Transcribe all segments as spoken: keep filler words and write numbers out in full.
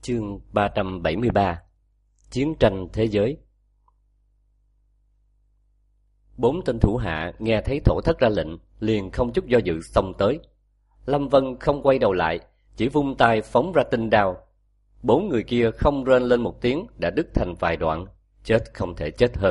Chương ba trăm bảy mươi ba. Chiến tranh thế giới. Bốn tên thủ hạ nghe thấy Thổ Thất ra lệnh, liền không chút do dự xông tới. Lâm Vân không quay đầu lại, chỉ vung tay phóng ra tinh đao. Bốn người kia không rên lên một tiếng đã đứt thành vài đoạn, chết không thể chết hơn.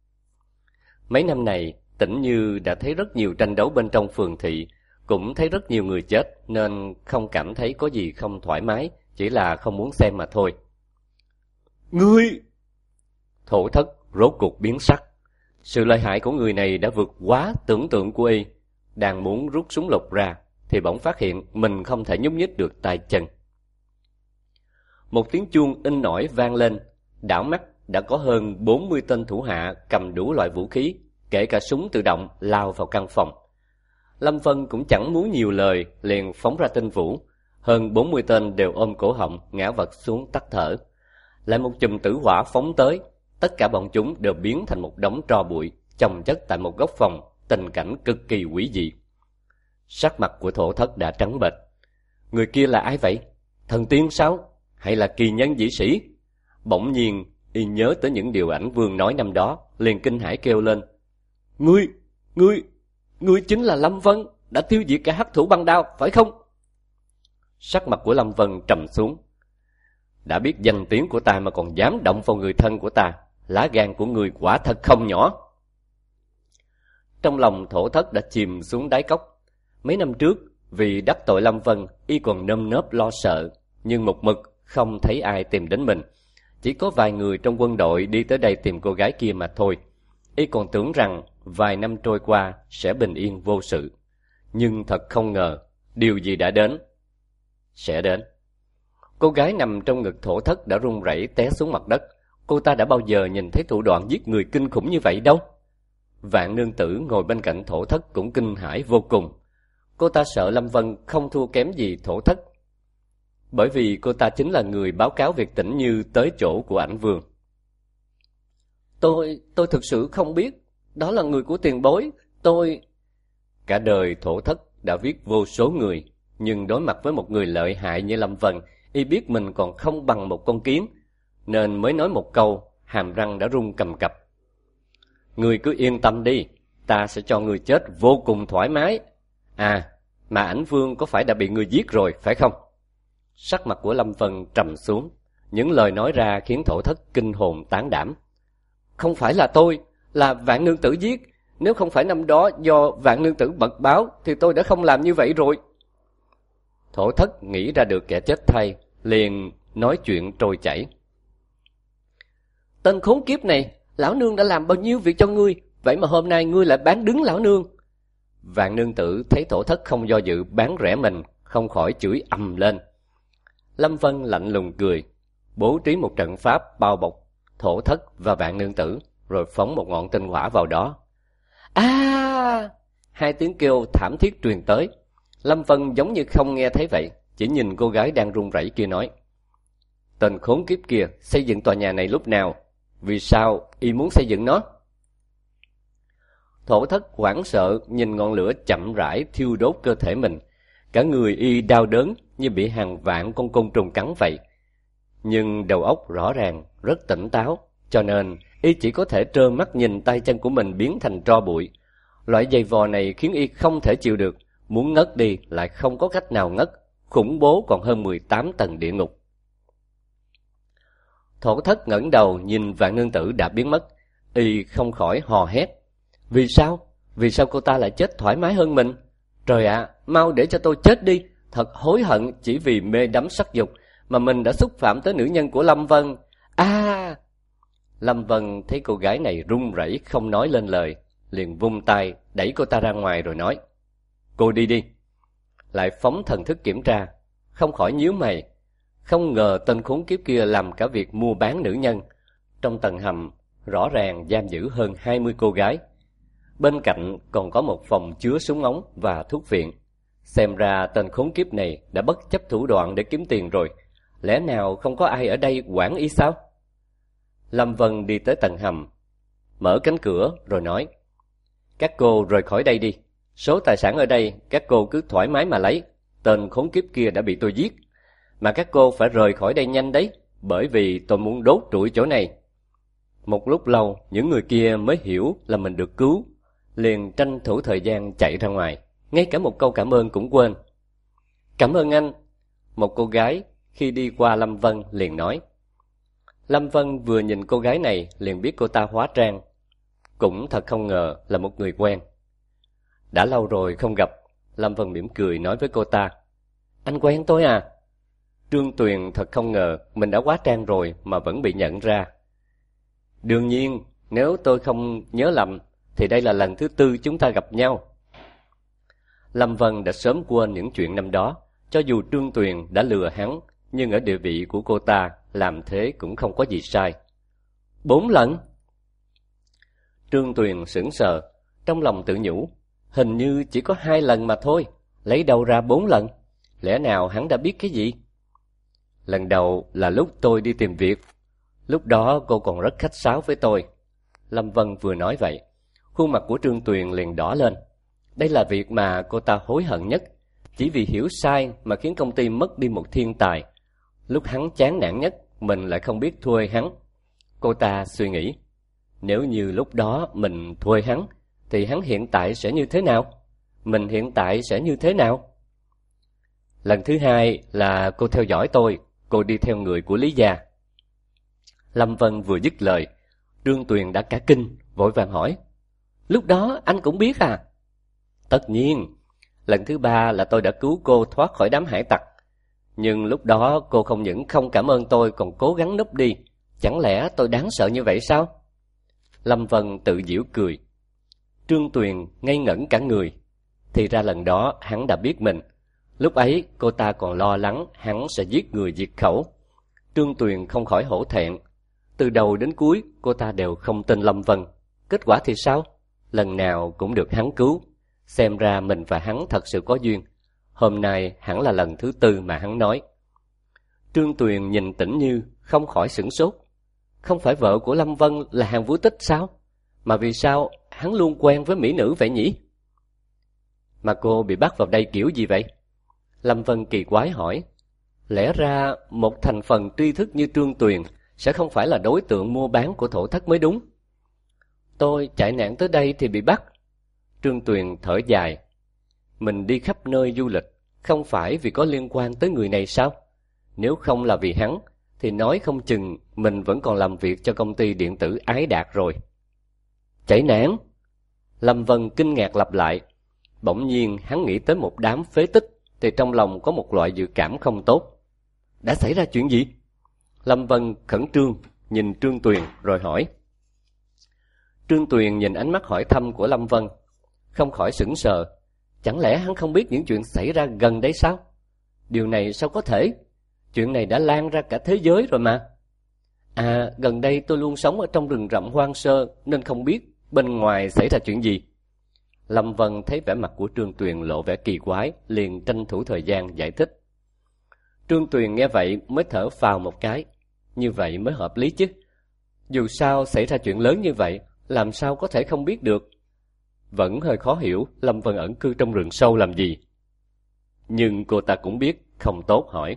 Mấy năm này, Tĩnh Như đã thấy rất nhiều tranh đấu bên trong phường thị, cũng thấy rất nhiều người chết nên không cảm thấy có gì không thoải mái, chỉ là không muốn xem mà thôi. Ngươi! Thổ Thất rốt cuộc biến sắc. Sự lợi hại của người này đã vượt quá tưởng tượng của y. Đang muốn rút súng lục ra thì bỗng phát hiện mình không thể nhúc nhích được tay chân. Một tiếng chuông in ỏi vang lên, đảo mắt đã có hơn bốn mươi tên thủ hạ cầm đủ loại vũ khí, kể cả súng tự động lao vào căn phòng. Lâm Vân cũng chẳng muốn nhiều lời, liền phóng ra tinh vũ. Hơn bốn mươi tên đều ôm cổ họng, ngã vật xuống tắt thở. Lại một chùm tử hỏa phóng tới, tất cả bọn chúng đều biến thành một đống tro bụi, chồng chất tại một góc phòng, tình cảnh cực kỳ quỷ dị. Sắc mặt của Thổ Thất đã trắng bệch. Người kia là ai vậy? Thần tiên sao? Hay là kỳ nhân dĩ sĩ? Bỗng nhiên, y nhớ tới những điều Ảnh Vương nói năm đó, liền kinh hãi kêu lên. Ngươi, ngươi, ngươi chính là Lâm Vân, đã tiêu diệt cả hắc thủ băng đao, phải không? Sắc mặt của Lâm Vân trầm xuống. Đã biết danh tiếng của ta mà còn dám động vào người thân của ta, lá gan của người quả thật không nhỏ. Trong lòng Thổ Thất đã chìm xuống đáy cốc. Mấy năm trước, vì đắc tội Lâm Vân, y còn nơm nớp lo sợ, nhưng một mực không thấy ai tìm đến mình. Chỉ có vài người trong quân đội đi tới đây tìm cô gái kia mà thôi. Y còn tưởng rằng vài năm trôi qua sẽ bình yên vô sự. Nhưng thật không ngờ, điều gì đã đến sẽ đến. Cô gái nằm trong ngực Thổ Thất đã run rẩy té xuống mặt đất. Cô ta đã bao giờ nhìn thấy thủ đoạn giết người kinh khủng như vậy đâu. Vạn nương tử ngồi bên cạnh Thổ Thất cũng kinh hãi vô cùng. Cô ta sợ Lâm Vân không thua kém gì Thổ Thất, bởi vì cô ta chính là người báo cáo việc Tĩnh Như tới chỗ của Ảnh Vương. Tôi, tôi thực sự không biết. Đó là người của tiền bối. Tôi... Cả đời Thổ Thất đã viết vô số người, nhưng đối mặt với một người lợi hại như Lâm Vân, y biết mình còn không bằng một con kiến, nên mới nói một câu, hàm răng đã rung cầm cập. Người cứ yên tâm đi, ta sẽ cho người chết vô cùng thoải mái. À, mà Ảnh Vương có phải đã bị người giết rồi, phải không? Sắc mặt của Lâm Vân trầm xuống, những lời nói ra khiến Thổ Thất kinh hồn tán đảm. Không phải là tôi, là Vạn nương tử giết. Nếu không phải năm đó do Vạn nương tử bật báo thì tôi đã không làm như vậy rồi. Thổ Thất nghĩ ra được kẻ chết thay, liền nói chuyện trôi chảy. Tên khốn kiếp này, lão nương đã làm bao nhiêu việc cho ngươi, vậy mà hôm nay ngươi lại bán đứng lão nương. Vạn nương tử thấy Thổ Thất không do dự bán rẻ mình, không khỏi chửi ầm lên. Lâm Vân lạnh lùng cười, bố trí một trận pháp bao bọc Thổ Thất và Vạn nương tử, rồi phóng một ngọn tinh hỏa vào đó. À! Hai tiếng kêu thảm thiết truyền tới. Lâm Vân giống như không nghe thấy vậy, chỉ nhìn cô gái đang run rẩy kia nói. Tên khốn kiếp kia xây dựng tòa nhà này lúc nào? Vì sao y muốn xây dựng nó? Thổ Thất hoảng sợ nhìn ngọn lửa chậm rãi thiêu đốt cơ thể mình. Cả người y đau đớn như bị hàng vạn con côn trùng cắn vậy. Nhưng đầu óc rõ ràng, rất tỉnh táo, cho nên y chỉ có thể trơ mắt nhìn tay chân của mình biến thành tro bụi. Loại giày vò này khiến y không thể chịu được, muốn ngất đi lại không có cách nào ngất, khủng bố còn hơn mười tám tầng địa ngục. Thổ Thất ngẩng đầu nhìn Vạn nương tử đã biến mất, y không khỏi hò hét. Vì sao? Vì sao cô ta lại chết thoải mái hơn mình? Trời ạ, à, mau để cho tôi chết đi, thật hối hận chỉ vì mê đắm sắc dục mà mình đã xúc phạm tới nữ nhân của Lâm Vân. À! Lâm Vân thấy cô gái này run rẩy không nói lên lời, liền vung tay đẩy cô ta ra ngoài rồi nói. Cô đi đi. Lại phóng thần thức kiểm tra, không khỏi nhíu mày. Không ngờ tên khốn kiếp kia làm cả việc mua bán nữ nhân. Trong tầng hầm rõ ràng giam giữ hơn hai mươi cô gái. Bên cạnh còn có một phòng chứa súng ống và thuốc viện. Xem ra tên khốn kiếp này đã bất chấp thủ đoạn để kiếm tiền rồi. Lẽ nào không có ai ở đây quản y sao? Lâm Vân đi tới tầng hầm, mở cánh cửa rồi nói. Các cô rời khỏi đây đi. Số tài sản ở đây các cô cứ thoải mái mà lấy. Tên khốn kiếp kia đã bị tôi giết. mà các cô phải rời khỏi đây nhanh đấy, bởi vì tôi muốn đốt trụi chỗ này. Một lúc lâu, những người kia mới hiểu là mình được cứu, liền tranh thủ thời gian chạy ra ngoài, ngay cả một câu cảm ơn cũng quên. Cảm ơn anh. Một cô gái khi đi qua Lâm Vân liền nói. Lâm Vân vừa nhìn cô gái này liền biết cô ta hóa trang. Cũng thật không ngờ là một người quen. Đã lâu rồi không gặp, Lâm Vân mỉm cười nói với cô ta. Anh quen tôi à? Trương Tuyền thật không ngờ mình đã hóa trang rồi mà vẫn bị nhận ra. Đương nhiên, nếu tôi không nhớ lầm thì đây là lần thứ tư chúng ta gặp nhau. Lâm Vân đã sớm quên những chuyện năm đó. Cho dù Trương Tuyền đã lừa hắn, nhưng ở địa vị của cô ta, làm thế cũng không có gì sai. Bốn lần? Trương Tuyền sững sờ, trong lòng tự nhủ, hình như chỉ có hai lần mà thôi, lấy đâu ra bốn lần? Lẽ nào hắn đã biết cái gì? Lần đầu là lúc tôi đi tìm việc, lúc đó cô còn rất khách sáo với tôi. Lâm Vân vừa nói vậy, khuôn mặt của Trương Tuyền liền đỏ lên. Đây là việc mà cô ta hối hận nhất. Chỉ vì hiểu sai mà khiến công ty mất đi một thiên tài. Lúc hắn chán nản nhất, mình lại không biết thuê hắn. Cô ta suy nghĩ, nếu như lúc đó mình thuê hắn, thì hắn hiện tại sẽ như thế nào? Mình hiện tại sẽ như thế nào? Lần thứ hai là cô theo dõi tôi, cô đi theo người của Lý Gia. Lâm Vân vừa dứt lời, Trương Tuyền đã cả kinh, vội vàng hỏi, lúc đó anh cũng biết à? Tất nhiên. Lần thứ ba là tôi đã cứu cô thoát khỏi đám hải tặc. Nhưng lúc đó cô không những không cảm ơn tôi còn cố gắng núp đi. Chẳng lẽ tôi đáng sợ như vậy sao? Lâm Vân tự giễu cười. Trương Tuyền ngây ngẩn cả người. Thì ra lần đó hắn đã biết mình. Lúc ấy cô ta còn lo lắng hắn sẽ giết người diệt khẩu. Trương Tuyền không khỏi hổ thẹn. Từ đầu đến cuối cô ta đều không tin Lâm Vân. Kết quả thì sao? Lần nào cũng được hắn cứu. Xem ra mình và hắn thật sự có duyên. Hôm nay hẳn là lần thứ tư mà hắn nói. Trương Tuyền nhìn Tĩnh Như, không khỏi sửng sốt. Không phải vợ của Lâm Vân là Hàn Vũ Tích sao? Mà vì sao hắn luôn quen với mỹ nữ vậy nhỉ? Mà cô bị bắt vào đây kiểu gì vậy? Lâm Vân kỳ quái hỏi. Lẽ ra một thành phần tri thức như Trương Tuyền sẽ không phải là đối tượng mua bán của thổ thất mới đúng. Tôi chạy nạn tới đây thì bị bắt. Trương Tuyền thở dài. Mình đi khắp nơi du lịch, không phải vì có liên quan tới người này sao? Nếu không là vì hắn, thì nói không chừng mình vẫn còn làm việc cho công ty điện tử Ái Đạt rồi. Chảy nản? Lâm Vân kinh ngạc lặp lại. Bỗng nhiên hắn nghĩ tới một đám phế tích, thì trong lòng có một loại dự cảm không tốt. Đã xảy ra chuyện gì? Lâm Vân khẩn trương, nhìn Trương Tuyền rồi hỏi. Trương Tuyền nhìn ánh mắt hỏi thăm của Lâm Vân, không khỏi sững sờ. Chẳng lẽ hắn không biết những chuyện xảy ra gần đấy sao? Điều này sao có thể? Chuyện này đã lan ra cả thế giới rồi mà. À, gần đây tôi luôn sống ở trong rừng rậm hoang sơ, nên không biết bên ngoài xảy ra chuyện gì. Lâm Vân thấy vẻ mặt của Trương Tuyền lộ vẻ kỳ quái, liền tranh thủ thời gian giải thích. Trương Tuyền nghe vậy mới thở phào một cái. Như vậy mới hợp lý chứ. Dù sao xảy ra chuyện lớn như vậy, làm sao có thể không biết được. Vẫn hơi khó hiểu Lâm Vân ẩn cư trong rừng sâu làm gì. Nhưng cô ta cũng biết không tốt, hỏi.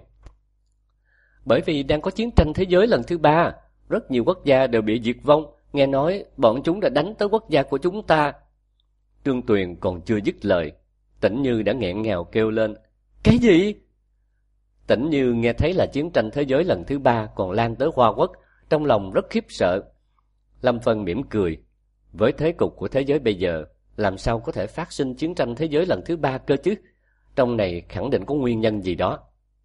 Bởi vì đang có chiến tranh thế giới lần thứ ba, rất nhiều quốc gia đều bị diệt vong. Nghe nói bọn chúng đã đánh tới quốc gia của chúng ta. Trương Tuyền còn chưa dứt lời, Tĩnh Như đã nghẹn ngào kêu lên. Cái gì? Tĩnh Như nghe thấy là chiến tranh thế giới lần thứ ba còn lan tới Hoa Quốc, trong lòng rất khiếp sợ. Lâm Vân mỉm cười. Với thế cục của thế giới bây giờ, làm sao có thể phát sinh chiến tranh thế giới lần thứ ba cơ chứ? Trong này khẳng định có nguyên nhân gì đó.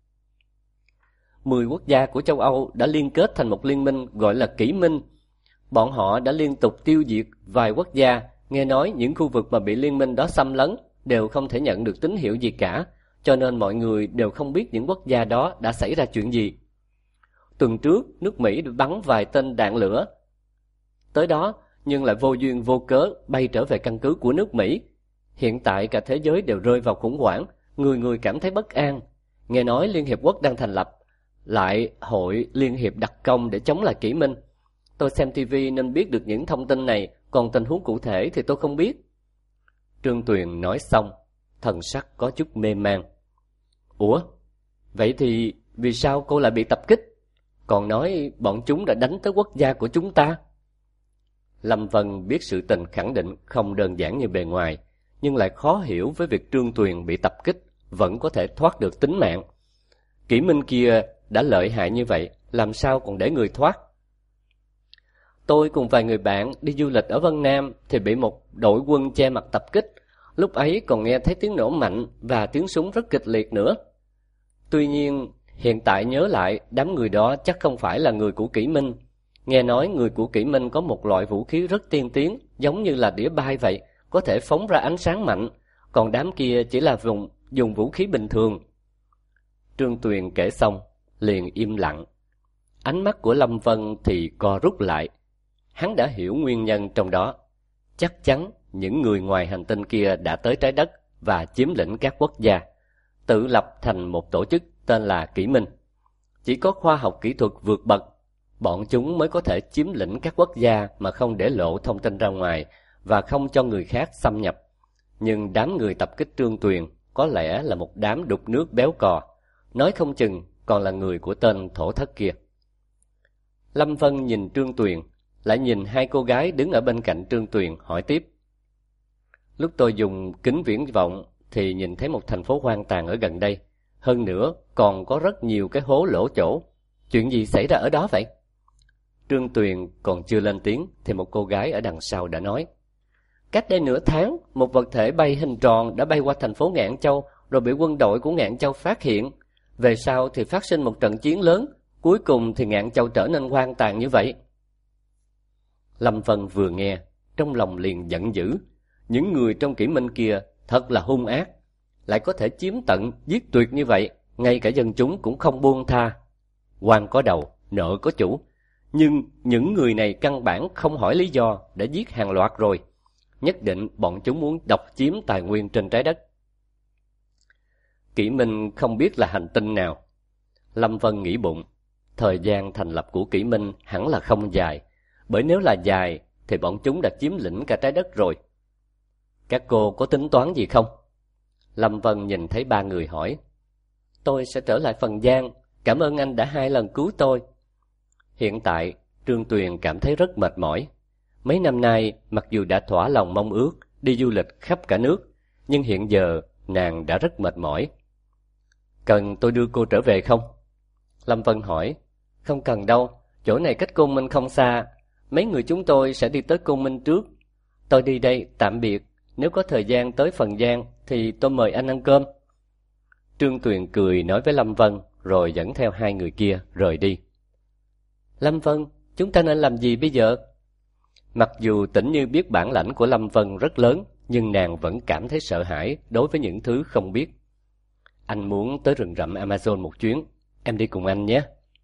Mười quốc gia của châu Âu đã liên kết thành một liên minh gọi là Kỷ Minh. Bọn họ đã liên tục tiêu diệt vài quốc gia. Nghe nói những khu vực mà bị liên minh đó xâm lấn đều không thể nhận được tín hiệu gì cả, cho nên mọi người đều không biết những quốc gia đó đã xảy ra chuyện gì. Tuần trước, nước Mỹ đã bắn vài tên đạn lửa tới đó, nhưng lại vô duyên vô cớ bay trở về căn cứ của nước Mỹ. Hiện tại cả thế giới đều rơi vào khủng hoảng, người người cảm thấy bất an. Nghe nói Liên Hiệp Quốc đang thành lập lại hội Liên Hiệp đặc công để chống lại Kỷ Minh. Tôi xem ti vi nên biết được những thông tin này, còn tình huống cụ thể thì tôi không biết. Trương Tuyền nói xong, thần sắc có chút mê man. Ủa, vậy thì vì sao cô lại bị tập kích? Còn nói bọn chúng đã đánh tới quốc gia của chúng ta. Lâm Vân biết sự tình khẳng định không đơn giản như bề ngoài, nhưng lại khó hiểu với việc Trương Tuyền bị tập kích vẫn có thể thoát được tính mạng. Kỷ Minh kia đã lợi hại như vậy, làm sao còn để người thoát? Tôi cùng vài người bạn đi du lịch ở Vân Nam thì bị một đội quân che mặt tập kích. Lúc ấy còn nghe thấy tiếng nổ mạnh và tiếng súng rất kịch liệt nữa. Tuy nhiên, hiện tại nhớ lại, đám người đó chắc không phải là người của Kỷ Minh. Nghe nói người của Kỷ Minh có một loại vũ khí rất tiên tiến, giống như là đĩa bay vậy, có thể phóng ra ánh sáng mạnh, còn đám kia chỉ là dùng, dùng vũ khí bình thường. Trương Tuyền kể xong, liền im lặng. Ánh mắt của Lâm Vân thì co rút lại. Hắn đã hiểu nguyên nhân trong đó. Chắc chắn những người ngoài hành tinh kia đã tới trái đất và chiếm lĩnh các quốc gia, tự lập thành một tổ chức tên là Kỷ Minh. Chỉ có khoa học kỹ thuật vượt bậc, bọn chúng mới có thể chiếm lĩnh các quốc gia mà không để lộ thông tin ra ngoài và không cho người khác xâm nhập. Nhưng đám người tập kích Trương Tuyền có lẽ là một đám đục nước béo cò, nói không chừng còn là người của tên thổ thất kia. Lâm Vân nhìn Trương Tuyền, lại nhìn hai cô gái đứng ở bên cạnh Trương Tuyền, hỏi tiếp. Lúc tôi dùng kính viễn vọng thì nhìn thấy một thành phố hoang tàn ở gần đây. Hơn nữa còn có rất nhiều cái hố lỗ chỗ. Chuyện gì xảy ra ở đó vậy? Trương Tuyền còn chưa lên tiếng thì một cô gái ở đằng sau đã nói. Cách đây nửa tháng, một vật thể bay hình tròn đã bay qua thành phố Ngạn Châu rồi bị quân đội của Ngạn Châu phát hiện. Về sau thì phát sinh một trận chiến lớn, cuối cùng thì Ngạn Châu trở nên hoang tàn như vậy. Lâm Vân vừa nghe, trong lòng liền giận dữ. Những người trong Kỷ Minh kia thật là hung ác, lại có thể chiếm tận, giết tuyệt như vậy, ngay cả dân chúng cũng không buông tha. Quan có đầu, nợ có chủ, nhưng những người này căn bản không hỏi lý do đã giết hàng loạt rồi. Nhất định bọn chúng muốn độc chiếm tài nguyên trên trái đất. Kỷ Minh không biết là hành tinh nào. Lâm Vân nghĩ bụng, thời gian thành lập của Kỷ Minh hẳn là không dài, bởi nếu là dài thì bọn chúng đã chiếm lĩnh cả trái đất rồi. Các cô có tính toán gì không? Lâm Vân nhìn thấy ba người hỏi. Tôi sẽ trở lại Phần Giang, cảm ơn anh đã hai lần cứu tôi. Hiện tại, Trương Tuyền cảm thấy rất mệt mỏi. Mấy năm nay, mặc dù đã thỏa lòng mong ước đi du lịch khắp cả nước, nhưng hiện giờ nàng đã rất mệt mỏi. Cần tôi đưa cô trở về không? Lâm Vân hỏi. Không cần đâu, chỗ này cách Côn Minh không xa. Mấy người chúng tôi sẽ đi tới Côn Minh trước. Tôi đi đây, tạm biệt. Nếu có thời gian tới Phần Giang thì tôi mời anh ăn cơm. Trương Tuyền cười nói với Lâm Vân, rồi dẫn theo hai người kia rời đi. Lâm Vân, chúng ta nên làm gì bây giờ? Mặc dù Tĩnh Như biết bản lãnh của Lâm Vân rất lớn, nhưng nàng vẫn cảm thấy sợ hãi đối với những thứ không biết. Anh muốn tới rừng rậm Amazon một chuyến, em đi cùng anh nhé.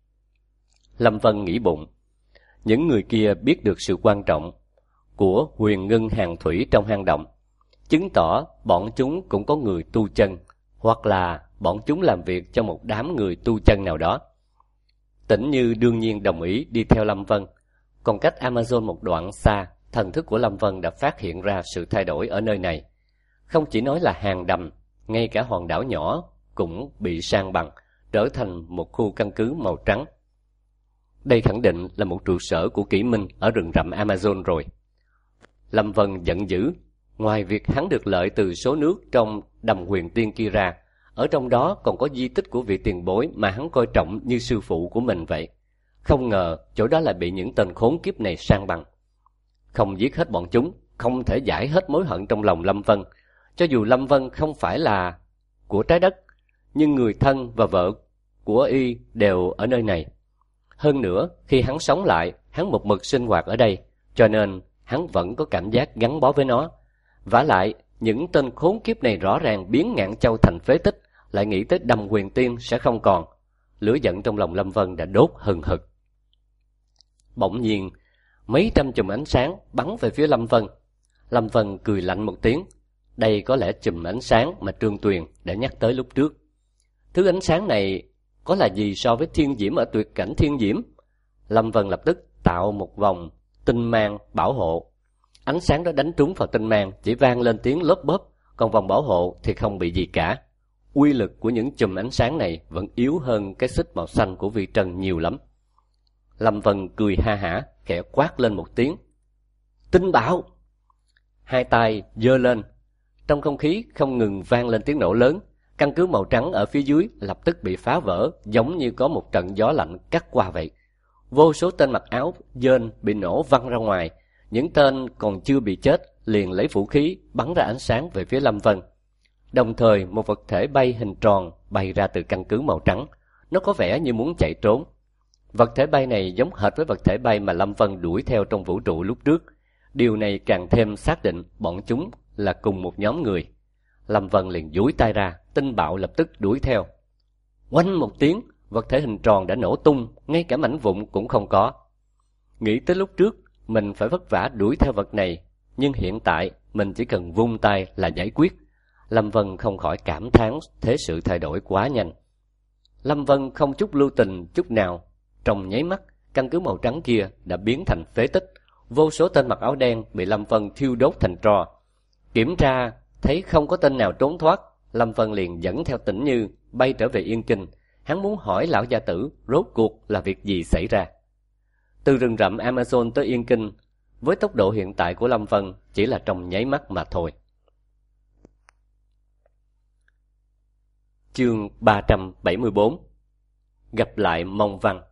Lâm Vân nghĩ bụng, những người kia biết được sự quan trọng của huyền ngân hàng thủy trong hang động, chứng tỏ bọn chúng cũng có người tu chân, hoặc là bọn chúng làm việc cho một đám người tu chân nào đó. Tĩnh Như đương nhiên đồng ý đi theo Lâm Vân, còn cách Amazon một đoạn xa, thần thức của Lâm Vân đã phát hiện ra sự thay đổi ở nơi này. Không chỉ nói là hang đầm, ngay cả hòn đảo nhỏ cũng bị san bằng, trở thành một khu căn cứ màu trắng. Đây khẳng định là một trụ sở của Kỷ Minh ở rừng rậm Amazon rồi. Lâm Vân giận dữ, ngoài việc hắn được lợi từ số nước trong đầm huyền tiên kia ra, ở trong đó còn có di tích của vị tiền bối mà hắn coi trọng như sư phụ của mình vậy. Không ngờ chỗ đó lại bị những tên khốn kiếp này san bằng. Không giết hết bọn chúng, không thể giải hết mối hận trong lòng Lâm Vân. Cho dù Lâm Vân không phải là của trái đất, nhưng người thân và vợ của y đều ở nơi này. Hơn nữa, khi hắn sống lại, hắn một mực sinh hoạt ở đây, cho nên hắn vẫn có cảm giác gắn bó với nó. Vả lại, những tên khốn kiếp này rõ ràng biến Ngạn Châu thành phế tích, lại nghĩ tới đầm huyền tiên sẽ không còn. Lửa giận trong lòng Lâm Vân đã đốt hừng hực. Bỗng nhiên, mấy trăm chùm ánh sáng bắn về phía Lâm Vân. Lâm Vân cười lạnh một tiếng. Đây có lẽ chùm ánh sáng mà Trương Tuyền đã nhắc tới lúc trước. Thứ ánh sáng này có là gì so với thiên diễm ở tuyệt cảnh thiên diễm? Lâm Vân lập tức tạo một vòng tinh mang bảo hộ. Ánh sáng đó đánh trúng vào tinh mang chỉ vang lên tiếng lốp bốp, còn vòng bảo hộ thì không bị gì cả. uy lực của những chùm ánh sáng này vẫn yếu hơn cái xích màu xanh của vi trần nhiều lắm. Lâm Vân cười ha hả, khẽ quát lên một tiếng. Tinh bạo! Hai tay giơ lên. Trong không khí không ngừng vang lên tiếng nổ lớn. Căn cứ màu trắng ở phía dưới lập tức bị phá vỡ, giống như có một trận gió lạnh cắt qua vậy. Vô số tên mặc áo dên bị nổ văng ra ngoài. Những tên còn chưa bị chết liền lấy vũ khí bắn ra ánh sáng về phía Lâm Vân. Đồng thời một vật thể bay hình tròn bay ra từ căn cứ màu trắng. Nó có vẻ như muốn chạy trốn. Vật thể bay này giống hệt với vật thể bay mà Lâm Vân đuổi theo trong vũ trụ lúc trước. Điều này càng thêm xác định bọn chúng là cùng một nhóm người. Lâm Vân liền duỗi tay ra, Tinh Bạo lập tức đuổi theo. Oanh một tiếng, vật thể hình tròn đã nổ tung, ngay cả mảnh vụn cũng không có. Nghĩ tới lúc trước, mình phải vất vả đuổi theo vật này, nhưng hiện tại mình chỉ cần vung tay là giải quyết. Lâm Vân không khỏi cảm thán thế sự thay đổi quá nhanh. Lâm Vân không chút lưu tình chút nào. Trong nháy mắt, căn cứ màu trắng kia đã biến thành phế tích. Vô số tên mặc áo đen bị Lâm Vân thiêu đốt thành tro. Kiểm tra thấy không có tên nào trốn thoát, Lâm Vân liền dẫn theo Tĩnh Như bay trở về Yên Kinh. Hắn muốn hỏi lão gia tử rốt cuộc là việc gì xảy ra. Từ rừng rậm Amazon tới Yên Kinh, với tốc độ hiện tại của Lâm Vân chỉ là trong nháy mắt mà thôi. Chương ba trăm bảy mươi tư. Gặp lại Mông Văn.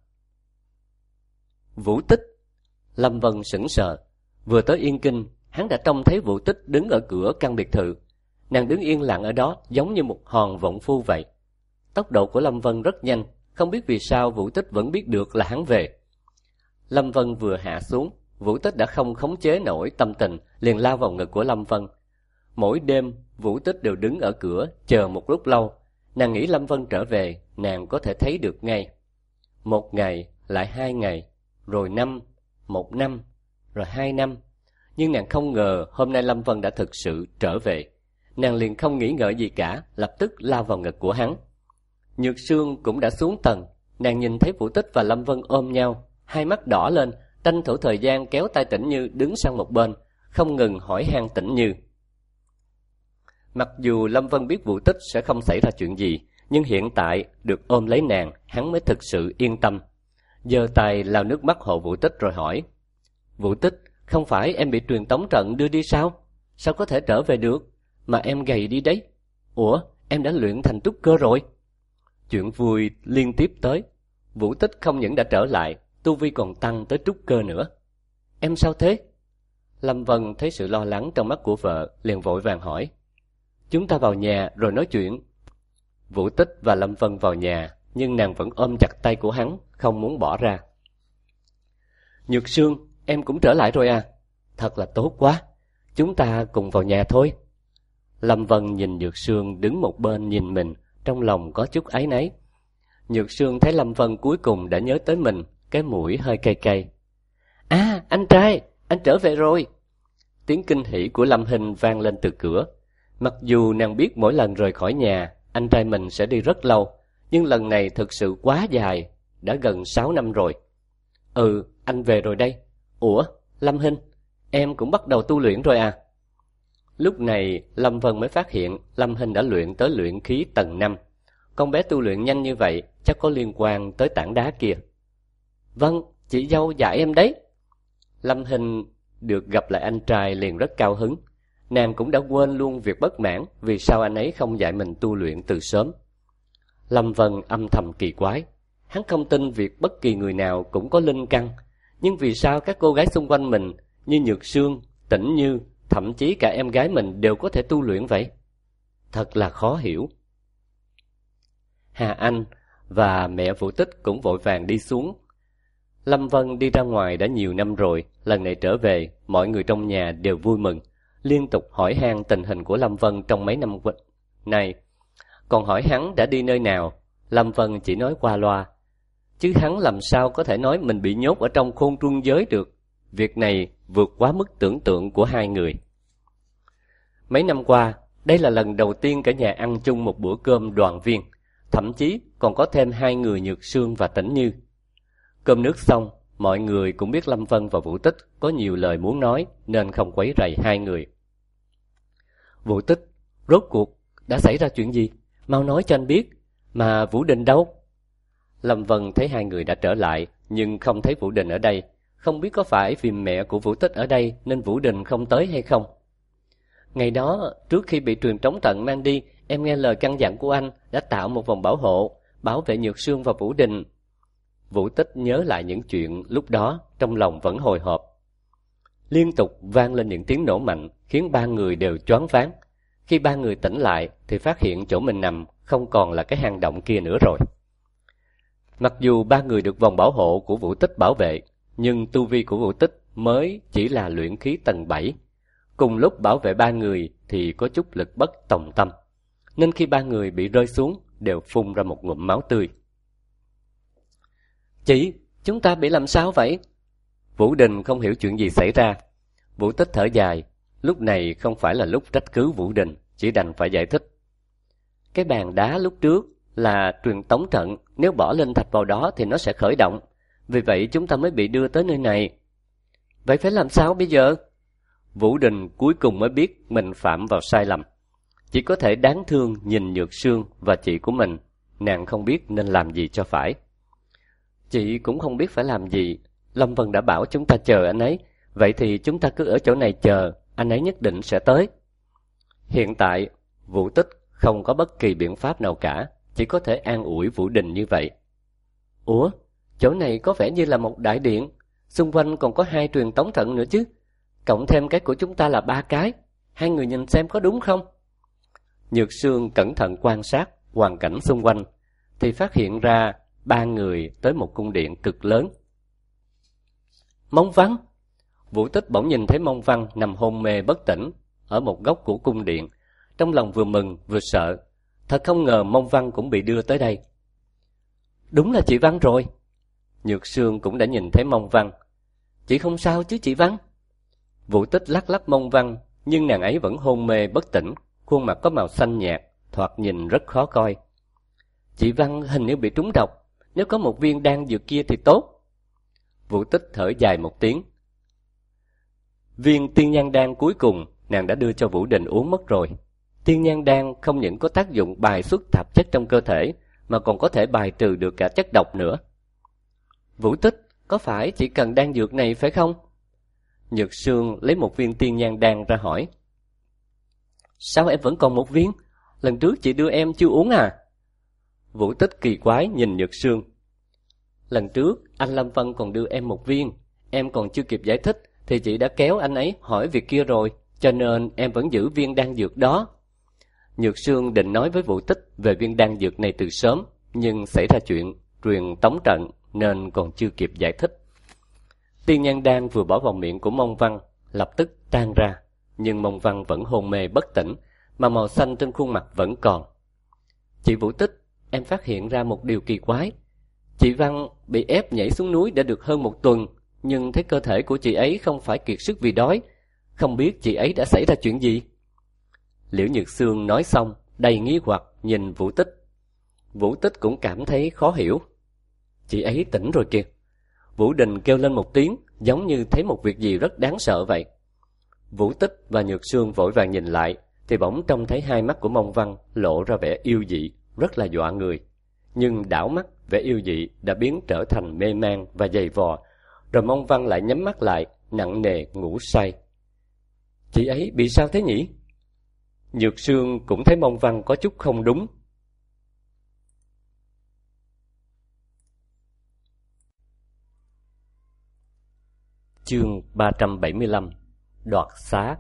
Vũ Tích. Lâm Vân sững sờ. Vừa tới Yên Kinh, hắn đã trông thấy Vũ Tích đứng ở cửa căn biệt thự. Nàng đứng yên lặng ở đó giống như một hòn vọng phu vậy. Tốc độ của Lâm Vân rất nhanh, không biết vì sao Vũ Tích vẫn biết được là hắn về. Lâm Vân vừa hạ xuống, Vũ Tích đã không khống chế nổi tâm tình, liền lao vào ngực của Lâm Vân. Mỗi đêm, Vũ Tích đều đứng ở cửa chờ một lúc lâu. Nàng nghĩ Lâm Vân trở về, nàng có thể thấy được ngay. Một ngày, lại hai ngày, rồi năm, một năm, rồi hai năm. Nhưng nàng không ngờ hôm nay Lâm Vân đã thực sự trở về. Nàng liền không nghĩ ngợi gì cả, lập tức lao vào ngực của hắn. Nhược Sương cũng đã xuống tầng. Nàng nhìn thấy Vũ Tích và Lâm Vân ôm nhau, hai mắt đỏ lên, tranh thủ thời gian kéo tay Tĩnh Như đứng sang một bên, không ngừng hỏi han Tĩnh Như. Mặc dù Lâm Vân biết Vũ Tích sẽ không xảy ra chuyện gì, nhưng hiện tại được ôm lấy nàng, hắn mới thực sự yên tâm. Giơ tay lau nước mắt hộ Vũ Tích rồi hỏi. Vũ Tích, không phải em bị truyền tống trận đưa đi sao? Sao có thể trở về được? Mà em gầy đi đấy. Ủa, em đã luyện thành trúc cơ rồi? Chuyện vui liên tiếp tới. Vũ Tích không những đã trở lại, tu vi còn tăng tới trúc cơ nữa. Em sao thế? Lâm Vân thấy sự lo lắng trong mắt của vợ, liền vội vàng hỏi. Chúng ta vào nhà rồi nói chuyện. Vũ Tích và Lâm Vân vào nhà, nhưng nàng vẫn ôm chặt tay của hắn, không muốn bỏ ra. Nhược Sương, em cũng trở lại rồi à? Thật là tốt quá. Chúng ta cùng vào nhà thôi. Lâm Vân nhìn Nhược Sương đứng một bên nhìn mình, trong lòng có chút áy náy. Nhược Sương thấy Lâm Vân cuối cùng đã nhớ tới mình, cái mũi hơi cay cay. À, anh trai, anh trở về rồi. Tiếng kinh hỉ của Lâm Hinh vang lên từ cửa. Mặc dù nàng biết mỗi lần rời khỏi nhà, anh trai mình sẽ đi rất lâu, nhưng lần này thực sự quá dài, đã gần sáu năm rồi. Ừ, anh về rồi đây. Ủa, Lâm Hinh, em cũng bắt đầu tu luyện rồi à? Lúc này, Lâm Vân mới phát hiện Lâm Hinh đã luyện tới luyện khí tầng năm. Con bé tu luyện nhanh như vậy, chắc có liên quan tới tảng đá kia. Vâng, chị dâu dạy em đấy. Lâm Hinh được gặp lại anh trai liền rất cao hứng. Nàng cũng đã quên luôn việc bất mãn vì sao anh ấy không dạy mình tu luyện từ sớm. Lâm Vân âm thầm kỳ quái. Hắn không tin việc bất kỳ người nào cũng có linh căn. Nhưng vì sao các cô gái xung quanh mình như Nhược Sương, Tĩnh Như, thậm chí cả em gái mình đều có thể tu luyện vậy? Thật là khó hiểu. Hà Anh và mẹ Vũ Tích cũng vội vàng đi xuống. Lâm Vân đi ra ngoài đã nhiều năm rồi, lần này trở về, mọi người trong nhà đều vui mừng, liên tục hỏi han tình hình của Lâm Vân trong mấy năm này. Còn hỏi hắn đã đi nơi nào, Lâm Vân chỉ nói qua loa. Chứ hắn làm sao có thể nói mình bị nhốt ở trong khôn trung giới được. Việc này vượt quá mức tưởng tượng của hai người. Mấy năm qua, đây là lần đầu tiên cả nhà ăn chung một bữa cơm đoàn viên, thậm chí còn có thêm hai người Nhược Sương và Tĩnh Như. Cơm nước xong, mọi người cũng biết Lâm Vân và Vũ Tích có nhiều lời muốn nói nên không quấy rầy hai người. Vũ Tích, rốt cuộc đã xảy ra chuyện gì? mau nói cho anh biết. Mà Vũ Đình đâu? Lâm Vân thấy hai người đã trở lại, nhưng không thấy Vũ Đình ở đây. Không biết có phải vì mẹ của Vũ Tích ở đây nên Vũ Đình không tới hay không. Ngày đó, trước khi bị truyền trống trận mang đi, em nghe lời căn dặn của anh, đã tạo một vòng bảo hộ, bảo vệ Nhược Sương và Vũ Đình. Vũ Tích nhớ lại những chuyện lúc đó, trong lòng vẫn hồi hộp. Liên tục vang lên những tiếng nổ mạnh, khiến ba người đều choáng váng. Khi ba người tỉnh lại, thì phát hiện chỗ mình nằm không còn là cái hang động kia nữa rồi. Mặc dù ba người được vòng bảo hộ của Vũ Tích bảo vệ, nhưng tu vi của Vũ Tích mới chỉ là luyện khí tầng bảy. Cùng lúc bảo vệ ba người thì có chút lực bất tòng tâm, nên khi ba người bị rơi xuống đều phun ra một ngụm máu tươi. Chị, chúng ta bị làm sao vậy? Vũ Đình không hiểu chuyện gì xảy ra. Vũ Tích thở dài, lúc này không phải là lúc trách cứ Vũ Đình, chỉ đành phải giải thích. Cái bàn đá lúc trước là truyền tống trận, nếu bỏ linh thạch vào đó thì nó sẽ khởi động. Vì vậy chúng ta mới bị đưa tới nơi này. Vậy phải làm sao bây giờ? Vũ Đình cuối cùng mới biết mình phạm vào sai lầm. Chỉ có thể đáng thương nhìn Nhược Sương và chị của mình. Nàng không biết nên làm gì cho phải. Chị cũng không biết phải làm gì. Lâm Vân đã bảo chúng ta chờ anh ấy. Vậy thì chúng ta cứ ở chỗ này chờ, anh ấy nhất định sẽ tới. Hiện tại, Vũ Tích không có bất kỳ biện pháp nào cả, chỉ có thể an ủi Vũ Đình như vậy. Ủa, chỗ này có vẻ như là một đại điện, xung quanh còn có hai truyền tống trận nữa chứ. Cộng thêm cái của chúng ta là ba cái, hai người nhìn xem có đúng không? Nhược Sương cẩn thận quan sát hoàn cảnh xung quanh, thì phát hiện ra ba người tới một cung điện cực lớn. Mông Văn! Vũ Tích bỗng nhìn thấy Mông Văn nằm hôn mê bất tỉnh ở một góc của cung điện, trong lòng vừa mừng vừa sợ. Thật không ngờ Mông Văn cũng bị đưa tới đây. Đúng là chị Văn rồi. Nhược Sương cũng đã nhìn thấy Mông Văn. Chị không sao chứ chị Văn? Vũ Tích lắc lắc Mông Văn, nhưng nàng ấy vẫn hôn mê bất tỉnh, khuôn mặt có màu xanh nhạt, thoạt nhìn rất khó coi. Chị Văn hình như bị trúng độc, nếu có một viên đan dược kia thì tốt. Vũ Tích thở dài một tiếng. Viên tiên nhan đan cuối cùng nàng đã đưa cho Vũ Đình uống mất rồi. Tiên nhan đan không những có tác dụng bài xuất tạp chất trong cơ thể, mà còn có thể bài trừ được cả chất độc nữa. Vũ Tích, có phải chỉ cần đan dược này phải không? Nhược Sương lấy một viên tiên nhan đan ra hỏi. Sao em vẫn còn một viên? Lần trước chị đưa em chưa uống à? Vũ Tích kỳ quái nhìn Nhược Sương. Lần trước anh Lâm Vân còn đưa em một viên, em còn chưa kịp giải thích thì chị đã kéo anh ấy hỏi việc kia rồi, cho nên em vẫn giữ viên đan dược đó. Nhược Sương định nói với Vũ Tích về viên đan dược này từ sớm, nhưng xảy ra chuyện truyền tống trận nên còn chưa kịp giải thích. Tiên nhan đan vừa bỏ vào miệng của Mông Văn, lập tức tan ra, nhưng Mông Văn vẫn hôn mê bất tỉnh, mà màu xanh trên khuôn mặt vẫn còn. Chị Vũ Tích, em phát hiện ra một điều kỳ quái. Chị Văn bị ép nhảy xuống núi đã được hơn một tuần, nhưng thấy cơ thể của chị ấy không phải kiệt sức vì đói. Không biết chị ấy đã xảy ra chuyện gì? Liễu Nhược Sương nói xong, đầy nghi hoặc nhìn Vũ Tích. Vũ Tích cũng cảm thấy khó hiểu. Chị ấy tỉnh rồi kìa. Vũ Đình kêu lên một tiếng, giống như thấy một việc gì rất đáng sợ vậy. Vũ Tích và Nhược Sương vội vàng nhìn lại, thì bỗng trông thấy hai mắt của Mông Văn lộ ra vẻ yêu dị, rất là dọa người. Nhưng đảo mắt, vẻ yêu dị đã biến trở thành mê man và dày vò, rồi Mông Văn lại nhắm mắt lại, nặng nề ngủ say. Chị ấy bị sao thế nhỉ? Nhược Sương cũng thấy Mông Văn có chút không đúng. Chương ba trăm bảy mươi lăm. Đoạt xá.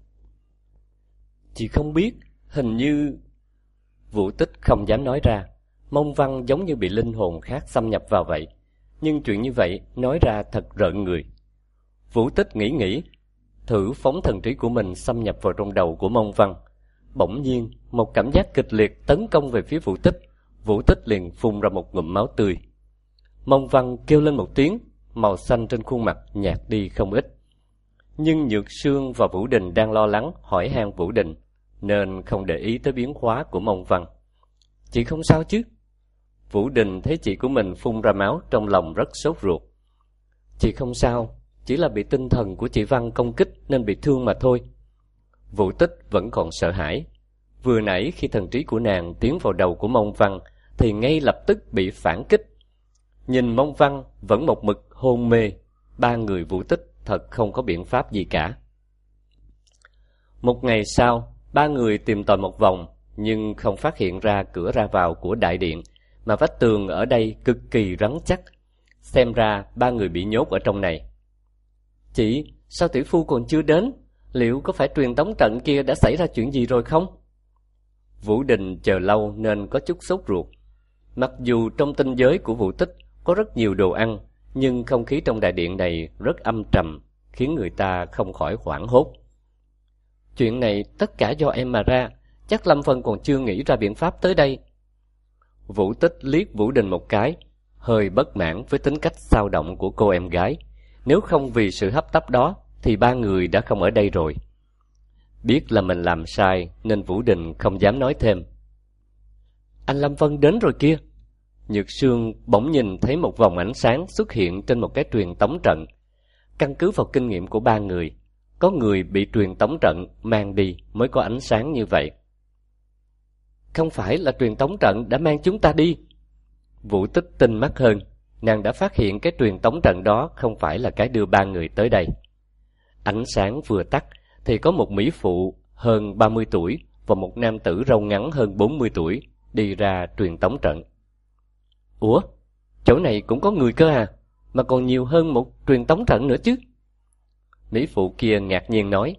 Chị không biết, hình như... Vũ Tích không dám nói ra. Mông Văn giống như bị linh hồn khác xâm nhập vào vậy. Nhưng chuyện như vậy nói ra thật rợn người. Vũ Tích nghĩ nghĩ, thử phóng thần trí của mình xâm nhập vào trong đầu của Mông Văn. Bỗng nhiên, một cảm giác kịch liệt tấn công về phía Vũ Tích. Vũ Tích liền phun ra một ngụm máu tươi. Mông Văn kêu lên một tiếng, màu xanh trên khuôn mặt nhạt đi không ít. Nhưng Nhược Sương và Vũ Đình đang lo lắng hỏi han Vũ Đình, nên không để ý tới biến hóa của Mông Văn. Chị không sao chứ? Vũ Đình thấy chị của mình phun ra máu, trong lòng rất sốt ruột. Chị không sao, chỉ là bị tinh thần của chị Văn công kích nên bị thương mà thôi. Vũ Tích vẫn còn sợ hãi. Vừa nãy khi thần trí của nàng tiến vào đầu của Mông Văn thì ngay lập tức bị phản kích. Nhìn Mông Văn vẫn một mực hôn mê, ba người Vũ Tích thật không có biện pháp gì cả. Một ngày sau, ba người tìm tòi một vòng nhưng không phát hiện ra cửa ra vào của đại điện, mà vách tường ở đây cực kỳ rắn chắc. Xem ra ba người bị nhốt ở trong này. Chị, sao tỷ phu còn chưa đến? Liệu có phải truyền tống trận kia đã xảy ra chuyện gì rồi không? Vũ Đình chờ lâu nên có chút sốt ruột. Mặc dù trong tinh giới của Vũ Tích có rất nhiều đồ ăn, nhưng không khí trong đại điện này rất âm trầm, khiến người ta không khỏi hoảng hốt. Chuyện này tất cả do em mà ra, chắc Lâm Vân còn chưa nghĩ ra biện pháp tới đây. Vũ Tích liếc Vũ Đình một cái, hơi bất mãn với tính cách xao động của cô em gái. Nếu không vì sự hấp tấp đó thì ba người đã không ở đây rồi. Biết là mình làm sai nên Vũ Đình không dám nói thêm. Anh Lâm Vân đến rồi kia. Nhược Sương bỗng nhìn thấy một vòng ánh sáng xuất hiện trên một cái truyền tống trận. Căn cứ vào kinh nghiệm của ba người, có người bị truyền tống trận mang đi mới có ánh sáng như vậy. Không phải là truyền tống trận đã mang chúng ta đi. Vũ Tích tinh mắt hơn, nàng đã phát hiện cái truyền tống trận đó không phải là cái đưa ba người tới đây. Ánh sáng vừa tắt thì có một mỹ phụ hơn ba mươi tuổi và một nam tử râu ngắn hơn bốn mươi tuổi đi ra truyền tống trận. Ủa, chỗ này cũng có người cơ à, mà còn nhiều hơn một truyền tống trận nữa chứ. Mỹ phụ kia ngạc nhiên nói.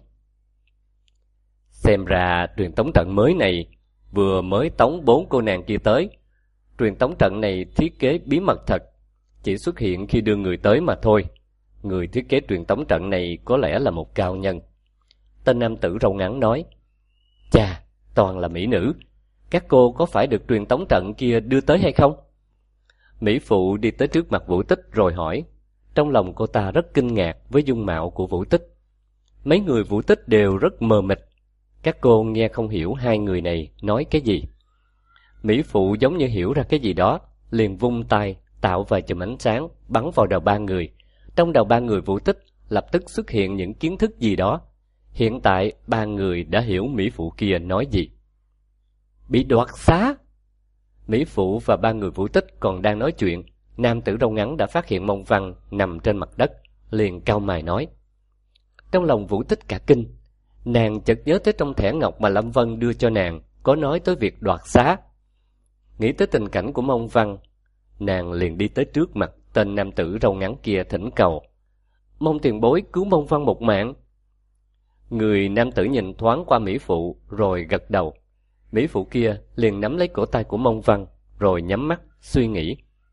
Xem ra truyền tống trận mới này vừa mới tống bốn cô nàng kia tới. Truyền tống trận này thiết kế bí mật thật, chỉ xuất hiện khi đưa người tới mà thôi. Người thiết kế truyền tống trận này có lẽ là một cao nhân. Tên nam tử râu ngắn nói. Chà, toàn là mỹ nữ. Các cô có phải được truyền tống trận kia đưa tới hay không? Mỹ phụ đi tới trước mặt Vũ Tích rồi hỏi. Trong lòng cô ta rất kinh ngạc với dung mạo của Vũ Tích. Mấy người Vũ Tích đều rất mờ mịt. Các cô nghe không hiểu hai người này nói cái gì. Mỹ phụ giống như hiểu ra cái gì đó, liền vung tay tạo vài chùm ánh sáng bắn vào đầu ba người. Trong đầu ba người Vũ Tích lập tức xuất hiện những kiến thức gì đó. Hiện tại ba người đã hiểu Mỹ phụ kia nói gì. Bị đoạt xá. Mỹ phụ và ba người Vũ Tích còn đang nói chuyện, nam tử râu ngắn đã phát hiện Mông Văn nằm trên mặt đất, liền cau mày nói. Trong lòng Vũ Tích cả kinh, nàng chợt nhớ tới trong thẻ ngọc mà Lâm Vân đưa cho nàng có nói tới việc đoạt xá. Nghĩ tới tình cảnh của Mông Văn, nàng liền đi tới trước mặt tên nam tử râu ngắn kia thỉnh cầu. Mong tiền bối cứu Mông Văn một mạng. Người nam tử nhìn thoáng qua Mỹ phụ rồi gật đầu. Mỹ phụ kia liền nắm lấy cổ tay của Mông Văn rồi nhắm mắt suy nghĩ.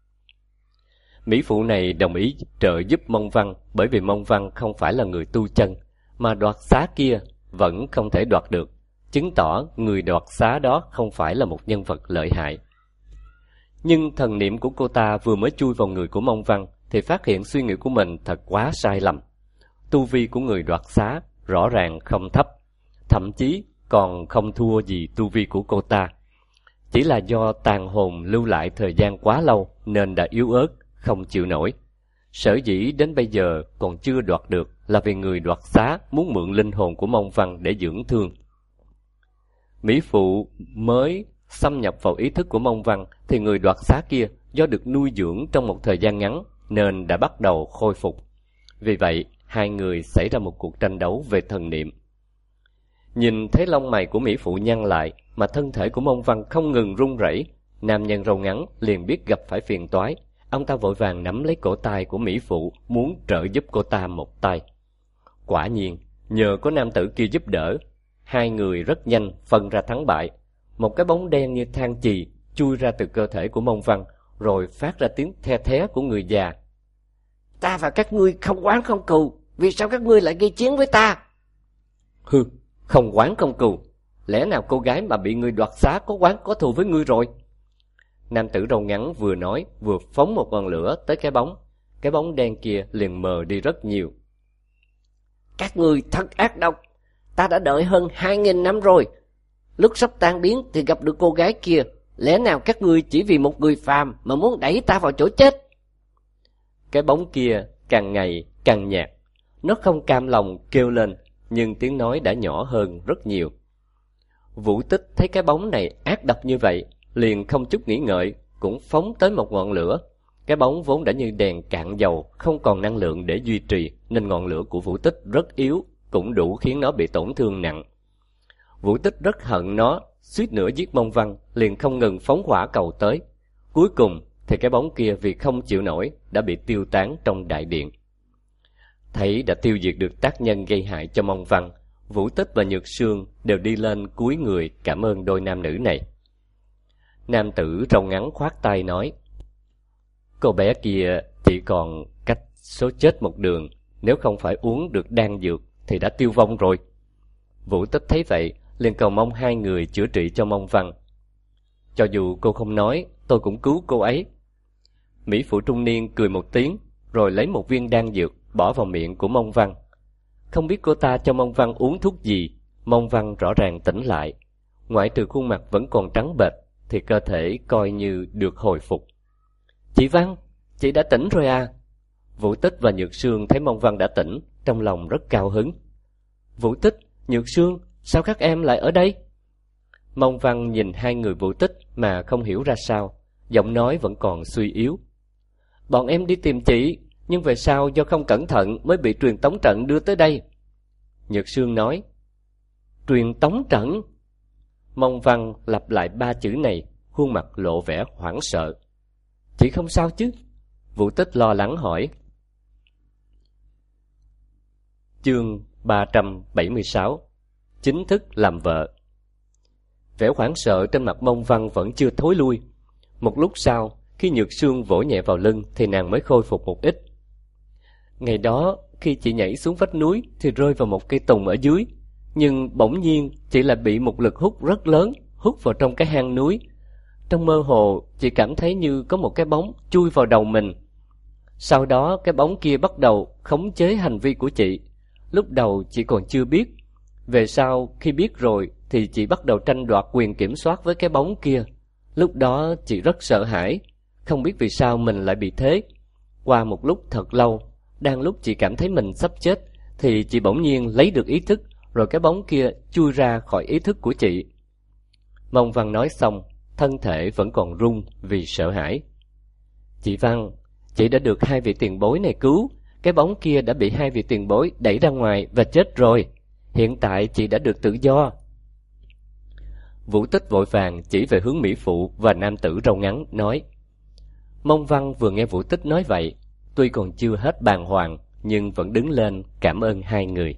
Mỹ phụ này đồng ý trợ giúp Mông Văn bởi vì Mông Văn không phải là người tu chân, mà đoạt xá kia vẫn không thể đoạt được, chứng tỏ người đoạt xá đó không phải là một nhân vật lợi hại. Nhưng thần niệm của cô ta vừa mới chui vào người của Mông Văn thì phát hiện suy nghĩ của mình thật quá sai lầm. Tu vi của người đoạt xá rõ ràng không thấp, thậm chí còn không thua gì tu vi của cô ta. Chỉ là do tàn hồn lưu lại thời gian quá lâu nên đã yếu ớt, không chịu nổi. Sở dĩ đến bây giờ còn chưa đoạt được là vì người đoạt xá muốn mượn linh hồn của Mông Văn để dưỡng thương. Mỹ phụ mới xâm nhập vào ý thức của Mông Văn thì người đoạt xá kia do được nuôi dưỡng trong một thời gian ngắn nên đã bắt đầu khôi phục. Vì vậy, hai người xảy ra một cuộc tranh đấu về thần niệm. Nhìn thấy lông mày của Mỹ phụ nhăn lại mà thân thể của Mông Văn không ngừng run rẩy, nam nhân râu ngắn liền biết gặp phải phiền toái. Ông ta vội vàng nắm lấy cổ tay của Mỹ phụ muốn trợ giúp cô ta một tay. Quả nhiên, nhờ có nam tử kia giúp đỡ, hai người rất nhanh phân ra thắng bại. Một cái bóng đen như than chì chui ra từ cơ thể của Mông Văn, rồi phát ra tiếng the thé của người già. Ta và các ngươi không oán không cừu, vì sao các ngươi lại gây chiến với ta? Hừ, không oán không cừu, lẽ nào cô gái mà bị người đoạt xá có oán có thù với ngươi rồi? Nam tử râu ngắn vừa nói vừa phóng một ngọn lửa tới cái bóng. Cái bóng đen kia liền mờ đi rất nhiều. Các ngươi thật ác độc, ta đã đợi hơn hai nghìn năm rồi. Lúc sắp tan biến thì gặp được cô gái kia, lẽ nào các ngươi chỉ vì một người phàm mà muốn đẩy ta vào chỗ chết? Cái bóng kia càng ngày càng nhạt, nó không cam lòng kêu lên, nhưng tiếng nói đã nhỏ hơn rất nhiều. Vũ Tích thấy cái bóng này ác độc như vậy, liền không chút nghĩ ngợi, cũng phóng tới một ngọn lửa. Cái bóng vốn đã như đèn cạn dầu, không còn năng lượng để duy trì, nên ngọn lửa của Vũ Tích rất yếu, cũng đủ khiến nó bị tổn thương nặng. Vũ Tích rất hận nó, suýt nữa giết Mông Văn, liền không ngừng phóng hỏa cầu tới. Cuối cùng thì cái bóng kia vì không chịu nổi đã bị tiêu tán trong đại điện. Thấy đã tiêu diệt được tác nhân gây hại cho Mông Văn, Vũ Tích và Nhược Sương đều đi lên cúi người cảm ơn đôi nam nữ này. Nam tử râu ngắn khoát tay nói: cô bé kia chỉ còn cách số chết một đường, nếu không phải uống được đan dược thì đã tiêu vong rồi. Vũ Tích thấy vậy, liền cầu mong hai người chữa trị cho Mông Văn. Cho dù cô không nói, tôi cũng cứu cô ấy. Mỹ phụ trung niên cười một tiếng, rồi lấy một viên đan dược bỏ vào miệng của Mông Văn. Không biết cô ta cho Mông Văn uống thuốc gì, Mông Văn rõ ràng tỉnh lại. Ngoại trừ khuôn mặt vẫn còn trắng bệch, thì cơ thể coi như được hồi phục. Chị Văn, chị đã tỉnh rồi à? Vũ Tích và Nhược Sương thấy Mông Văn đã tỉnh, trong lòng rất cao hứng. Vũ Tích, Nhược Sương, sao các em lại ở đây? Mông Văn nhìn hai người Vũ Tích mà không hiểu ra sao, giọng nói vẫn còn suy yếu. Bọn em đi tìm chị, nhưng về sau do không cẩn thận mới bị truyền tống trận đưa tới đây. Nhược Sương nói. Truyền tống trận? Mông Văn lặp lại ba chữ này, khuôn mặt lộ vẻ hoảng sợ. Chị không sao chứ? Vũ Tích lo lắng hỏi. Chương ba trăm bảy mươi sáu. Chính thức làm vợ. Vẻ hoảng sợ trên mặt Mông Văn vẫn chưa thối lui. Một lúc sau, khi Nhược Sương vỗ nhẹ vào lưng thì nàng mới khôi phục một ít. Ngày đó, khi chị nhảy xuống vách núi thì rơi vào một cây tùng ở dưới, nhưng bỗng nhiên chị lại bị một lực hút rất lớn hút vào trong cái hang núi. Trong mơ hồ, chị cảm thấy như có một cái bóng chui vào đầu mình. Sau đó cái bóng kia bắt đầu khống chế hành vi của chị. Lúc đầu chị còn chưa biết. Về sau khi biết rồi thì chị bắt đầu tranh đoạt quyền kiểm soát với cái bóng kia. Lúc đó chị rất sợ hãi, không biết vì sao mình lại bị thế. Qua một lúc thật lâu, đang lúc chị cảm thấy mình sắp chết thì chị bỗng nhiên lấy được ý thức, rồi cái bóng kia chui ra khỏi ý thức của chị. Mông Văn nói xong, thân thể vẫn còn run vì sợ hãi. Chị Văn, chị đã được hai vị tiền bối này cứu. Cái bóng kia đã bị hai vị tiền bối đẩy ra ngoài và chết rồi. Hiện tại chị đã được tự do. Vũ Tích vội vàng chỉ về hướng mỹ phụ và nam tử râu ngắn, nói. Mông Văn vừa nghe Vũ Tích nói vậy, tuy còn chưa hết bàng hoàng, nhưng vẫn đứng lên cảm ơn hai người.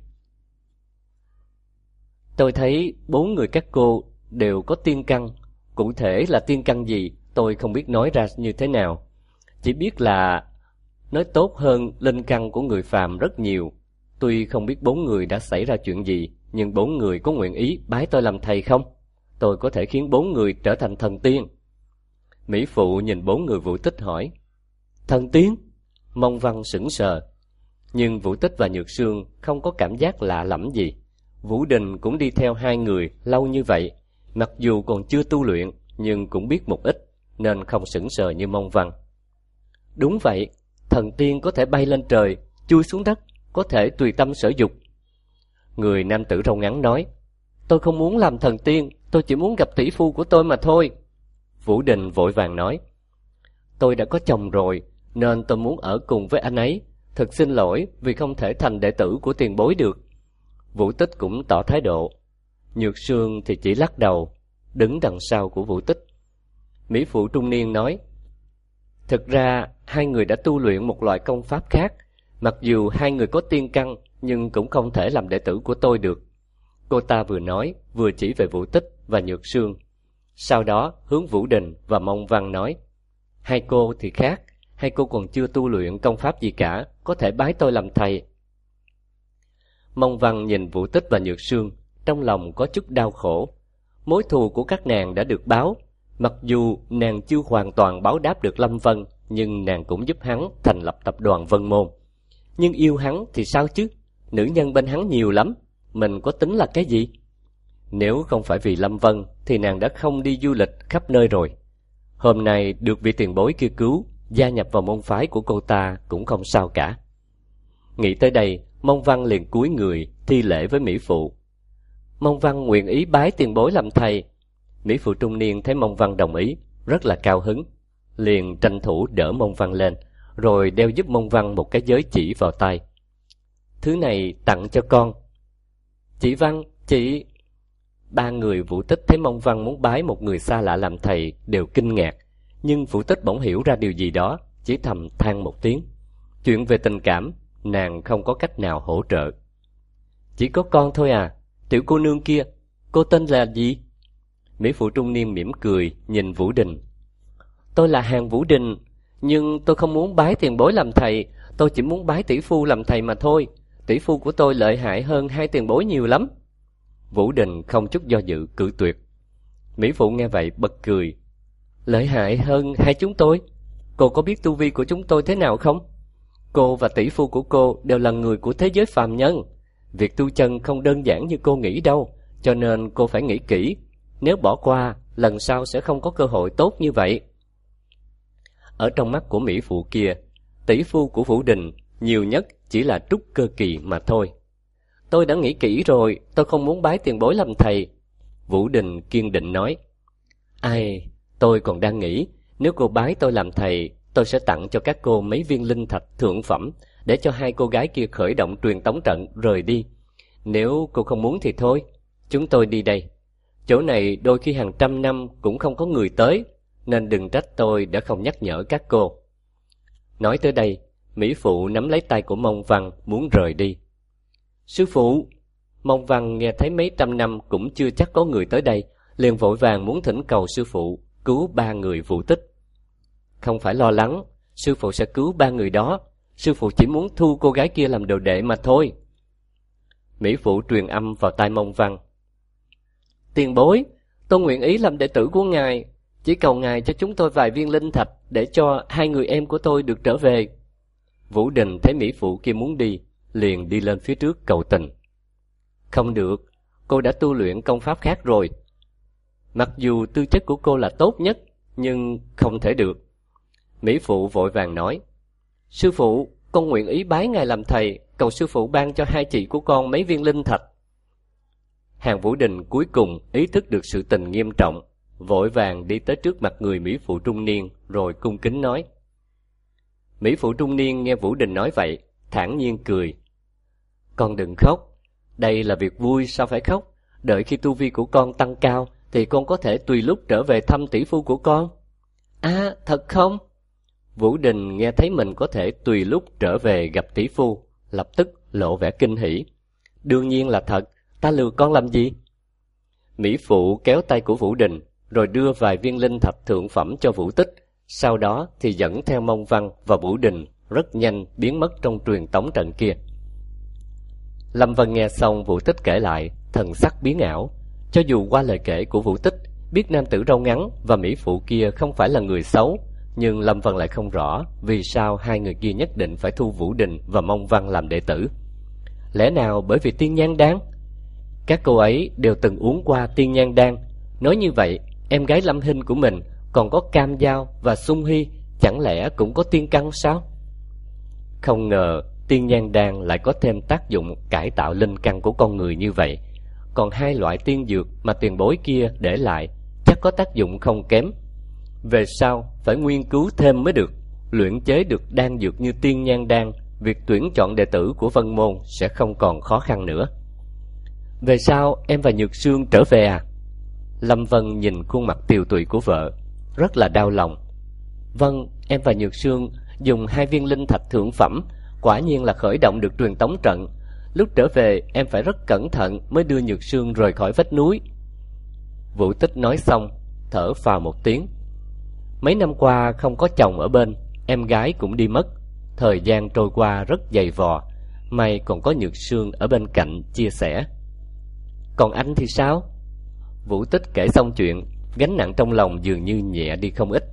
Tôi thấy bốn người các cô đều có tiên căn. Cụ thể là tiên căn gì tôi không biết nói ra như thế nào. Chỉ biết là nói tốt hơn linh căn của người phàm rất nhiều. Tuy không biết bốn người đã xảy ra chuyện gì, nhưng bốn người có nguyện ý bái tôi làm thầy không? Tôi có thể khiến bốn người trở thành thần tiên. Mỹ phụ nhìn bốn người Vũ Tích hỏi. Thần tiên? Mông Văn sững sờ. Nhưng Vũ Tích và Nhược Sương không có cảm giác lạ lẫm gì. Vũ Đình cũng đi theo hai người lâu như vậy, mặc dù còn chưa tu luyện nhưng cũng biết một ít, nên không sững sờ như Mông Văn. Đúng vậy, thần tiên có thể bay lên trời, chui xuống đất, có thể tùy tâm sở dục. Người nam tử râu ngắn nói. Tôi không muốn làm thần tiên, tôi chỉ muốn gặp tỷ phu của tôi mà thôi. Vũ Đình vội vàng nói. Tôi đã có chồng rồi, nên tôi muốn ở cùng với anh ấy. Thật xin lỗi vì không thể thành đệ tử của tiền bối được. Vũ Tích cũng tỏ thái độ. Nhược Sương thì chỉ lắc đầu, đứng đằng sau của Vũ Tích. Mỹ phụ trung niên nói. Thực ra hai người đã tu luyện một loại công pháp khác. Mặc dù hai người có tiên căn, nhưng cũng không thể làm đệ tử của tôi được. Cô ta vừa nói, vừa chỉ về Vũ Tích và Nhược Sương. Sau đó hướng Vũ Đình và Mông Văn nói. Hai cô thì khác, hai cô còn chưa tu luyện công pháp gì cả, có thể bái tôi làm thầy. Mông Văn nhìn Vũ Tích và Nhược Sương, trong lòng có chút đau khổ. Mối thù của các nàng đã được báo. Mặc dù nàng chưa hoàn toàn báo đáp được Lâm Vân, nhưng nàng cũng giúp hắn thành lập tập đoàn Vân Môn. Nhưng yêu hắn thì sao chứ? Nữ nhân bên hắn nhiều lắm, mình có tính là cái gì? Nếu không phải vì Lâm Vân thì nàng đã không đi du lịch khắp nơi rồi. Hôm nay được vị tiền bối kia cứu, gia nhập vào môn phái của cô ta cũng không sao cả. Nghĩ tới đây, Mông Văn liền cúi người thi lễ với mỹ phụ. Mông Văn nguyện ý bái tiền bối làm thầy. Mỹ phụ trung niên thấy Mông Văn đồng ý, rất là cao hứng, liền tranh thủ đỡ Mông Văn lên, rồi đeo giúp Mông Văn một cái giới chỉ vào tay. Thứ này tặng cho con. Chị Văn, chị... Ba người Vũ Tích thấy Mông Văn muốn bái một người xa lạ làm thầy đều kinh ngạc, nhưng Vũ Tích bỗng hiểu ra điều gì đó, chỉ thầm than một tiếng. Chuyện về tình cảm, nàng không có cách nào hỗ trợ. Chỉ có con thôi à? Tiểu cô nương kia, cô tên là gì? Mỹ phụ trung niên mỉm cười nhìn Vũ Đình. Tôi là Hàn Vũ Đình, nhưng tôi không muốn bái tiền bối làm thầy, tôi chỉ muốn bái tỷ phu làm thầy mà thôi. Tỷ phu của tôi lợi hại hơn hai tiền bối nhiều lắm. Vũ Đình không chút do dự cự tuyệt. Mỹ phụ nghe vậy bật cười. Lợi hại hơn hai chúng tôi? Cô có biết tu vi của chúng tôi thế nào không? Cô và tỷ phu của cô đều là người của thế giới phàm nhân. Việc tu chân không đơn giản như cô nghĩ đâu, cho nên cô phải nghĩ kỹ. Nếu bỏ qua, lần sau sẽ không có cơ hội tốt như vậy. Ở trong mắt của Mỹ phụ kia, tỷ phu của Vũ Đình nhiều nhất chỉ là trúc cơ kỳ mà thôi. Tôi đã nghĩ kỹ rồi, tôi không muốn bái tiền bối làm thầy. Vũ Đình kiên định nói. Ai, tôi còn đang nghĩ, nếu cô bái tôi làm thầy, tôi sẽ tặng cho các cô mấy viên linh thạch thượng phẩm, để cho hai cô gái kia khởi động truyền tống trận rời đi. Nếu cô không muốn thì thôi, chúng tôi đi đây. Chỗ này đôi khi hàng trăm năm cũng không có người tới, nên đừng trách tôi đã không nhắc nhở các cô. Nói tới đây, Mỹ phụ nắm lấy tay của Mông Văn muốn rời đi. Sư phụ! Mông Văn nghe thấy mấy trăm năm cũng chưa chắc có người tới đây, liền vội vàng muốn thỉnh cầu sư phụ cứu ba người Vũ Tích. Không phải lo lắng, sư phụ sẽ cứu ba người đó, sư phụ chỉ muốn thu cô gái kia làm đồ đệ mà thôi. Mỹ phụ truyền âm vào tai Mông Văn. Tiền bối, tôi nguyện ý làm đệ tử của ngài, chỉ cầu ngài cho chúng tôi vài viên linh thạch để cho hai người em của tôi được trở về. Vũ Đình thấy Mỹ phụ kia muốn đi, liền đi lên phía trước cầu tình. Không được, cô đã tu luyện công pháp khác rồi. Mặc dù tư chất của cô là tốt nhất, nhưng không thể được. Mỹ phụ vội vàng nói. Sư phụ, con nguyện ý bái ngài làm thầy, cầu sư phụ ban cho hai chị của con mấy viên linh thạch. Hàn Vũ Đình cuối cùng ý thức được sự tình nghiêm trọng, vội vàng đi tới trước mặt người Mỹ phụ trung niên, rồi cung kính nói. Mỹ phụ trung niên nghe Vũ Đình nói vậy, thản nhiên cười. Con đừng khóc, đây là việc vui, sao phải khóc? Đợi khi tu vi của con tăng cao, thì con có thể tùy lúc trở về thăm tỷ phu của con. À, thật không? Vũ Đình nghe thấy mình có thể tùy lúc trở về gặp tỷ phu, lập tức lộ vẻ kinh hỉ. Đương nhiên là thật, ta lừa con làm gì? Mỹ phụ kéo tay của Vũ Đình, rồi đưa vài viên linh thạch thượng phẩm cho Vũ Tích, sau đó thì dẫn theo Mông Văn và Vũ Đình rất nhanh biến mất trong truyền tống trận kia. Lâm Vân nghe xong Vũ Tích kể lại, thần sắc biến ảo. Cho dù qua lời kể của Vũ Tích, biết nam tử râu ngắn và Mỹ phụ kia không phải là người xấu, nhưng Lâm Vân lại không rõ vì sao hai người kia nhất định phải thu Vũ Đình và Mông Văn làm đệ tử. Lẽ nào bởi vì tiên nhang đan? Các cô ấy đều từng uống qua tiên nhang đan. Nói như vậy, em gái Lâm Hinh của mình còn có Cam Giao và Sung Hy, chẳng lẽ cũng có tiên căn sao? Không ngờ tiên nhang đan lại có thêm tác dụng cải tạo linh căn của con người như vậy. Còn hai loại tiên dược mà tiền bối kia để lại chắc có tác dụng không kém. Về sau phải nghiên cứu thêm mới được. Luyện chế được đan dược như tiên nhang đan, việc tuyển chọn đệ tử của Vân Môn sẽ không còn khó khăn nữa. Về sau em và Nhược Sương trở về à? Lâm Vân nhìn khuôn mặt tiều tụy của vợ, rất là đau lòng. Vâng, em và Nhược Sương dùng hai viên linh thạch thượng phẩm, quả nhiên là khởi động được truyền tống trận. Lúc trở về em phải rất cẩn thận mới đưa Nhược Sương rời khỏi vách núi. Vũ Tích nói xong, thở phào một tiếng. Mấy năm qua không có chồng ở bên, em gái cũng đi mất. Thời gian trôi qua rất dày vò, may còn có Nhược Sương ở bên cạnh chia sẻ. Còn anh thì sao? Vũ Tích kể xong chuyện, gánh nặng trong lòng dường như nhẹ đi không ít.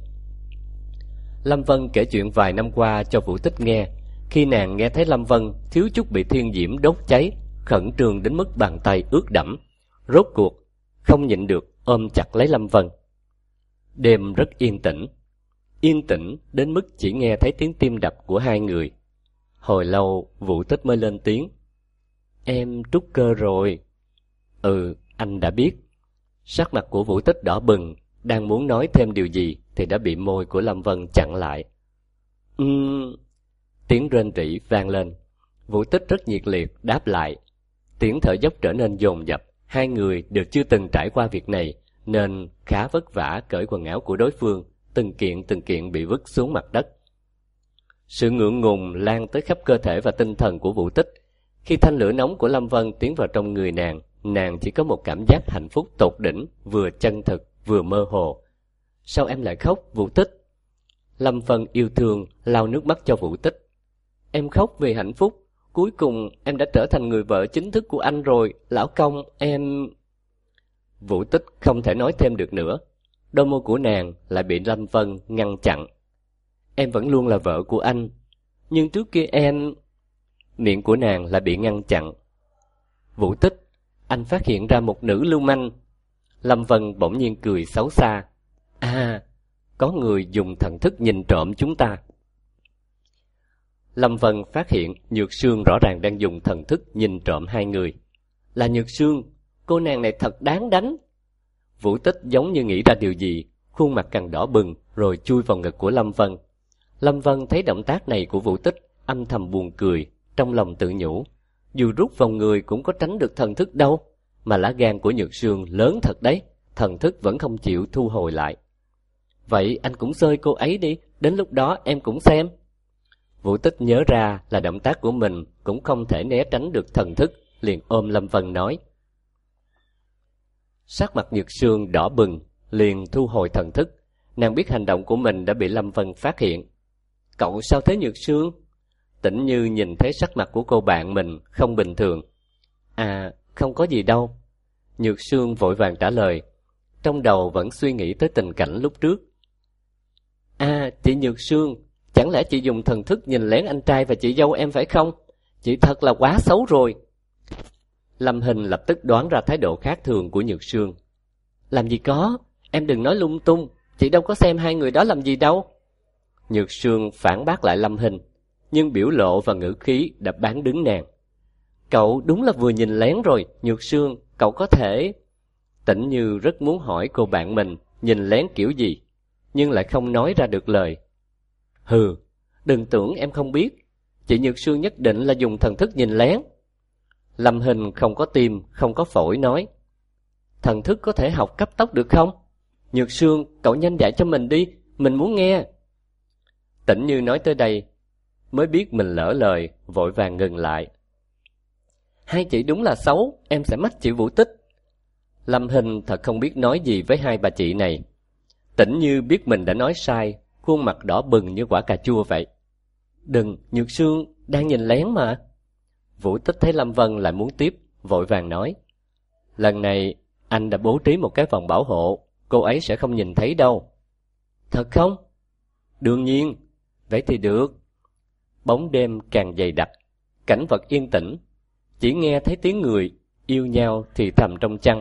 Lâm Vân kể chuyện vài năm qua cho Vũ Tích nghe. Khi nàng nghe thấy Lâm Vân thiếu chút bị thiên diễm đốt cháy, khẩn trương đến mức bàn tay ướt đẫm, rốt cuộc không nhịn được ôm chặt lấy Lâm Vân. Đêm rất yên tĩnh, yên tĩnh đến mức chỉ nghe thấy tiếng tim đập của hai người. Hồi lâu Vũ Tích mới lên tiếng. Em trút cơ rồi. Ừ, anh đã biết. Sắc mặt của Vũ Tích đỏ bừng, đang muốn nói thêm điều gì thì đã bị môi của Lâm Vân chặn lại. Ừm... Tiếng rên rỉ vang lên. Vũ Tích rất nhiệt liệt đáp lại. Tiếng thở dốc trở nên dồn dập. Hai người đều chưa từng trải qua việc này, nên khá vất vả cởi quần áo của đối phương, từng kiện từng kiện bị vứt xuống mặt đất. Sự ngượng ngùng lan tới khắp cơ thể và tinh thần của Vũ Tích. Khi thanh lửa nóng của Lâm Vân tiến vào trong người nàng, nàng chỉ có một cảm giác hạnh phúc tột đỉnh, vừa chân thực, vừa mơ hồ. Sao em lại khóc, Vũ Tích? Lâm Vân yêu thương lau nước mắt cho Vũ Tích. Em khóc vì hạnh phúc. Cuối cùng em đã trở thành người vợ chính thức của anh rồi, lão công, em... Vũ Tích không thể nói thêm được nữa. Đôi môi của nàng lại bị Lâm Vân ngăn chặn. Em vẫn luôn là vợ của anh, nhưng trước kia em... Miệng của nàng lại bị ngăn chặn. Vũ Tích, anh phát hiện ra một nữ lưu manh. Lâm Vân bỗng nhiên cười xấu xa. À, có người dùng thần thức nhìn trộm chúng ta. Lâm Vân phát hiện Nhược Sương rõ ràng đang dùng thần thức nhìn trộm hai người. Là Nhược Sương, cô nàng này thật đáng đánh. Vũ Tích giống như nghĩ ra điều gì, khuôn mặt càng đỏ bừng rồi chui vào ngực của Lâm Vân. Lâm Vân thấy động tác này của Vũ Tích, âm thầm buồn cười, trong lòng tự nhủ. Dù rút vào người cũng có tránh được thần thức đâu, mà lá gan của Nhược Sương lớn thật đấy, thần thức vẫn không chịu thu hồi lại. Vậy anh cũng xơi cô ấy đi, đến lúc đó em cũng xem. Vũ Tích nhớ ra là động tác của mình cũng không thể né tránh được thần thức, liền ôm Lâm Vân nói. Sắc mặt Nhược Sương đỏ bừng, liền thu hồi thần thức. Nàng biết hành động của mình đã bị Lâm Vân phát hiện. Cậu sao thế Nhược Sương? Tĩnh Như nhìn thấy sắc mặt của cô bạn mình không bình thường. À, không có gì đâu. Nhược Sương vội vàng trả lời, trong đầu vẫn suy nghĩ tới tình cảnh lúc trước. À, chị Nhược Sương, chẳng lẽ chị dùng thần thức nhìn lén anh trai và chị dâu em phải không? Chị thật là quá xấu rồi. Lâm Hình lập tức đoán ra thái độ khác thường của Nhược Sương. Làm gì có, em đừng nói lung tung, chị đâu có xem hai người đó làm gì đâu. Nhược Sương phản bác lại Lâm Hình, nhưng biểu lộ và ngữ khí đã bán đứng nàng. Cậu đúng là vừa nhìn lén rồi, Nhược Sương, cậu có thể... Tĩnh Như rất muốn hỏi cô bạn mình nhìn lén kiểu gì, nhưng lại không nói ra được lời. Hừ, đừng tưởng em không biết, chị Nhược Sương nhất định là dùng thần thức nhìn lén. Lâm Hình không có tim, không có phổi nói. Thần thức có thể học cấp tốc được không? Nhược Sương, cậu nhanh dạy cho mình đi, mình muốn nghe. Tĩnh Như nói tới đây, mới biết mình lỡ lời, vội vàng ngừng lại. Hai chị đúng là xấu, em sẽ mách chị Vũ Tích. Lâm Hình thật không biết nói gì với hai bà chị này. Tĩnh Như biết mình đã nói sai, khuôn mặt đỏ bừng như quả cà chua vậy. Đừng, Nhược Sương, đang nhìn lén mà. Vũ Tích thấy Lâm Vân lại muốn tiếp, vội vàng nói. Lần này, anh đã bố trí một cái vòng bảo hộ, cô ấy sẽ không nhìn thấy đâu. Thật không? Đương nhiên, vậy thì được. Bóng đêm càng dày đặc, cảnh vật yên tĩnh, chỉ nghe thấy tiếng người yêu nhau thì thầm trong chăn.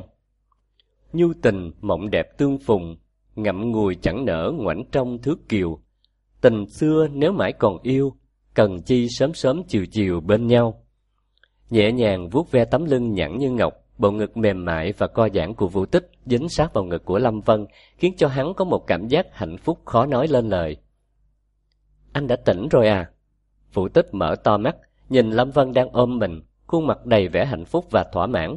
Nhu tình mộng đẹp tương phùng, ngậm ngùi chẳng nở ngoảnh trong thước kiều. Tình xưa nếu mãi còn yêu, cần chi sớm sớm chiều chiều bên nhau. Nhẹ nhàng vuốt ve tấm lưng nhẵn như ngọc, bộ ngực mềm mại và co giãn của Vũ Tích dính sát vào ngực của Lâm Vân, khiến cho hắn có một cảm giác hạnh phúc khó nói lên lời. Anh đã tỉnh rồi à? Vũ Tích mở to mắt, nhìn Lâm Vân đang ôm mình, khuôn mặt đầy vẻ hạnh phúc và thỏa mãn.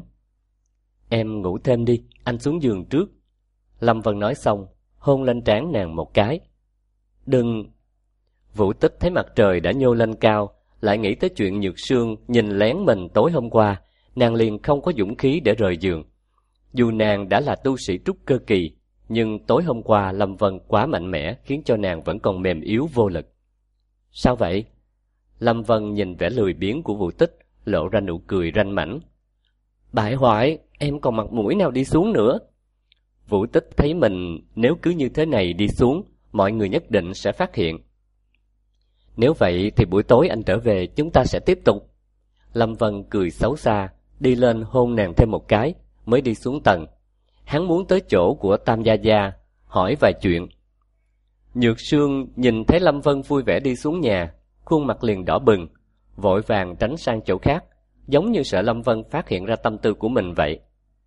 Em ngủ thêm đi, anh xuống giường trước. Lâm Vân nói xong, hôn lên trán nàng một cái. Đừng... Vũ Tích thấy mặt trời đã nhô lên cao, lại nghĩ tới chuyện Nhược Sương nhìn lén mình tối hôm qua, nàng liền không có dũng khí để rời giường. Dù nàng đã là tu sĩ trúc cơ kỳ, nhưng tối hôm qua Lâm Vân quá mạnh mẽ khiến cho nàng vẫn còn mềm yếu vô lực. Sao vậy? Lâm Vân nhìn vẻ lười biếng của Vũ Tích, lộ ra nụ cười ranh mãnh. Bại hoại, em còn mặt mũi nào đi xuống nữa? Vũ Tích thấy mình nếu cứ như thế này đi xuống, mọi người nhất định sẽ phát hiện. Nếu vậy thì buổi tối anh trở về chúng ta sẽ tiếp tục. Lâm Vân cười xấu xa, đi lên hôn nàng thêm một cái, mới đi xuống tầng. Hắn muốn tới chỗ của Tam Gia Gia, hỏi vài chuyện. Nhược Sương nhìn thấy Lâm Vân vui vẻ đi xuống nhà, khuôn mặt liền đỏ bừng, vội vàng tránh sang chỗ khác, giống như sợ Lâm Vân phát hiện ra tâm tư của mình vậy.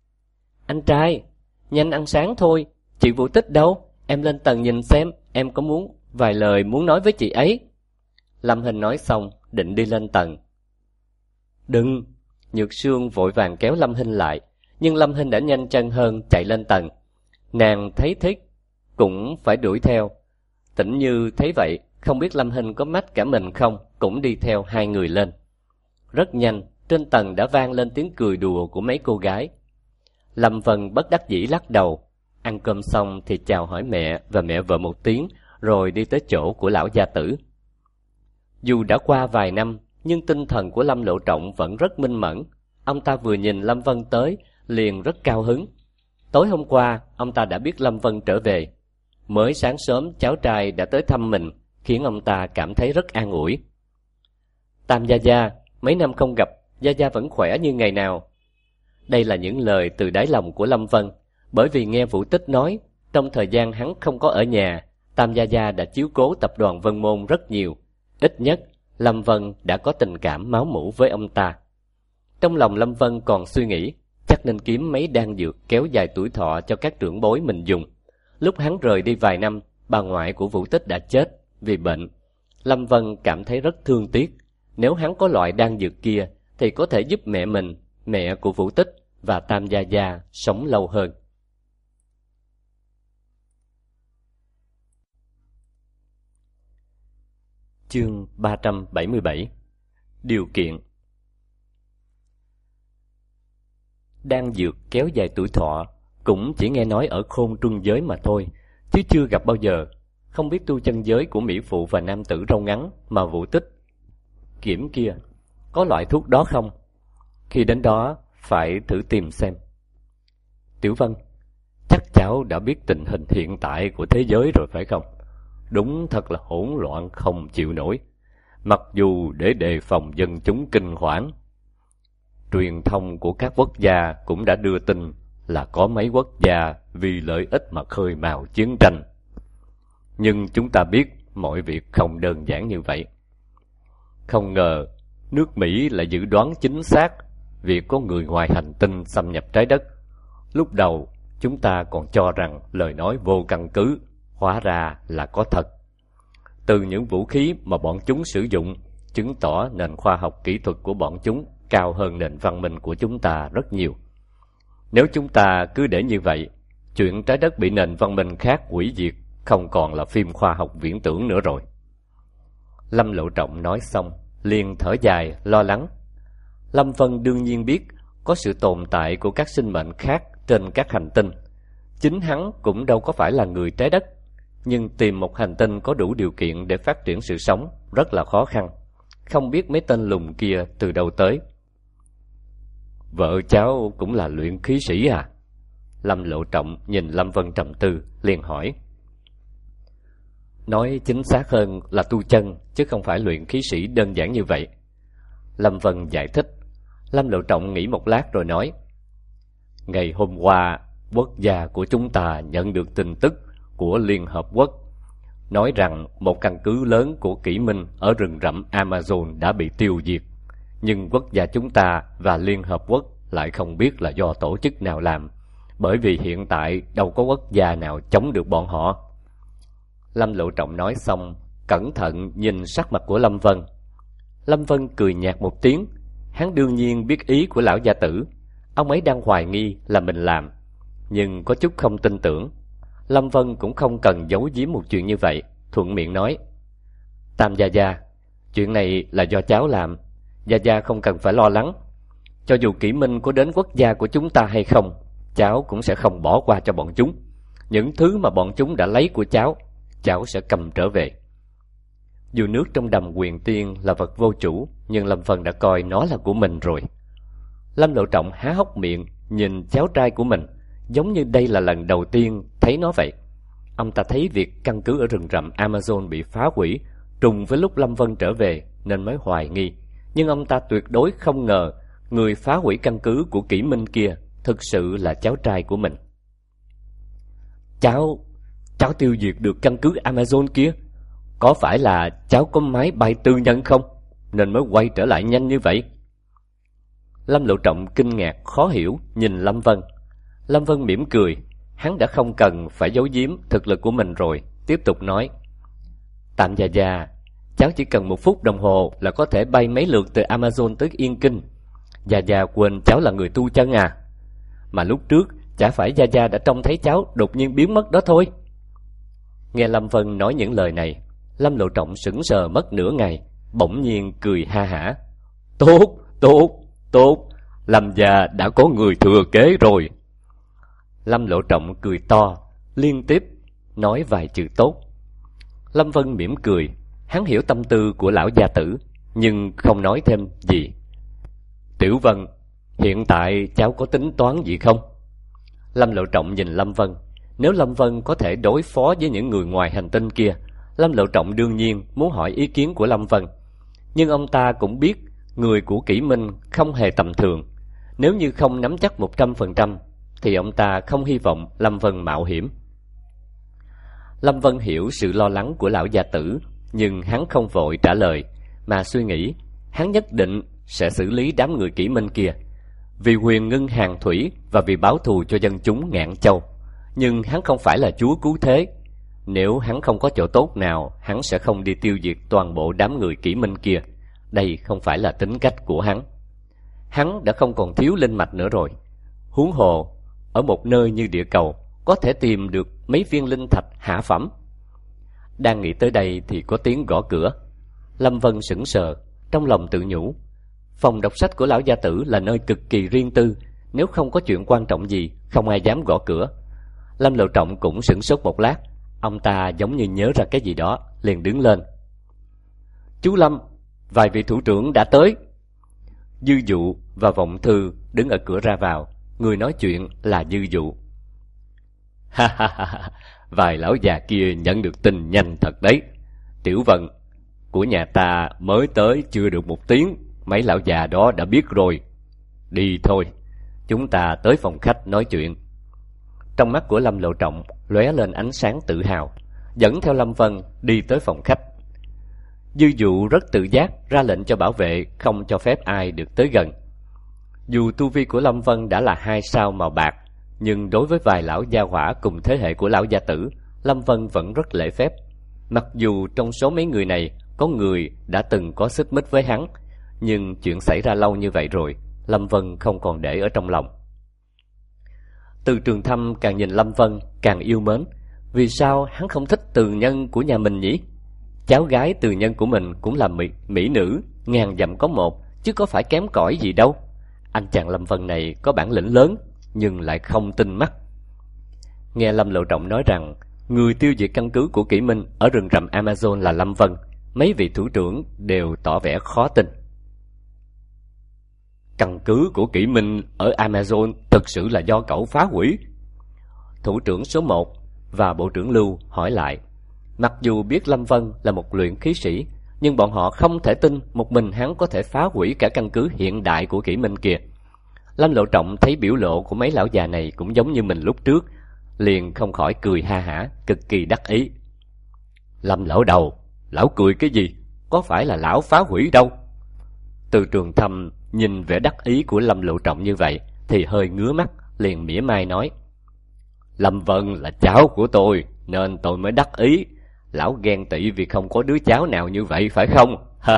Anh trai, nhanh ăn sáng thôi. Chị Vũ Tích đâu? Em lên tầng nhìn xem, em có muốn vài lời muốn nói với chị ấy. Lâm Hinh nói xong, định đi lên tầng. Đừng! Nhược Sương vội vàng kéo Lâm Hinh lại, nhưng Lâm Hinh đã nhanh chân hơn chạy lên tầng. Nàng thấy thế cũng phải đuổi theo. Tĩnh Như thấy vậy, không biết Lâm Hinh có mách cả mình không, cũng đi theo hai người lên. Rất nhanh, trên tầng đã vang lên tiếng cười đùa của mấy cô gái. Lâm Vân bất đắc dĩ lắc đầu. Ăn cơm xong thì chào hỏi mẹ và mẹ vợ một tiếng, rồi đi tới chỗ của lão gia tử. Dù đã qua vài năm, nhưng tinh thần của Lâm Lộ Trọng vẫn rất minh mẫn. Ông ta vừa nhìn Lâm Vân tới, liền rất cao hứng. Tối hôm qua, ông ta đã biết Lâm Vân trở về. Mới sáng sớm, cháu trai đã tới thăm mình, khiến ông ta cảm thấy rất an ủi. Tam gia gia, mấy năm không gặp, gia gia vẫn khỏe như ngày nào. Đây là những lời từ đáy lòng của Lâm Vân, bởi vì nghe Vũ Tích nói, trong thời gian hắn không có ở nhà, Tam gia gia đã chiếu cố tập đoàn Vân Môn rất nhiều. Ít nhất, Lâm Vân đã có tình cảm máu mủ với ông ta. Trong lòng Lâm Vân còn suy nghĩ, chắc nên kiếm mấy đan dược kéo dài tuổi thọ cho các trưởng bối mình dùng. Lúc hắn rời đi vài năm, bà ngoại của Vũ Tích đã chết vì bệnh. Lâm Vân cảm thấy rất thương tiếc. Nếu hắn có loại đan dược kia, thì có thể giúp mẹ mình, mẹ của Vũ Tích và Tam gia gia sống lâu hơn. Chương ba trăm bảy mươi bảy. Điều kiện. Đan dược kéo dài tuổi thọ cũng chỉ nghe nói ở Khôn Trung giới mà thôi, chứ chưa gặp bao giờ. Không biết tu chân giới của mỹ phụ và nam tử râu ngắn mà Vũ Tích kiểm kia có loại thuốc đó không? Khi đến đó phải thử tìm xem. Tiểu Vân, chắc cháu đã biết tình hình hiện tại của thế giới rồi phải không? Đúng thật là hỗn loạn không chịu nổi. Mặc dù để đề phòng dân chúng kinh hoảng, truyền thông của các quốc gia cũng đã đưa tin là có mấy quốc gia vì lợi ích mà khơi mào chiến tranh. Nhưng chúng ta biết mọi việc không đơn giản như vậy. Không ngờ nước Mỹ lại dự đoán chính xác việc có người ngoài hành tinh xâm nhập trái đất. Lúc đầu chúng ta còn cho rằng lời nói vô căn cứ, hóa ra là có thật. Từ những vũ khí mà bọn chúng sử dụng, chứng tỏ nền khoa học kỹ thuật của bọn chúng cao hơn nền văn minh của chúng ta rất nhiều. Nếu chúng ta cứ để như vậy, chuyện trái đất bị nền văn minh khác hủy diệt không còn là phim khoa học viễn tưởng nữa rồi. Lâm Lộ Trọng nói xong, liền thở dài, lo lắng. Lâm Vân đương nhiên biết có sự tồn tại của các sinh mệnh khác trên các hành tinh. Chính hắn cũng đâu có phải là người trái đất, nhưng tìm một hành tinh có đủ điều kiện để phát triển sự sống rất là khó khăn. Không biết mấy tên lùn kia từ đâu tới. Vợ cháu cũng là luyện khí sĩ à? Lâm Lộ Trọng nhìn Lâm Vân trầm tư, liền hỏi. Nói chính xác hơn là tu chân, chứ không phải luyện khí sĩ đơn giản như vậy. Lâm Vân giải thích. Lâm Lộ Trọng nghĩ một lát rồi nói. Ngày hôm qua, quốc gia của chúng ta nhận được tin tức của Liên Hợp Quốc, nói rằng một căn cứ lớn của Kỷ Minh ở rừng rậm Amazon đã bị tiêu diệt. Nhưng quốc gia chúng ta và Liên Hợp Quốc lại không biết là do tổ chức nào làm, bởi vì hiện tại đâu có quốc gia nào chống được bọn họ. Lâm Lộ Trọng nói xong, cẩn thận nhìn sắc mặt của Lâm Vân. Lâm Vân cười nhạt một tiếng. Hắn đương nhiên biết ý của lão gia tử. Ông ấy đang hoài nghi là mình làm, nhưng có chút không tin tưởng. Lâm Vân cũng không cần giấu giếm một chuyện như vậy, thuận miệng nói. Tam gia gia, chuyện này là do cháu làm, gia gia không cần phải lo lắng. Cho dù Kỷ Minh có đến quốc gia của chúng ta hay không, cháu cũng sẽ không bỏ qua cho bọn chúng. Những thứ mà bọn chúng đã lấy của cháu, cháu sẽ cầm trở về. Dù nước trong đầm Quyền Tiên là vật vô chủ, nhưng Lâm Vân đã coi nó là của mình rồi. Lâm Lộ Trọng há hốc miệng nhìn cháu trai của mình, giống như đây là lần đầu tiên thấy nó vậy. Ông ta thấy việc căn cứ ở rừng rậm Amazon bị phá hủy trùng với lúc Lâm Vân trở về nên mới hoài nghi. Nhưng ông ta tuyệt đối không ngờ người phá hủy căn cứ của Kỷ Minh kia thực sự là cháu trai của mình. Cháu, cháu tiêu diệt được căn cứ Amazon kia? Có phải là cháu có máy bay tư nhân không, nên mới quay trở lại nhanh như vậy? Lâm Lộ Trọng kinh ngạc khó hiểu nhìn Lâm Vân. Lâm Vân mỉm cười, hắn đã không cần phải giấu giếm thực lực của mình rồi, tiếp tục nói: Tam gia gia, cháu chỉ cần một phút đồng hồ là có thể bay mấy lượt từ Amazon tới Yên Kinh. Gia gia quên cháu là người tu chân à? Mà lúc trước chả phải gia gia đã trông thấy cháu đột nhiên biến mất đó thôi. Nghe Lâm Vân nói những lời này, Lâm Lộ Trọng sững sờ mất nửa ngày, bỗng nhiên cười ha hả: Tốt, tốt, tốt, Lâm gia đã có người thừa kế rồi. Lâm Lộ Trọng cười to, liên tiếp nói vài chữ tốt. Lâm Vân mỉm cười, hắn hiểu tâm tư của lão gia tử, nhưng không nói thêm gì. Tiểu Vân, hiện tại cháu có tính toán gì không? Lâm Lộ Trọng nhìn Lâm Vân. Nếu Lâm Vân có thể đối phó với những người ngoài hành tinh kia, Lâm Lộ Trọng đương nhiên muốn hỏi ý kiến của Lâm Vân. Nhưng ông ta cũng biết người của Kỷ Minh không hề tầm thường. Nếu như không nắm chắc một trăm phần trăm thì ông ta không hy vọng Lâm Vân mạo hiểm. Lâm Vân hiểu sự lo lắng của lão gia tử, nhưng hắn không vội trả lời, mà suy nghĩ hắn nhất định sẽ xử lý đám người Kỷ Minh kia, vì Huyền Ngân Hàng Thủy và vì báo thù cho dân chúng Ngạn Châu. Nhưng hắn không phải là chúa cứu thế. Nếu hắn không có chỗ tốt nào, hắn sẽ không đi tiêu diệt toàn bộ đám người Kỷ Minh kia. Đây không phải là tính cách của hắn. Hắn đã không còn thiếu linh mạch nữa rồi. Huống hồ, ở một nơi như địa cầu, có thể tìm được mấy viên linh thạch hạ phẩm. Đang nghĩ tới đây thì có tiếng gõ cửa. Lâm Vân sững sờ, trong lòng tự nhủ, phòng đọc sách của lão gia tử là nơi cực kỳ riêng tư, nếu không có chuyện quan trọng gì, không ai dám gõ cửa. Lâm Lộ Trọng cũng sửng sốt một lát, ông ta giống như nhớ ra cái gì đó, liền đứng lên. Chú Lâm, vài vị thủ trưởng đã tới. Dư Dụ và Vọng Thư đứng ở cửa ra vào, người nói chuyện là Dư Dụ. Ha ha ha, vài lão già kia nhận được tin nhanh thật đấy. Tiểu Vân, của nhà ta mới tới chưa được một tiếng, mấy lão già đó đã biết rồi. Đi thôi, chúng ta tới phòng khách nói chuyện. Trong mắt của Lâm Lộ Trọng lóe lên ánh sáng tự hào, dẫn theo Lâm Vân đi tới phòng khách. Dư Dụ rất tự giác ra lệnh cho bảo vệ không cho phép ai được tới gần. Dù tu vi của Lâm Vân đã là hai sao màu bạc, nhưng đối với vài lão gia hỏa cùng thế hệ của lão gia tử, Lâm Vân vẫn rất lễ phép. Mặc dù trong số mấy người này có người đã từng có xích mích với hắn, nhưng chuyện xảy ra lâu như vậy rồi, Lâm Vân không còn để ở trong lòng. Từ Trường Thâm càng nhìn Lâm Vân càng yêu mến. Vì sao hắn không thích Từ Nhân của nhà mình nhỉ? Cháu gái Từ Nhân của mình cũng là mỹ, mỹ nữ, ngàn dặm có một, chứ có phải kém cỏi gì đâu. Anh chàng Lâm Vân này có bản lĩnh lớn, nhưng lại không tinh mắt. Nghe Lâm Lộ Trọng nói rằng người tiêu diệt căn cứ của Kỷ Minh ở rừng rậm Amazon là Lâm Vân, mấy vị thủ trưởng đều tỏ vẻ khó tin. Căn cứ của Kỷ Minh ở Amazon thực sự là do cậu phá hủy? Thủ trưởng số một và bộ trưởng Lưu hỏi lại. Mặc dù biết Lâm Vân là một luyện khí sĩ, nhưng bọn họ không thể tin một mình hắn có thể phá hủy cả căn cứ hiện đại của Kỷ Minh kia. Lâm Lộ Trọng thấy biểu lộ của mấy lão già này cũng giống như mình lúc trước, liền không khỏi cười ha hả, cực kỳ đắc ý. Lâm lão đầu, lão cười cái gì? Có phải là lão phá hủy đâu? Từ Trường Thâm nhìn vẻ đắc ý của Lâm Lộ Trọng như vậy thì hơi ngứa mắt, liền mỉa mai nói. Lâm Vân là cháu của tôi nên tôi mới đắc ý. Lão ghen tị vì không có đứa cháu nào như vậy phải không?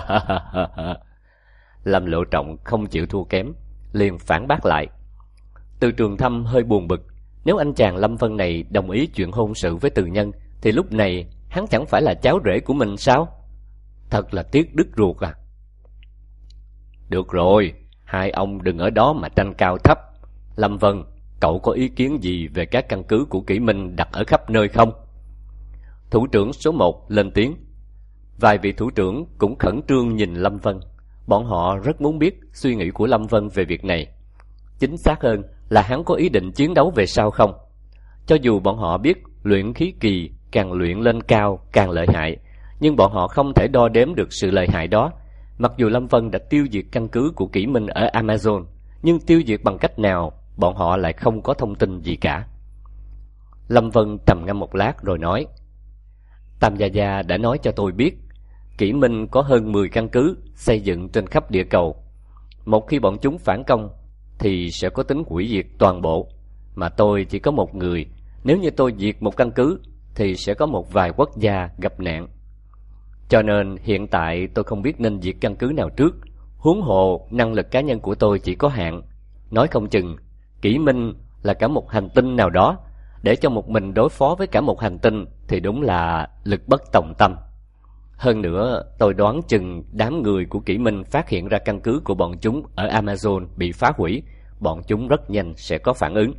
Lâm Lộ Trọng không chịu thua kém, liền phản bác lại. Từ Trường Thâm hơi buồn bực. Nếu anh chàng Lâm Vân này đồng ý chuyện hôn sự với Từ Nhân, thì lúc này hắn chẳng phải là cháu rể của mình sao? Thật là tiếc đứt ruột à. Được rồi, hai ông đừng ở đó mà tranh cao thấp. Lâm Vân, cậu có ý kiến gì về các căn cứ của Kỷ Minh đặt ở khắp nơi không? Thủ trưởng số một lên tiếng. Vài vị thủ trưởng cũng khẩn trương nhìn Lâm Vân. Bọn họ rất muốn biết suy nghĩ của Lâm Vân về việc này. Chính xác hơn là hắn có ý định chiến đấu về sau không? Cho dù bọn họ biết luyện khí kỳ càng luyện lên cao càng lợi hại, nhưng bọn họ không thể đo đếm được sự lợi hại đó. Mặc dù Lâm Vân đã tiêu diệt căn cứ của Kỷ Minh ở Amazon, nhưng tiêu diệt bằng cách nào, bọn họ lại không có thông tin gì cả. Lâm Vân trầm ngâm một lát rồi nói. Tam Gia Gia đã nói cho tôi biết, Kỷ Minh có hơn mười căn cứ xây dựng trên khắp địa cầu. Một khi bọn chúng phản công, thì sẽ có tính hủy diệt toàn bộ. mà tôi chỉ có một người. Nếu như tôi diệt một căn cứ thì sẽ có một vài quốc gia gặp nạn. Cho nên hiện tại tôi không biết nên diệt căn cứ nào trước. Huống hồ năng lực cá nhân của tôi chỉ có hạn. Nói không chừng Kỷ Minh là cả một hành tinh nào đó. Để cho một mình đối phó với cả một hành tinh thì đúng là lực bất tòng tâm. Hơn nữa, tôi đoán chừng đám người của Kỷ Minh phát hiện ra căn cứ của bọn chúng ở Amazon bị phá hủy, bọn chúng rất nhanh sẽ có phản ứng.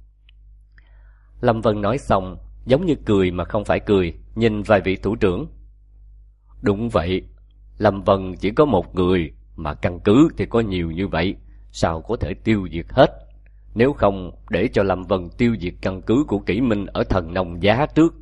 Lâm Vân nói xong, giống như cười mà không phải cười, nhìn vài vị thủ trưởng. Đúng vậy, Lâm Vân chỉ có một người, mà căn cứ thì có nhiều như vậy, sao có thể tiêu diệt hết? Nếu không, để cho Lâm Vân tiêu diệt căn cứ của Kỷ Minh ở Thần Nông Giá trước.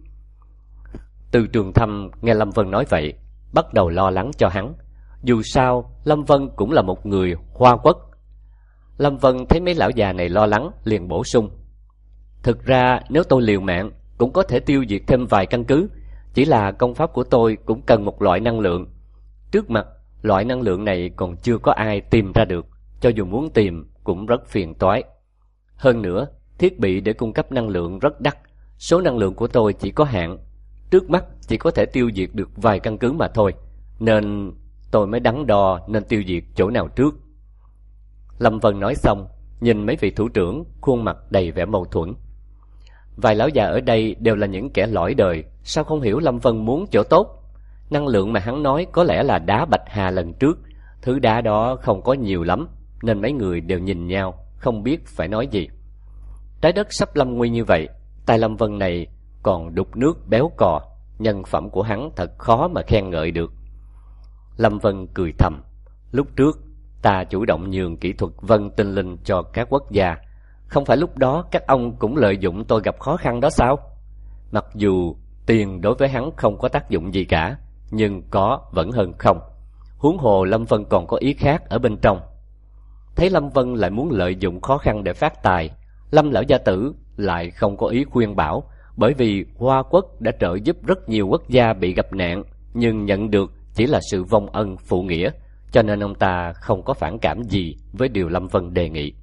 Từ Trường Thâm nghe Lâm Vân nói vậy, bắt đầu lo lắng cho hắn. Dù sao, Lâm Vân cũng là một người Hoa Quốc. Lâm Vân thấy mấy lão già này lo lắng, liền bổ sung. Thực ra, nếu tôi liều mạng, cũng có thể tiêu diệt thêm vài căn cứ. Chỉ là công pháp của tôi cũng cần một loại năng lượng. Trước mặt, loại năng lượng này còn chưa có ai tìm ra được. Cho dù muốn tìm, cũng rất phiền toái. Hơn nữa, thiết bị để cung cấp năng lượng rất đắt. Số năng lượng của tôi chỉ có hạn. Trước mắt chỉ có thể tiêu diệt được vài căn cứ mà thôi. Nên tôi mới đắn đo nên tiêu diệt chỗ nào trước. Lâm Vân nói xong, nhìn mấy vị thủ trưởng, khuôn mặt đầy vẻ mâu thuẫn. Vài lão già ở đây đều là những kẻ lõi đời, sao không hiểu Lâm Vân muốn chỗ tốt? Năng lượng mà hắn nói có lẽ là đá bạch hà lần trước. Thứ đá đó không có nhiều lắm, nên mấy người đều nhìn nhau, không biết phải nói gì. Trái đất sắp lâm nguy như vậy, tay Lâm Vân này còn đục nước béo cò, nhân phẩm của hắn thật khó mà khen ngợi được. Lâm Vân cười thầm, lúc trước ta chủ động nhường kỹ thuật vân tinh linh cho các quốc gia, không phải lúc đó các ông cũng lợi dụng tôi gặp khó khăn đó sao? Mặc dù tiền đối với hắn không có tác dụng gì cả, nhưng có vẫn hơn không. Huống hồ Lâm Vân còn có ý khác ở bên trong. Thấy Lâm Vân lại muốn lợi dụng khó khăn để phát tài, Lâm lão gia tử lại không có ý khuyên bảo, bởi vì Hoa Quốc đã trợ giúp rất nhiều quốc gia bị gặp nạn, nhưng nhận được chỉ là sự vong ân phụ nghĩa, cho nên ông ta không có phản cảm gì với điều Lâm Vân đề nghị.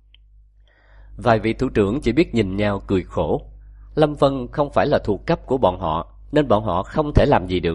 Vài vị thủ trưởng chỉ biết nhìn nhau cười khổ. Lâm Vân không phải là thuộc cấp của bọn họ, nên bọn họ không thể làm gì được.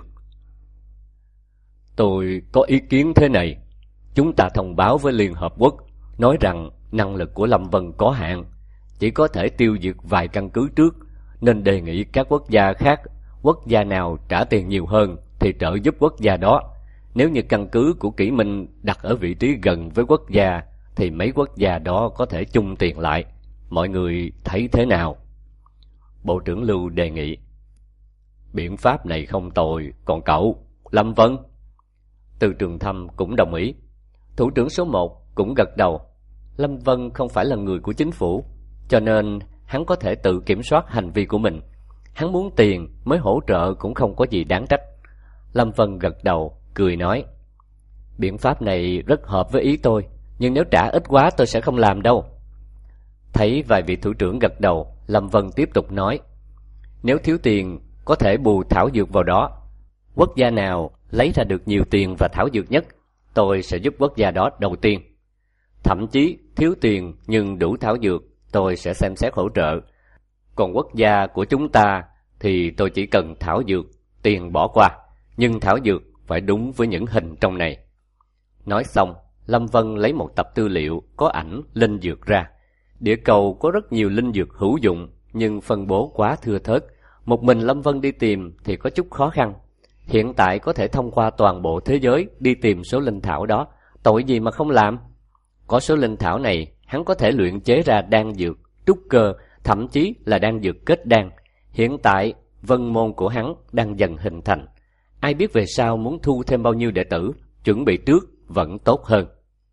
Tôi có ý kiến thế này. Chúng ta thông báo với Liên Hợp Quốc, nói rằng năng lực của Lâm Vân có hạn, chỉ có thể tiêu diệt vài căn cứ trước, nên đề nghị các quốc gia khác, quốc gia nào trả tiền nhiều hơn thì trợ giúp quốc gia đó. Nếu như căn cứ của Kỷ Minh đặt ở vị trí gần với quốc gia, thì mấy quốc gia đó có thể chung tiền lại. Mọi người thấy thế nào? Bộ trưởng Lưu đề nghị. Biện pháp này không tồi, còn cậu, Lâm Vân? Từ Trường Thâm cũng đồng ý. Thủ trưởng số một cũng gật đầu. Lâm Vân không phải là người của chính phủ, cho nên hắn có thể tự kiểm soát hành vi của mình. Hắn muốn tiền mới hỗ trợ cũng không có gì đáng trách. Lâm Vân gật đầu, cười nói. Biện pháp này rất hợp với ý tôi, nhưng nếu trả ít quá tôi sẽ không làm đâu. Thấy vài vị thủ trưởng gật đầu, Lâm Vân tiếp tục nói. Nếu thiếu tiền, có thể bù thảo dược vào đó. Quốc gia nào lấy ra được nhiều tiền và thảo dược nhất, tôi sẽ giúp quốc gia đó đầu tiên. Thậm chí thiếu tiền nhưng đủ thảo dược, tôi sẽ xem xét hỗ trợ. Còn quốc gia của chúng ta thì tôi chỉ cần thảo dược, tiền bỏ qua, nhưng thảo dược phải đúng với những hình trong này. Nói xong, Lâm Vân lấy một tập tư liệu có ảnh linh dược ra. Địa cầu có rất nhiều linh dược hữu dụng, nhưng phân bố quá thưa thớt. Một mình Lâm Vân đi tìm thì có chút khó khăn. Hiện tại có thể thông qua toàn bộ thế giới đi tìm số linh thảo đó, tội gì mà không làm. Có số linh thảo này, hắn có thể luyện chế ra đan dược, trúc cơ, thậm chí là đan dược kết đan. Hiện tại, vân môn của hắn đang dần hình thành. Ai biết về sau muốn thu thêm bao nhiêu đệ tử, chuẩn bị trước vẫn tốt hơn.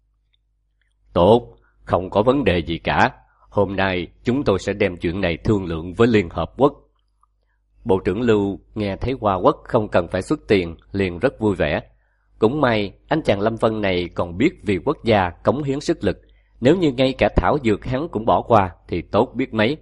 Tốt, không có vấn đề gì cả. Hôm nay chúng tôi sẽ đem chuyện này thương lượng với Liên Hợp Quốc. Bộ trưởng Lưu nghe thấy Hoa Quốc không cần phải xuất tiền, liền rất vui vẻ. Cũng may, anh chàng Lâm Vân này còn biết vì quốc gia cống hiến sức lực. Nếu như ngay cả thảo dược hắn cũng bỏ qua, thì tốt biết mấy.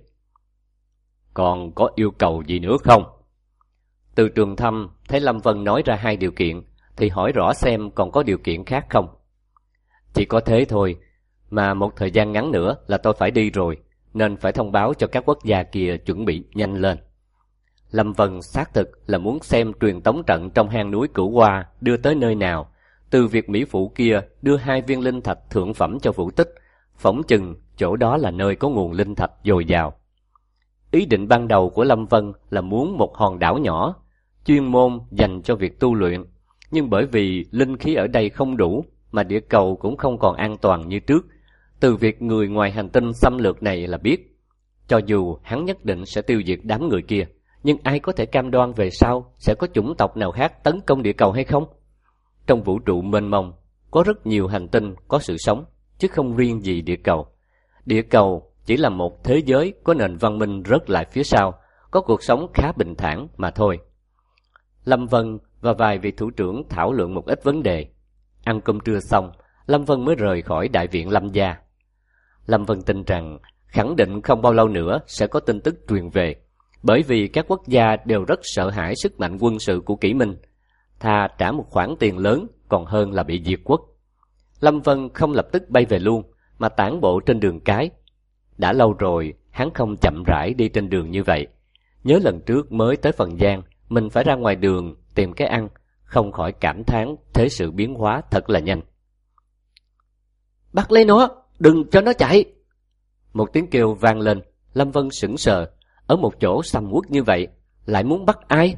Còn có yêu cầu gì nữa không? Từ Trường Thâm thấy Lâm Vân nói ra hai điều kiện, thì hỏi rõ xem còn có điều kiện khác không. Chỉ có thế thôi, mà một thời gian ngắn nữa là tôi phải đi rồi. nên phải thông báo cho các quốc gia kia chuẩn bị nhanh lên. Lâm Vân xác thực là muốn xem truyền tống trận trong hang núi Cửu Hoa đưa tới nơi nào. Từ việc Mỹ Phụ kia đưa hai viên linh thạch thượng phẩm cho Vũ Tích, phỏng chừng chỗ đó là nơi có nguồn linh thạch dồi dào. Ý định ban đầu của Lâm Vân là muốn một hòn đảo nhỏ, chuyên môn dành cho việc tu luyện, nhưng bởi vì linh khí ở đây không đủ, mà địa cầu cũng không còn an toàn như trước. Từ việc người ngoài hành tinh xâm lược này là biết, cho dù hắn nhất định sẽ tiêu diệt đám người kia, nhưng ai có thể cam đoan về sau sẽ có chủng tộc nào khác tấn công địa cầu hay không? Trong vũ trụ mênh mông, có rất nhiều hành tinh có sự sống, chứ không riêng gì địa cầu. Địa cầu chỉ là một thế giới có nền văn minh rớt lại phía sau, có cuộc sống khá bình thản mà thôi. Lâm Vân và vài vị thủ trưởng thảo luận một ít vấn đề. Ăn cơm trưa xong, Lâm Vân mới rời khỏi đại viện Lâm gia. Lâm Vân tin rằng khẳng định không bao lâu nữa sẽ có tin tức truyền về, bởi vì các quốc gia đều rất sợ hãi sức mạnh quân sự của Kỷ Minh. Thà trả một khoản tiền lớn còn hơn là bị diệt quốc. Lâm Vân không lập tức bay về luôn, mà tản bộ trên đường cái. Đã lâu rồi hắn không chậm rãi đi trên đường như vậy. Nhớ lần trước mới tới Phần Giang, mình phải ra ngoài đường tìm cái ăn, không khỏi cảm thán thế sự biến hóa thật là nhanh. Bắt lấy nó, đừng cho nó chạy! Một tiếng kêu vang lên. Lâm Vân sững sờ. Ở một chỗ sầm uất như vậy, lại muốn bắt ai?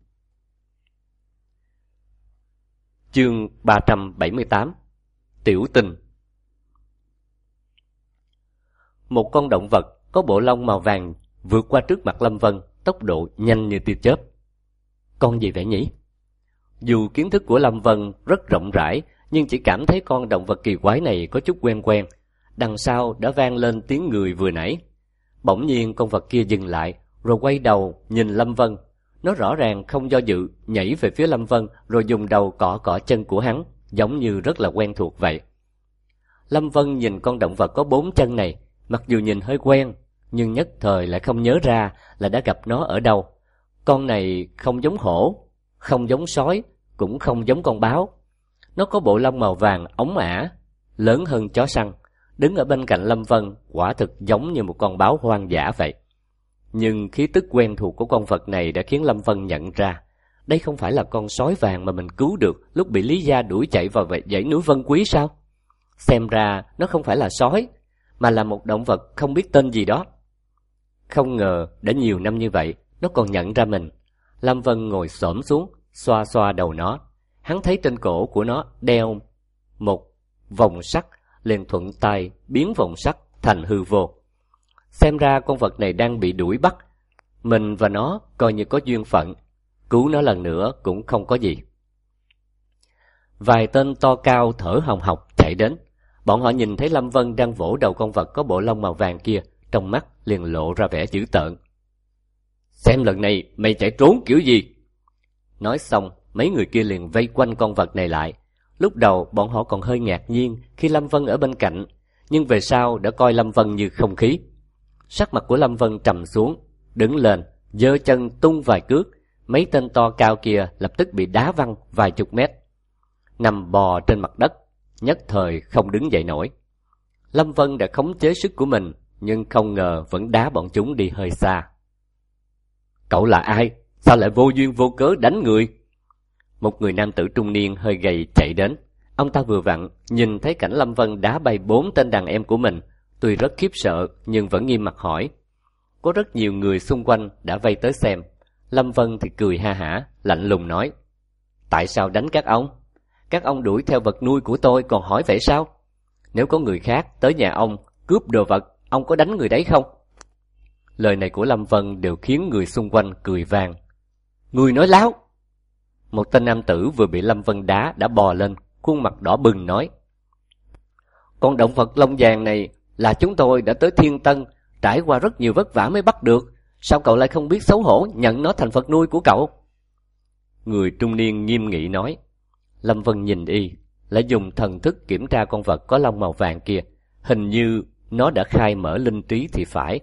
Chương ba trăm bảy mươi tám. Tiểu Tình. Một con động vật có bộ lông màu vàng vượt qua trước mặt Lâm Vân, tốc độ nhanh như tia chớp. Con gì vậy nhỉ? Dù kiến thức của Lâm Vân rất rộng rãi, nhưng chỉ cảm thấy con động vật kỳ quái này có chút quen quen. Đằng sau đã vang lên tiếng người vừa nãy. Bỗng nhiên con vật kia dừng lại, rồi quay đầu nhìn Lâm Vân. Nó rõ ràng không do dự, nhảy về phía Lâm Vân, rồi dùng đầu cọ cọ chân của hắn, giống như rất là quen thuộc vậy. Lâm Vân nhìn con động vật có bốn chân này, mặc dù nhìn hơi quen, nhưng nhất thời lại không nhớ ra là đã gặp nó ở đâu. Con này không giống hổ, không giống sói, cũng không giống con báo. Nó có bộ lông màu vàng óng ả, lớn hơn chó săn. Đứng ở bên cạnh Lâm Vân, quả thực giống như một con báo hoang dã vậy. Nhưng khí tức quen thuộc của con vật này đã khiến Lâm Vân nhận ra, đây không phải là con sói vàng mà mình cứu được lúc bị Lý Gia đuổi chạy vào dãy núi Vân Quý sao? Xem ra nó không phải là sói, mà là một động vật không biết tên gì đó. Không ngờ đã nhiều năm như vậy, nó còn nhận ra mình. Lâm Vân ngồi xổm xuống, xoa xoa đầu nó. Hắn thấy trên cổ của nó đeo một vòng sắt, liền thuận tay biến vòng sắt thành hư vô. Xem ra con vật này đang bị đuổi bắt. Mình và nó coi như có duyên phận, cứu nó lần nữa cũng không có gì. Vài tên to cao thở hồng hộc chạy đến. Bọn họ nhìn thấy Lâm Vân đang vỗ đầu con vật có bộ lông màu vàng kia, trong mắt liền lộ ra vẻ dữ tợn. Xem lần này mày chạy trốn kiểu gì? Nói xong, mấy người kia liền vây quanh con vật này lại. Lúc đầu bọn họ còn hơi ngạc nhiên khi Lâm Vân ở bên cạnh, nhưng về sau đã coi Lâm Vân như không khí. Sắc mặt của Lâm Vân trầm xuống, đứng lên, giơ chân tung vài cước. Mấy tên to cao kia lập tức bị đá văng vài chục mét, nằm bò trên mặt đất, nhất thời không đứng dậy nổi. Lâm Vân đã khống chế sức của mình, nhưng không ngờ vẫn đá bọn chúng đi hơi xa. Cậu là ai? Sao lại vô duyên vô cớ đánh người? Một người nam tử trung niên hơi gầy chạy đến. Ông ta vừa vặn nhìn thấy cảnh Lâm Vân đá bay bốn tên đàn em của mình, tuy rất khiếp sợ nhưng vẫn nghiêm mặt hỏi. Có rất nhiều người xung quanh đã vây tới xem. Lâm Vân thì cười ha hả, lạnh lùng nói: Tại sao đánh các ông? Các ông đuổi theo vật nuôi của tôi còn hỏi vậy sao? Nếu có người khác tới nhà ông cướp đồ vật, ông có đánh người đấy không? Lời này của Lâm Vân đều khiến người xung quanh cười vang. Người nói láo! Một tên nam tử vừa bị Lâm Vân đá đã bò lên, khuôn mặt đỏ bừng nói: Con động vật lông vàng này là chúng tôi đã tới Thiên Tân, trải qua rất nhiều vất vả mới bắt được. Sao cậu lại không biết xấu hổ nhận nó thành vật nuôi của cậu? Người trung niên nghiêm nghị nói. Lâm Vân nhìn y, lại dùng thần thức kiểm tra con vật có lông màu vàng kia. Hình như nó đã khai mở linh trí thì phải.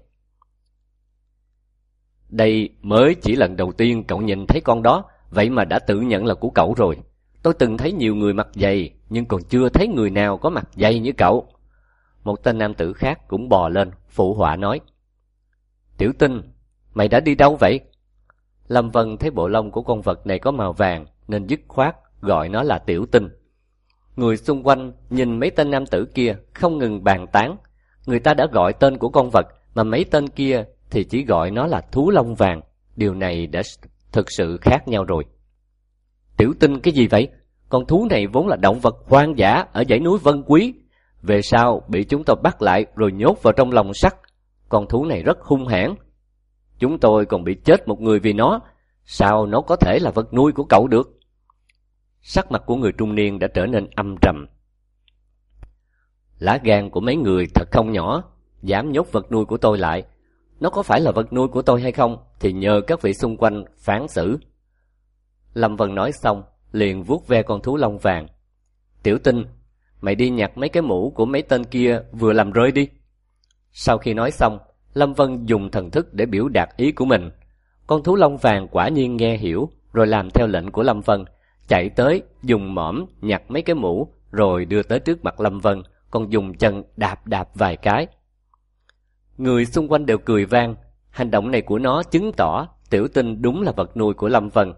Đây mới chỉ lần đầu tiên cậu nhìn thấy con đó, vậy mà đã tự nhận là của cậu rồi. Tôi từng thấy nhiều người mặc giày, nhưng còn chưa thấy người nào có mặt giày như cậu. Một tên nam tử khác cũng bò lên, phụ họa nói: Tiểu Tinh, mày đã đi đâu vậy? Lâm Vân thấy bộ lông của con vật này có màu vàng nên dứt khoát gọi nó là Tiểu Tinh. Người xung quanh nhìn mấy tên nam tử kia không ngừng bàn tán. Người ta đã gọi tên của con vật, mà mấy tên kia thì chỉ gọi nó là thú lông vàng. Điều này đã thực sự khác nhau rồi. Tiểu Tinh cái gì vậy? Con thú này vốn là động vật hoang dã ở dãy núi Vân Quý. Về sau bị chúng tôi bắt lại rồi nhốt vào trong lồng sắt. Con thú này rất hung hãn. Chúng tôi còn bị chết một người vì nó. Sao nó có thể là vật nuôi của cậu được? Sắc mặt của người trung niên đã trở nên âm trầm. Lá gan của mấy người thật không nhỏ, dám nhốt vật nuôi của tôi lại. Nó có phải là vật nuôi của tôi hay không thì nhờ các vị xung quanh phán xử. Lâm Vân nói xong liền vuốt ve con thú lông vàng. Tiểu Tinh, mày đi nhặt mấy cái mũ của mấy tên kia vừa làm rơi đi. Sau khi nói xong, Lâm Vân dùng thần thức để biểu đạt ý của mình. Con thú lông vàng quả nhiên nghe hiểu, rồi làm theo lệnh của Lâm Vân, chạy tới dùng mõm nhặt mấy cái mũ rồi đưa tới trước mặt Lâm Vân, còn dùng chân đạp đạp vài cái. Người xung quanh đều cười vang. Hành động này của nó chứng tỏ Tiểu Tinh đúng là vật nuôi của Lâm Vân.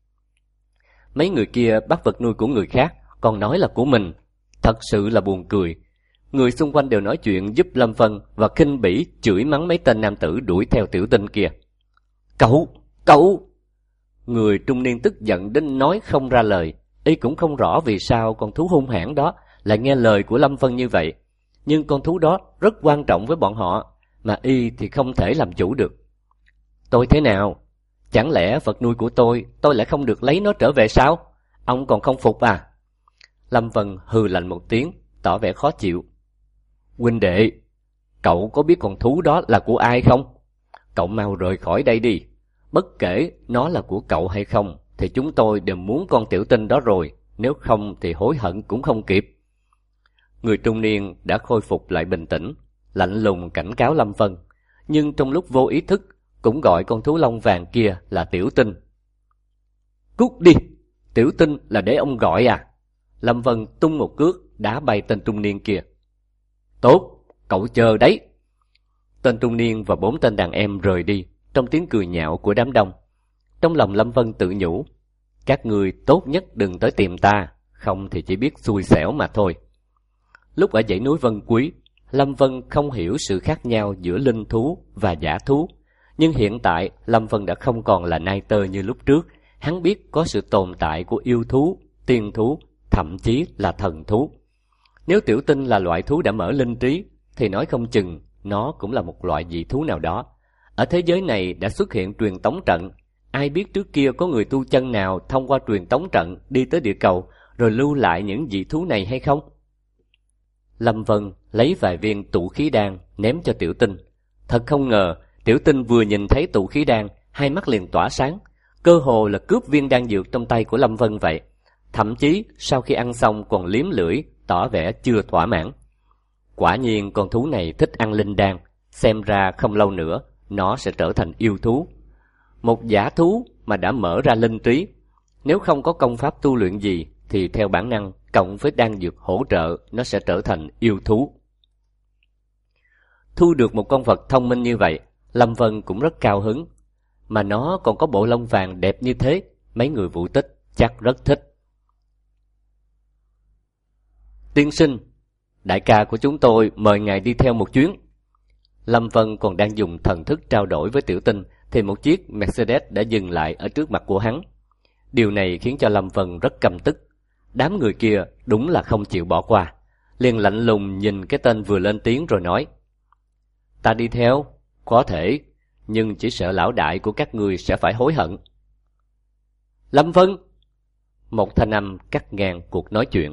Mấy người kia bắt vật nuôi của người khác còn nói là của mình, thật sự là buồn cười. Người xung quanh đều nói chuyện giúp Lâm Vân và khinh bỉ chửi mắng mấy tên nam tử đuổi theo Tiểu Tinh kia. Cậu, cậu! Người trung niên tức giận đến nói không ra lời. Y cũng không rõ vì sao con thú hung hãn đó lại nghe lời của Lâm Vân như vậy. Nhưng con thú đó rất quan trọng với bọn họ, mà Y thì không thể làm chủ được. Tôi thế nào? Chẳng lẽ vật nuôi của tôi, tôi lại không được lấy nó trở về sao? Ông còn không phục à? Lâm Vân hừ lạnh một tiếng, tỏ vẻ khó chịu. Huynh đệ, cậu có biết con thú đó là của ai không? Cậu mau rời khỏi đây đi. Bất kể nó là của cậu hay không, thì chúng tôi đều muốn con Tiểu Tinh đó rồi. Nếu không thì hối hận cũng không kịp. Người trung niên đã khôi phục lại bình tĩnh, lạnh lùng cảnh cáo Lâm Vân, nhưng trong lúc vô ý thức cũng gọi con thú lông vàng kia là Tiểu Tinh. Cút đi! Tiểu Tinh là để ông gọi à? Lâm Vân tung một cước đá bay tên trung niên kia. Tốt, cậu chờ đấy. Tên trung niên và bốn tên đàn em rời đi trong tiếng cười nhạo của đám đông. Trong lòng Lâm Vân tự nhủ, các người tốt nhất đừng tới tìm ta, không thì chỉ biết xui xẻo mà thôi. Lúc ở dãy núi Vân Quý, Lâm Vân không hiểu sự khác nhau giữa linh thú và dã thú. Nhưng hiện tại Lâm Vân đã không còn là nai tơ như lúc trước. Hắn biết có sự tồn tại của yêu thú, tiên thú, thậm chí là thần thú. Nếu Tiểu Tinh là loại thú đã mở linh trí, thì nói không chừng nó cũng là một loại dị thú nào đó. Ở thế giới này đã xuất hiện truyền tống trận. Ai biết trước kia có người tu chân nào thông qua truyền tống trận đi tới địa cầu rồi lưu lại những dị thú này hay không? Lâm Vân lấy vài viên tụ khí đan ném cho Tiểu Tinh. Thật không ngờ, Tiểu Tinh vừa nhìn thấy tụ khí đan, hai mắt liền tỏa sáng, cơ hồ là cướp viên đan dược trong tay của Lâm Vân vậy. Thậm chí sau khi ăn xong còn liếm lưỡi, tỏ vẻ chưa thỏa mãn. Quả nhiên con thú này thích ăn linh đan, xem ra không lâu nữa nó sẽ trở thành yêu thú. Một dã thú mà đã mở ra linh trí, nếu không có công pháp tu luyện gì thì theo bản năng cộng với đan dược hỗ trợ, nó sẽ trở thành yêu thú. Thu được một con vật thông minh như vậy, Lâm Vân cũng rất cao hứng. Mà nó còn có bộ lông vàng đẹp như thế, mấy người Vũ Tích chắc rất thích. Tiên sinh, đại ca của chúng tôi mời ngài đi theo một chuyến. Lâm Vân còn đang dùng thần thức trao đổi với Tiểu Tinh thì một chiếc Mercedes đã dừng lại ở trước mặt của hắn. Điều này khiến cho Lâm Vân rất căm tức. Đám người kia đúng là không chịu bỏ qua. Liền lạnh lùng nhìn cái tên vừa lên tiếng rồi nói: Ta đi theo, có thể, nhưng chỉ sợ lão đại của các ngươi sẽ phải hối hận. Lâm Vân! Một thanh âm cắt ngang cuộc nói chuyện.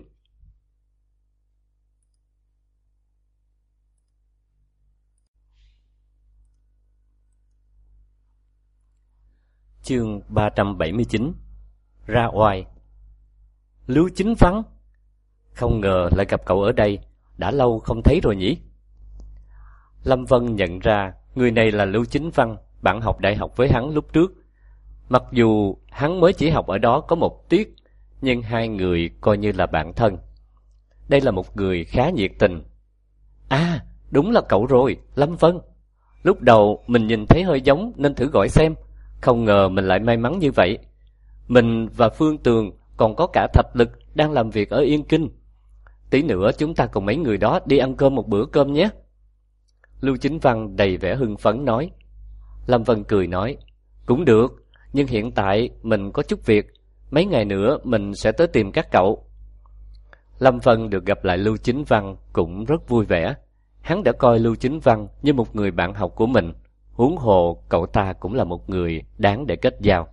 Chương ba trăm bảy mươi chín. Ra oai. Lưu Chính Văn, không ngờ lại gặp cậu ở đây, đã lâu không thấy rồi nhỉ? Lâm Vân nhận ra người này là Lưu Chính Văn, bạn học đại học với hắn lúc trước. Mặc dù hắn mới chỉ học ở đó có một tiết, nhưng hai người coi như là bạn thân. Đây là một người khá nhiệt tình. À, đúng là cậu rồi, Lâm Vân. Lúc đầu mình nhìn thấy hơi giống nên thử gọi xem. Không ngờ mình lại may mắn như vậy. Mình và Phương Tường còn có cả Thạch Lực đang làm việc ở Yên Kinh. Tí nữa chúng ta cùng mấy người đó đi ăn cơm một bữa cơm nhé. Lưu Chính Văn đầy vẻ hưng phấn nói. Lâm Vân cười nói, cũng được, nhưng hiện tại mình có chút việc. Mấy ngày nữa mình sẽ tới tìm các cậu. Lâm Vân được gặp lại Lưu Chính Văn cũng rất vui vẻ. Hắn đã coi Lưu Chính Văn như một người bạn học của mình. Huống hồ cậu ta cũng là một người đáng để kết giao.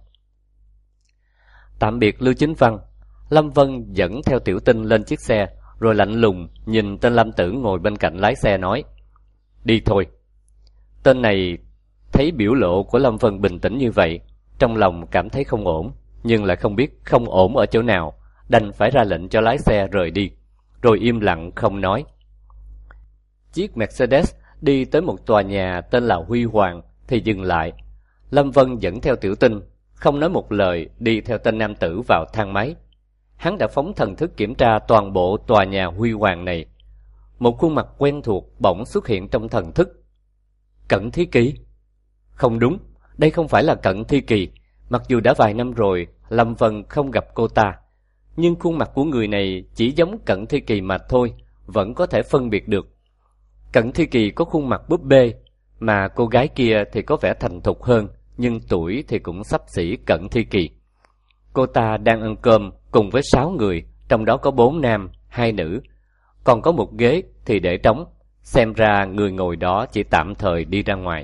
Tạm biệt Lưu Chính Văn, Lâm Vân dẫn theo Tiểu Tinh lên chiếc xe, rồi lạnh lùng nhìn tên Lâm Tử ngồi bên cạnh lái xe nói, đi thôi. Tên này thấy biểu lộ của Lâm Vân bình tĩnh như vậy, trong lòng cảm thấy không ổn, nhưng lại không biết không ổn ở chỗ nào, đành phải ra lệnh cho lái xe rời đi, rồi im lặng không nói. Chiếc Mercedes đi tới một tòa nhà tên là Huy Hoàng thì dừng lại. Lâm Vân dẫn theo Tiểu Tinh, không nói một lời đi theo tên nam tử vào thang máy. Hắn đã phóng thần thức kiểm tra toàn bộ tòa nhà Huy Hoàng này. Một khuôn mặt quen thuộc bỗng xuất hiện trong thần thức. Cận Thi Kỳ? Không đúng, đây không phải là Cận Thi Kỳ. Mặc dù đã vài năm rồi Lâm Vân không gặp cô ta, nhưng khuôn mặt của người này chỉ giống Cận Thi Kỳ mà thôi, vẫn có thể phân biệt được. Cận Thi Kỳ có khuôn mặt búp bê, mà cô gái kia thì có vẻ thành thục hơn, nhưng tuổi thì cũng xấp xỉ Cận Thi Kỳ. Cô ta đang ăn cơm cùng với sáu người, trong đó có bốn nam, hai nữ. Còn có một ghế thì để trống, xem ra người ngồi đó chỉ tạm thời đi ra ngoài.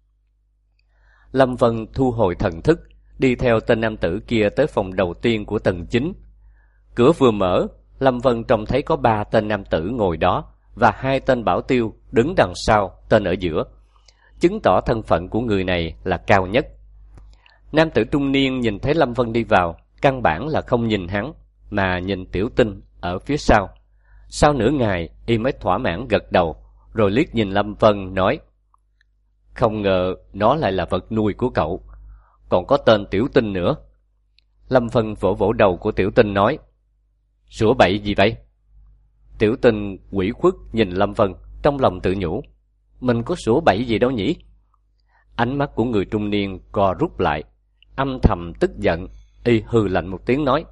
Lâm Vân thu hồi thần thức, đi theo tên nam tử kia tới phòng đầu tiên của tầng chín. Cửa vừa mở, Lâm Vân trông thấy có ba tên nam tử ngồi đó, và hai tên bảo tiêu đứng đằng sau, tên ở giữa, chứng tỏ thân phận của người này là cao nhất. Nam tử trung niên nhìn thấy Lâm Vân đi vào, căn bản là không nhìn hắn, mà nhìn Tiểu Tinh ở phía sau. Sau nửa ngày, y mới thỏa mãn gật đầu, rồi liếc nhìn Lâm Vân nói, không ngờ nó lại là vật nuôi của cậu, còn có tên Tiểu Tinh nữa. Lâm Vân vỗ vỗ đầu của Tiểu Tinh nói, sủa bậy gì vậy? Tiểu Tinh ủy khuất nhìn Lâm Vân, trong lòng tự nhủ, mình có sủa bậy gì đâu nhỉ? Ánh mắt của người trung niên co rút lại, âm thầm tức giận, y hừ lạnh một tiếng nói,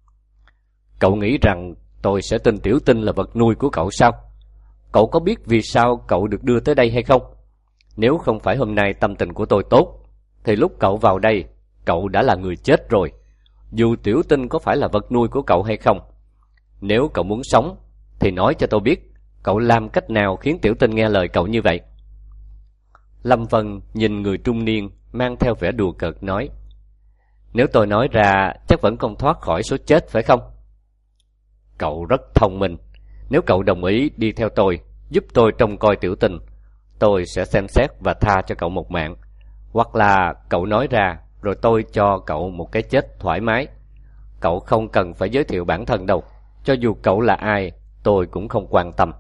cậu nghĩ rằng tôi sẽ tin Tiểu Tinh là vật nuôi của cậu sao? Cậu có biết vì sao cậu được đưa tới đây hay không? Nếu không phải hôm nay tâm tình của tôi tốt, thì lúc cậu vào đây, cậu đã là người chết rồi, dù Tiểu Tinh có phải là vật nuôi của cậu hay không. Nếu cậu muốn sống, thì nói cho tôi biết, cậu làm cách nào khiến Tiểu Tinh nghe lời cậu như vậy? Lâm Vân nhìn người trung niên mang theo vẻ đùa cợt nói, nếu tôi nói ra chắc vẫn không thoát khỏi số chết phải không? Cậu rất thông minh. Nếu cậu đồng ý đi theo tôi, giúp tôi trông coi Tiểu Tinh, tôi sẽ xem xét và tha cho cậu một mạng. Hoặc là cậu nói ra, rồi tôi cho cậu một cái chết thoải mái. Cậu không cần phải giới thiệu bản thân đâu, cho dù cậu là ai, tôi cũng không quan tâm.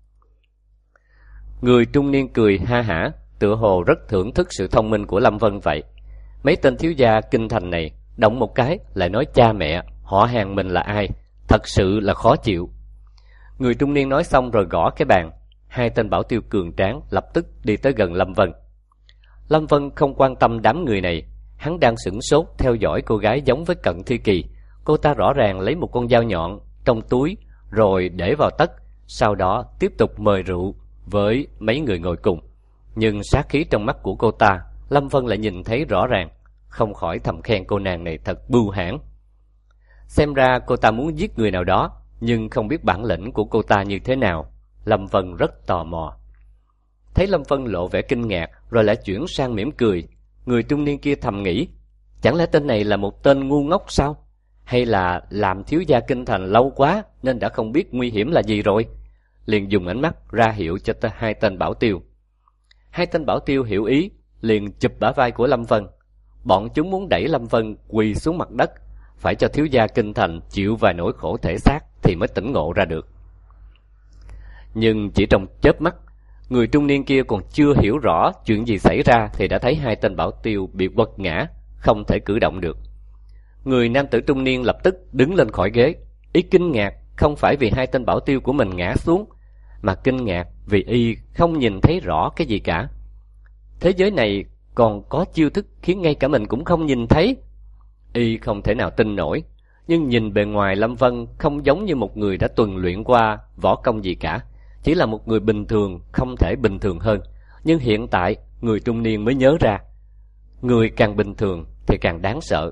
Người trung niên cười ha hả, tựa hồ rất thưởng thức sự thông minh của Lâm Vân vậy. Mấy tên thiếu gia kinh thành này, động một cái lại nói cha mẹ, họ hàng mình là ai, thật sự là khó chịu. Người trung niên nói xong rồi gõ cái bàn. Hai tên bảo tiêu cường tráng lập tức đi tới gần Lâm Vân. Lâm Vân không quan tâm đám người này, hắn đang sửng sốt theo dõi cô gái giống với Cận Thi Kỳ. Cô ta rõ ràng lấy một con dao nhọn trong túi rồi để vào tất, sau đó tiếp tục mời rượu với mấy người ngồi cùng. Nhưng sát khí trong mắt của cô ta, Lâm Vân lại nhìn thấy rõ ràng, không khỏi thầm khen cô nàng này thật bưu hãn. Xem ra cô ta muốn giết người nào đó, nhưng không biết bản lĩnh của cô ta như thế nào. Lâm Vân rất tò mò. Thấy Lâm Vân lộ vẻ kinh ngạc, rồi lại chuyển sang mỉm cười. Người trung niên kia thầm nghĩ, chẳng lẽ tên này là một tên ngu ngốc sao? Hay là làm thiếu gia kinh thành lâu quá nên đã không biết nguy hiểm là gì rồi? Liền dùng ánh mắt ra hiệu cho hai tên bảo tiêu. Hai tên bảo tiêu hiểu ý, liền chụp bả vai của Lâm Vân. Bọn chúng muốn đẩy Lâm Vân quỳ xuống mặt đất, phải cho thiếu gia kinh thành chịu vài nỗi khổ thể xác thì mới tỉnh ngộ ra được. Nhưng chỉ trong chớp mắt, người trung niên kia còn chưa hiểu rõ chuyện gì xảy ra thì đã thấy hai tên bảo tiêu bị quật ngã, không thể cử động được. Người nam tử trung niên lập tức đứng lên khỏi ghế, ý kinh ngạc không phải vì hai tên bảo tiêu của mình ngã xuống, mà kinh ngạc vì y không nhìn thấy rõ cái gì cả. Thế giới này còn có chiêu thức khiến ngay cả mình cũng không nhìn thấy. Y không thể nào tin nổi, nhưng nhìn bề ngoài Lâm Vân không giống như một người đã tuần luyện qua võ công gì cả, chỉ là một người bình thường, không thể bình thường hơn. Nhưng hiện tại người trung niên mới nhớ ra, người càng bình thường thì càng đáng sợ.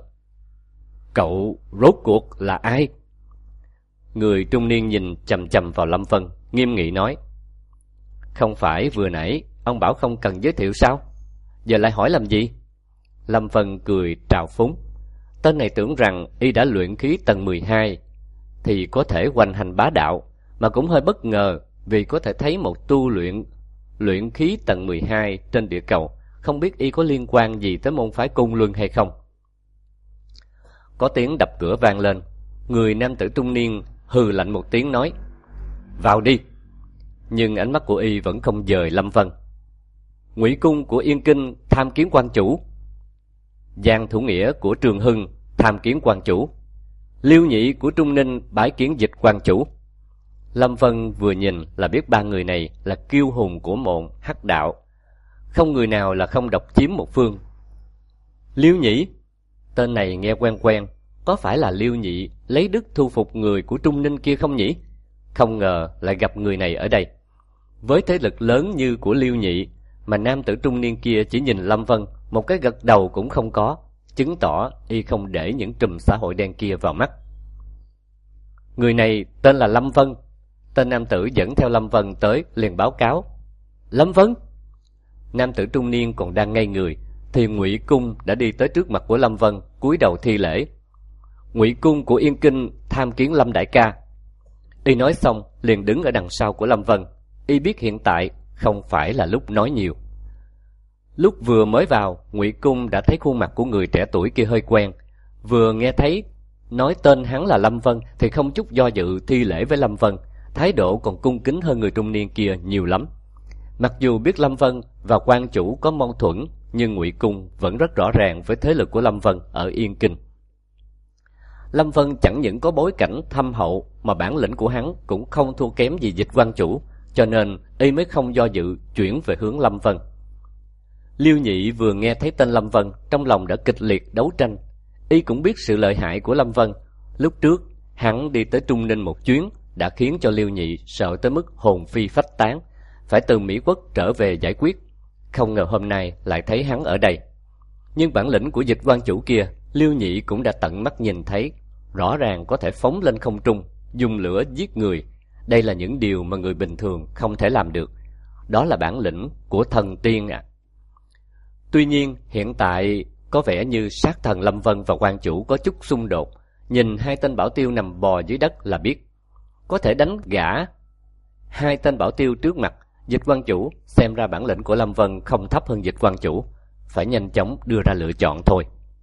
Cậu rốt cuộc là ai? Người trung niên nhìn chằm chằm vào Lâm Vân, nghiêm nghị nói: Không phải vừa nãy ông bảo không cần giới thiệu sao? Giờ lại hỏi làm gì? Lâm Vân cười trào phúng. Tên này tưởng rằng y đã luyện khí tầng mười hai thì có thể hoành hành bá đạo, mà cũng hơi bất ngờ vì có thể thấy một tu luyện luyện khí tầng mười hai trên địa cầu. Không biết y có liên quan gì tới môn phái Côn Luân hay không. Có tiếng đập cửa vang lên. Người nam tử trung niên hừ lạnh một tiếng nói: Vào đi. Nhưng ánh mắt của y vẫn không dời Lâm Vân. Ngụy Cung của Yên Kinh tham kiến quan chủ. Giang Thủ Nghĩa của Trường Hưng tham kiến quan chủ. Liêu Nhị của Trung Ninh bái kiến Dịch quan chủ. Lâm Vân vừa nhìn là biết ba người này là kiêu hùng của môn Hắc đạo, không người nào là không độc chiếm một phương. Liêu Nhị, tên này nghe quen quen, có phải là Liêu Nhị lấy đức thu phục người của Trung Ninh kia không nhỉ? Không ngờ lại gặp người này ở đây. Với thế lực lớn như của Liêu Nhị mà nam tử trung niên kia chỉ nhìn Lâm Vân một cái gật đầu cũng không có, chứng tỏ y không để những trùm xã hội đen kia vào mắt. Người này tên là Lâm Vân. Tên nam tử dẫn theo Lâm Vân tới liền báo cáo: Lâm Vân. Nam tử trung niên còn đang ngây người thì Ngụy Cung đã đi tới trước mặt của Lâm Vân, cúi đầu thi lễ: Ngụy Cung của Yên Kinh tham kiến Lâm đại ca. Y nói xong liền đứng ở đằng sau của Lâm Vân. Y biết hiện tại không phải là lúc nói nhiều. Lúc vừa mới vào, Ngụy Cung đã thấy khuôn mặt của người trẻ tuổi kia hơi quen. Vừa nghe thấy nói tên hắn là Lâm Vân thì không chút do dự thi lễ với Lâm Vân, thái độ còn cung kính hơn người trung niên kia nhiều lắm. Mặc dù biết Lâm Vân và quan chủ có mâu thuẫn, nhưng Ngụy Cung vẫn rất rõ ràng với thế lực của Lâm Vân ở Yên Kinh. Lâm Vân chẳng những có bối cảnh thâm hậu mà bản lĩnh của hắn cũng không thua kém gì Dịch quan chủ, cho nên y mới không do dự chuyển về hướng Lâm Vân. Liêu Nhị vừa nghe thấy tên Lâm Vân, trong lòng đã kịch liệt đấu tranh. Y cũng biết sự lợi hại của Lâm Vân. Lúc trước hắn đi tới Trung Ninh một chuyến đã khiến cho Liêu Nhị sợ tới mức hồn phi phách tán, phải từ Mỹ Quốc trở về giải quyết. Không ngờ hôm nay lại thấy hắn ở đây. Nhưng bản lĩnh của Dịch quan chủ kia, Liêu Nhị cũng đã tận mắt nhìn thấy, rõ ràng có thể phóng lên không trung, dùng lửa giết người. Đây là những điều mà người bình thường không thể làm được. Đó là bản lĩnh của thần tiên ạ. À. Tuy nhiên hiện tại có vẻ như sát thần Lâm Vân và quan chủ có chút xung đột. Nhìn hai tên bảo tiêu nằm bò dưới đất là biết. Có thể đánh gã hai tên bảo tiêu trước mặt Dịch quan chủ, xem ra bản lĩnh của Lâm Vân không thấp hơn Dịch quan chủ. Phải nhanh chóng đưa ra lựa chọn thôi.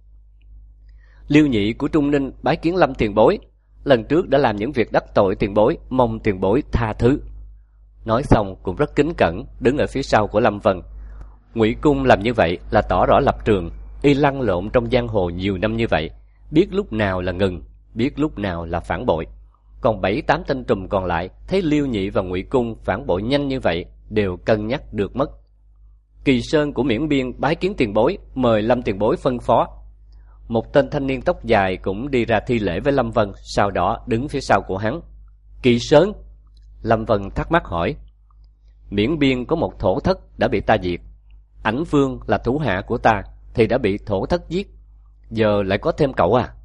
Liêu Nhị của Trung Ninh bái kiến Lâm tiền bối. Lần trước đã làm những việc đắc tội tiền bối, mong tiền bối tha thứ. Nói xong cũng rất kính cẩn, đứng ở phía sau của Lâm Vân. Ngụy Cung làm như vậy là tỏ rõ lập trường. Y lăn lộn trong giang hồ nhiều năm như vậy, biết lúc nào là ngừng, biết lúc nào là phản bội. Còn bảy tám tên trùm còn lại thấy Liêu Nhị và Ngụy Cung phản bội nhanh như vậy, đều cân nhắc được mất. Kỳ Sơn của Miễn Biên bái kiến tiền bối, mời Lâm tiền bối phân phó. Một tên thanh niên tóc dài cũng đi ra thi lễ với Lâm Vân, sau đó đứng phía sau của hắn. Kỳ Sơn? Lâm Vân thắc mắc hỏi. Miễn Biên có một thổ thất đã bị ta diệt. Ảnh Vương là thủ hạ của ta thì đã bị thổ thất giết, giờ lại có thêm cậu à?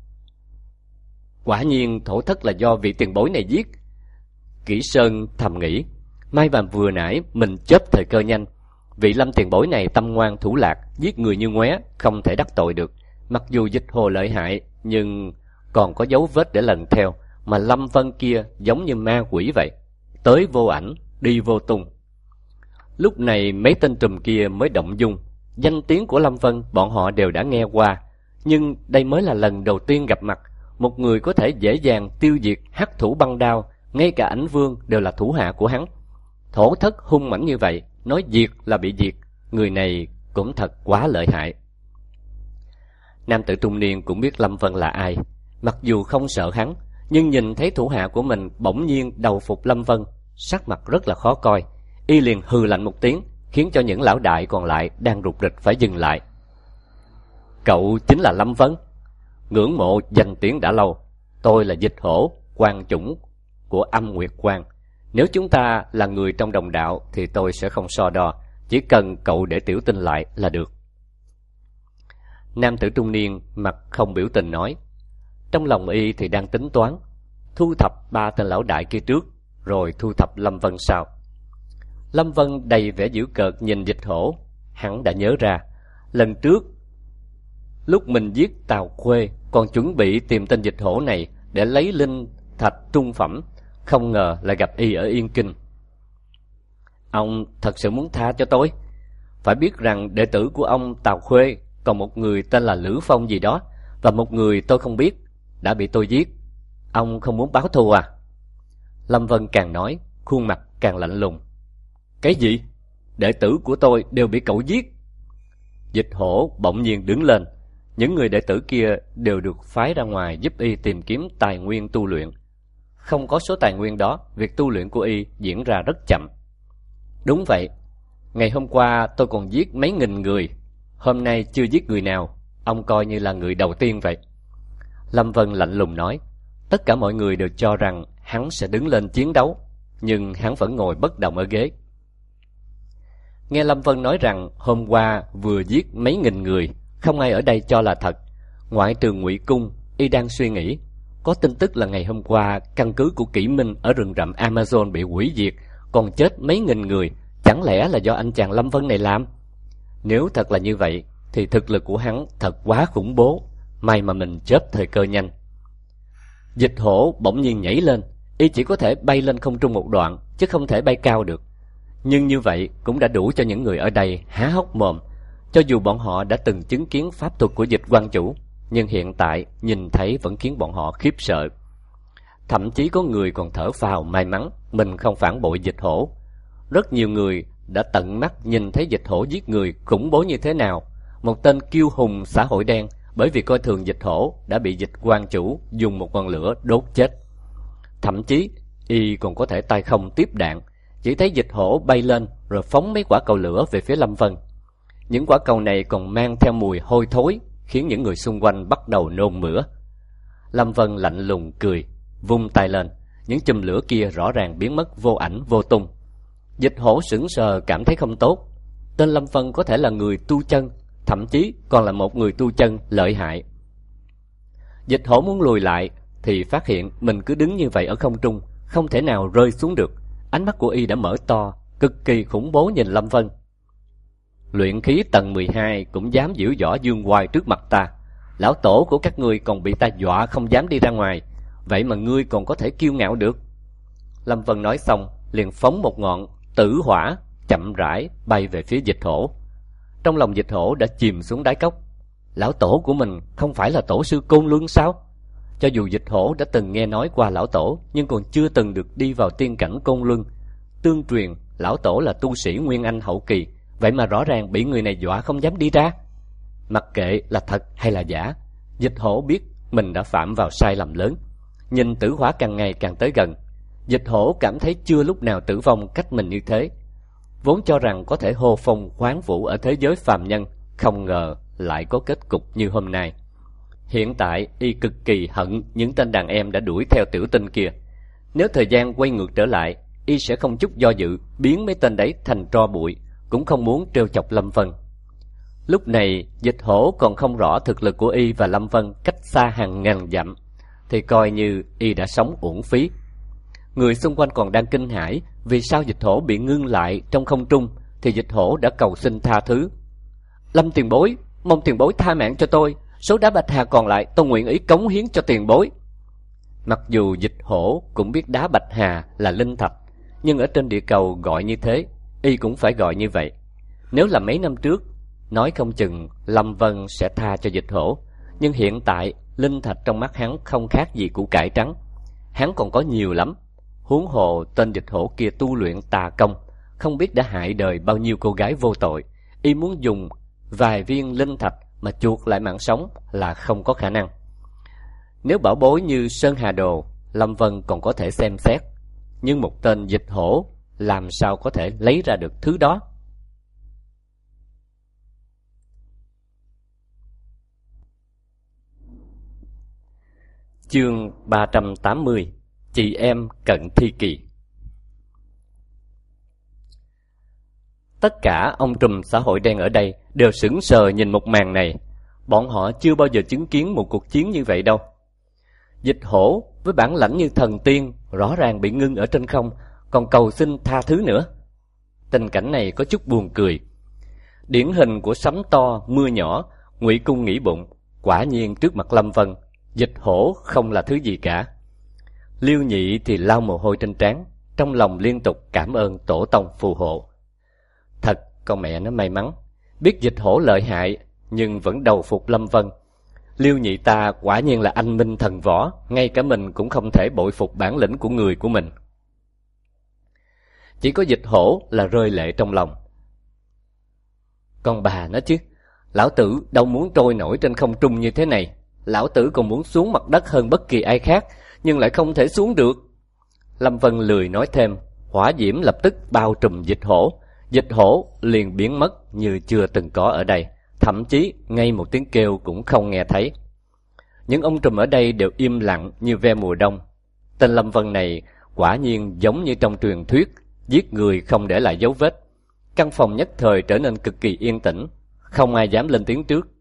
Quả nhiên thổ thất là do vị tiền bối này giết. Kỷ Sơn thầm nghĩ, may mà vừa nãy mình chớp thời cơ nhanh. Vị Lâm tiền bối này tâm ngoan thủ lạc, giết người như ngoé, không thể đắc tội được. Mặc dù Dịch Hồ lợi hại, nhưng còn có dấu vết để lần theo. Mà Lâm Vân kia giống như ma quỷ vậy, tới vô ảnh, đi vô tung. Lúc này mấy tên trùm kia mới động dung. Danh tiếng của Lâm Vân bọn họ đều đã nghe qua, nhưng đây mới là lần đầu tiên gặp mặt. Một người có thể dễ dàng tiêu diệt hắc thủ băng đao, ngay cả Ảnh Vương đều là thủ hạ của hắn. Thổ thất hung mãnh như vậy, nói diệt là bị diệt. Người này cũng thật quá lợi hại. Nam tử trung niên cũng biết Lâm Vân là ai. Mặc dù không sợ hắn, nhưng nhìn thấy thủ hạ của mình bỗng nhiên đầu phục Lâm Vân, sắc mặt rất là khó coi. Y liền hừ lạnh một tiếng, khiến cho những lão đại còn lại đang rục rịch phải dừng lại. Cậu chính là Lâm Vân? Ngưỡng mộ danh tiếng đã lâu. Tôi là Dịch Hổ, quan chủng của Âm Nguyệt Quan. Nếu chúng ta là người trong đồng đạo thì tôi sẽ không so đo, chỉ cần cậu để tiểu tinh lại là được. Nam tử trung niên mặt không biểu tình nói. Trong lòng y thì đang tính toán, thu thập ba tên lão đại kia trước, rồi thu thập Lâm Vân sau. Lâm Vân đầy vẻ giễu cợt nhìn Dịch Hổ. Hắn đã nhớ ra, lần trước lúc mình giết Tào Khuê còn chuẩn bị tìm tên Dịch Hổ này để lấy linh thạch trung phẩm, không ngờ lại gặp y ở Yên Kinh. Ông thật sự muốn tha cho tôi? Phải biết rằng đệ tử của ông Tào Khuê còn một người tên là Lữ Phong gì đó, và một người tôi không biết đã bị tôi giết. Ông không muốn báo thù à? Lâm Vân càng nói, khuôn mặt càng lạnh lùng. Cái gì? Đệ tử của tôi đều bị cậu giết? Dịch Hổ bỗng nhiên đứng lên. Những người đệ tử kia đều được phái ra ngoài giúp y tìm kiếm tài nguyên tu luyện. Không có số tài nguyên đó, việc tu luyện của y diễn ra rất chậm. Đúng vậy, ngày hôm qua tôi còn giết mấy nghìn người, hôm nay chưa giết người nào. Ông coi như là người đầu tiên vậy. Lâm Vân lạnh lùng nói. Tất cả mọi người đều cho rằng hắn sẽ đứng lên chiến đấu, nhưng hắn vẫn ngồi bất động ở ghế. Nghe Lâm Vân nói rằng hôm qua vừa giết mấy nghìn người, không ai ở đây cho là thật. Ngoại trừ Ngụy Cung, y đang suy nghĩ. Có tin tức là ngày hôm qua căn cứ của Kỷ Minh ở rừng rậm Amazon bị hủy diệt, còn chết mấy nghìn người. Chẳng lẽ là do anh chàng Lâm Vân này làm? Nếu thật là như vậy thì thực lực của hắn thật quá khủng bố. May mà mình chớp thời cơ nhanh. Dịch Hổ bỗng nhiên nhảy lên. Y chỉ có thể bay lên không trung một đoạn, chứ không thể bay cao được. Nhưng như vậy cũng đã đủ cho những người ở đây há hốc mồm. Cho dù bọn họ đã từng chứng kiến pháp thuật của Dịch quan chủ, nhưng hiện tại nhìn thấy vẫn khiến bọn họ khiếp sợ. Thậm chí có người còn thở phào may mắn mình không phản bội Dịch Hổ. Rất nhiều người đã tận mắt nhìn thấy Dịch Hổ giết người khủng bố như thế nào. Một tên kiêu hùng xã hội đen bởi vì coi thường Dịch Hổ đã bị Dịch quan chủ dùng một ngọn lửa đốt chết. Thậm chí y còn có thể tay không tiếp đạn. Chỉ thấy Dịch Hổ bay lên rồi phóng mấy quả cầu lửa về phía Lâm Vân. Những quả cầu này còn mang theo mùi hôi thối, khiến những người xung quanh bắt đầu nôn mửa. Lâm Vân lạnh lùng cười, vung tay lên. Những chùm lửa kia rõ ràng biến mất vô ảnh vô tung. Dịch Hổ sững sờ cảm thấy không tốt. Tên Lâm Vân có thể là người tu chân, thậm chí còn là một người tu chân lợi hại. Dịch Hổ muốn lùi lại thì phát hiện mình cứ đứng như vậy ở không trung, không thể nào rơi xuống được. Ánh mắt của y đã mở to, cực kỳ khủng bố nhìn Lâm Vân. Luyện khí tầng mười hai cũng dám giễu võ dương oai trước mặt ta. Lão tổ của các ngươi còn bị ta dọa không dám đi ra ngoài, vậy mà ngươi còn có thể kiêu ngạo được. Lâm Vân nói xong liền phóng một ngọn tử hỏa chậm rãi bay về phía Dịch Hổ. Trong lòng Dịch Hổ đã chìm xuống đáy cốc. Lão tổ của mình không phải là tổ sư Côn Luân sao? Cho dù Dịch Hổ đã từng nghe nói qua lão tổ, nhưng còn chưa từng được đi vào tiên cảnh Côn Luân. Tương truyền lão tổ là tu sĩ Nguyên Anh hậu kỳ, vậy mà rõ ràng bị người này dọa không dám đi ra. Mặc kệ là thật hay là giả, Dịch Hổ biết mình đã phạm vào sai lầm lớn. Nhìn tử hỏa càng ngày càng tới gần, Dịch Hổ cảm thấy chưa lúc nào tử vong cách mình như thế. Vốn cho rằng có thể hô phong khoáng vũ ở thế giới phàm nhân, không ngờ lại có kết cục như hôm nay. Hiện tại y cực kỳ hận những tên đàn em đã đuổi theo tiểu tinh kia. Nếu thời gian quay ngược trở lại, y sẽ không chút do dự biến mấy tên đấy thành tro bụi, cũng không muốn trêu chọc Lâm Vân. Lúc này Dịch Hổ còn không rõ thực lực của y và Lâm Vân cách xa hàng ngàn dặm, thì coi như y đã sống uổng phí. Người xung quanh còn đang kinh hãi vì sao Dịch Hổ bị ngưng lại trong không trung, thì Dịch Hổ đã cầu xin tha thứ. Lâm tiền bối, mong tiền bối tha mạng cho tôi, số đá bạch hà còn lại tôi nguyện ý cống hiến cho tiền bối. Mặc dù Dịch Hổ cũng biết đá bạch hà là linh thạch, nhưng ở trên địa cầu gọi như thế, y cũng phải gọi như vậy. Nếu là mấy năm trước, nói không chừng Lâm Vân sẽ tha cho Dịch Hổ, nhưng hiện tại linh thạch trong mắt hắn không khác gì củ cải trắng. Hắn còn có nhiều lắm. Huống hồ tên Dịch Hổ kia tu luyện tà công, không biết đã hại đời bao nhiêu cô gái vô tội. Y muốn dùng vài viên linh thạch mà chuộc lại mạng sống là không có khả năng. Nếu bảo bối như Sơn Hà Đồ, Lâm Vân còn có thể xem xét, nhưng một tên dịch hổ làm sao có thể lấy ra được thứ đó. Chương ba trăm tám mươi. Chị em cận thi kỳ. Tất cả ông trùm xã hội đen ở đây đều sững sờ nhìn một màn này. Bọn họ chưa bao giờ chứng kiến một cuộc chiến như vậy đâu. Dịch hổ với bản lãnh như thần tiên rõ ràng bị ngưng ở trên không, còn cầu xin tha thứ nữa. Tình cảnh này có chút buồn cười. Điển hình của sấm to mưa nhỏ. Ngụy Cung nghĩ bụng, quả nhiên trước mặt Lâm Vân, dịch hổ không là thứ gì cả. Liêu Nhị thì lau mồ hôi trên trán, trong lòng liên tục cảm ơn tổ tông phù hộ. Thật, con mẹ nó may mắn, biết dịch hổ lợi hại nhưng vẫn đầu phục Lâm Vân. Liêu Nhị ta quả nhiên là anh minh thần võ, ngay cả mình cũng không thể bội phục bản lĩnh của người của mình. Chỉ có dịch hổ là rơi lệ trong lòng. Con bà nó chứ, lão tử đâu muốn trôi nổi trên không trung như thế này. Lão tử còn muốn xuống mặt đất hơn bất kỳ ai khác, nhưng lại không thể xuống được. Lâm Vân lười nói thêm, hỏa diễm lập tức bao trùm dịch hổ. Dịch hổ liền biến mất như chưa từng có ở đây, thậm chí ngay một tiếng kêu cũng không nghe thấy. Những ông trùm ở đây đều im lặng như ve mùa đông. Tên Lâm Vân này quả nhiên giống như trong truyền thuyết, giết người không để lại dấu vết. Căn phòng nhất thời trở nên cực kỳ yên tĩnh, không ai dám lên tiếng trước.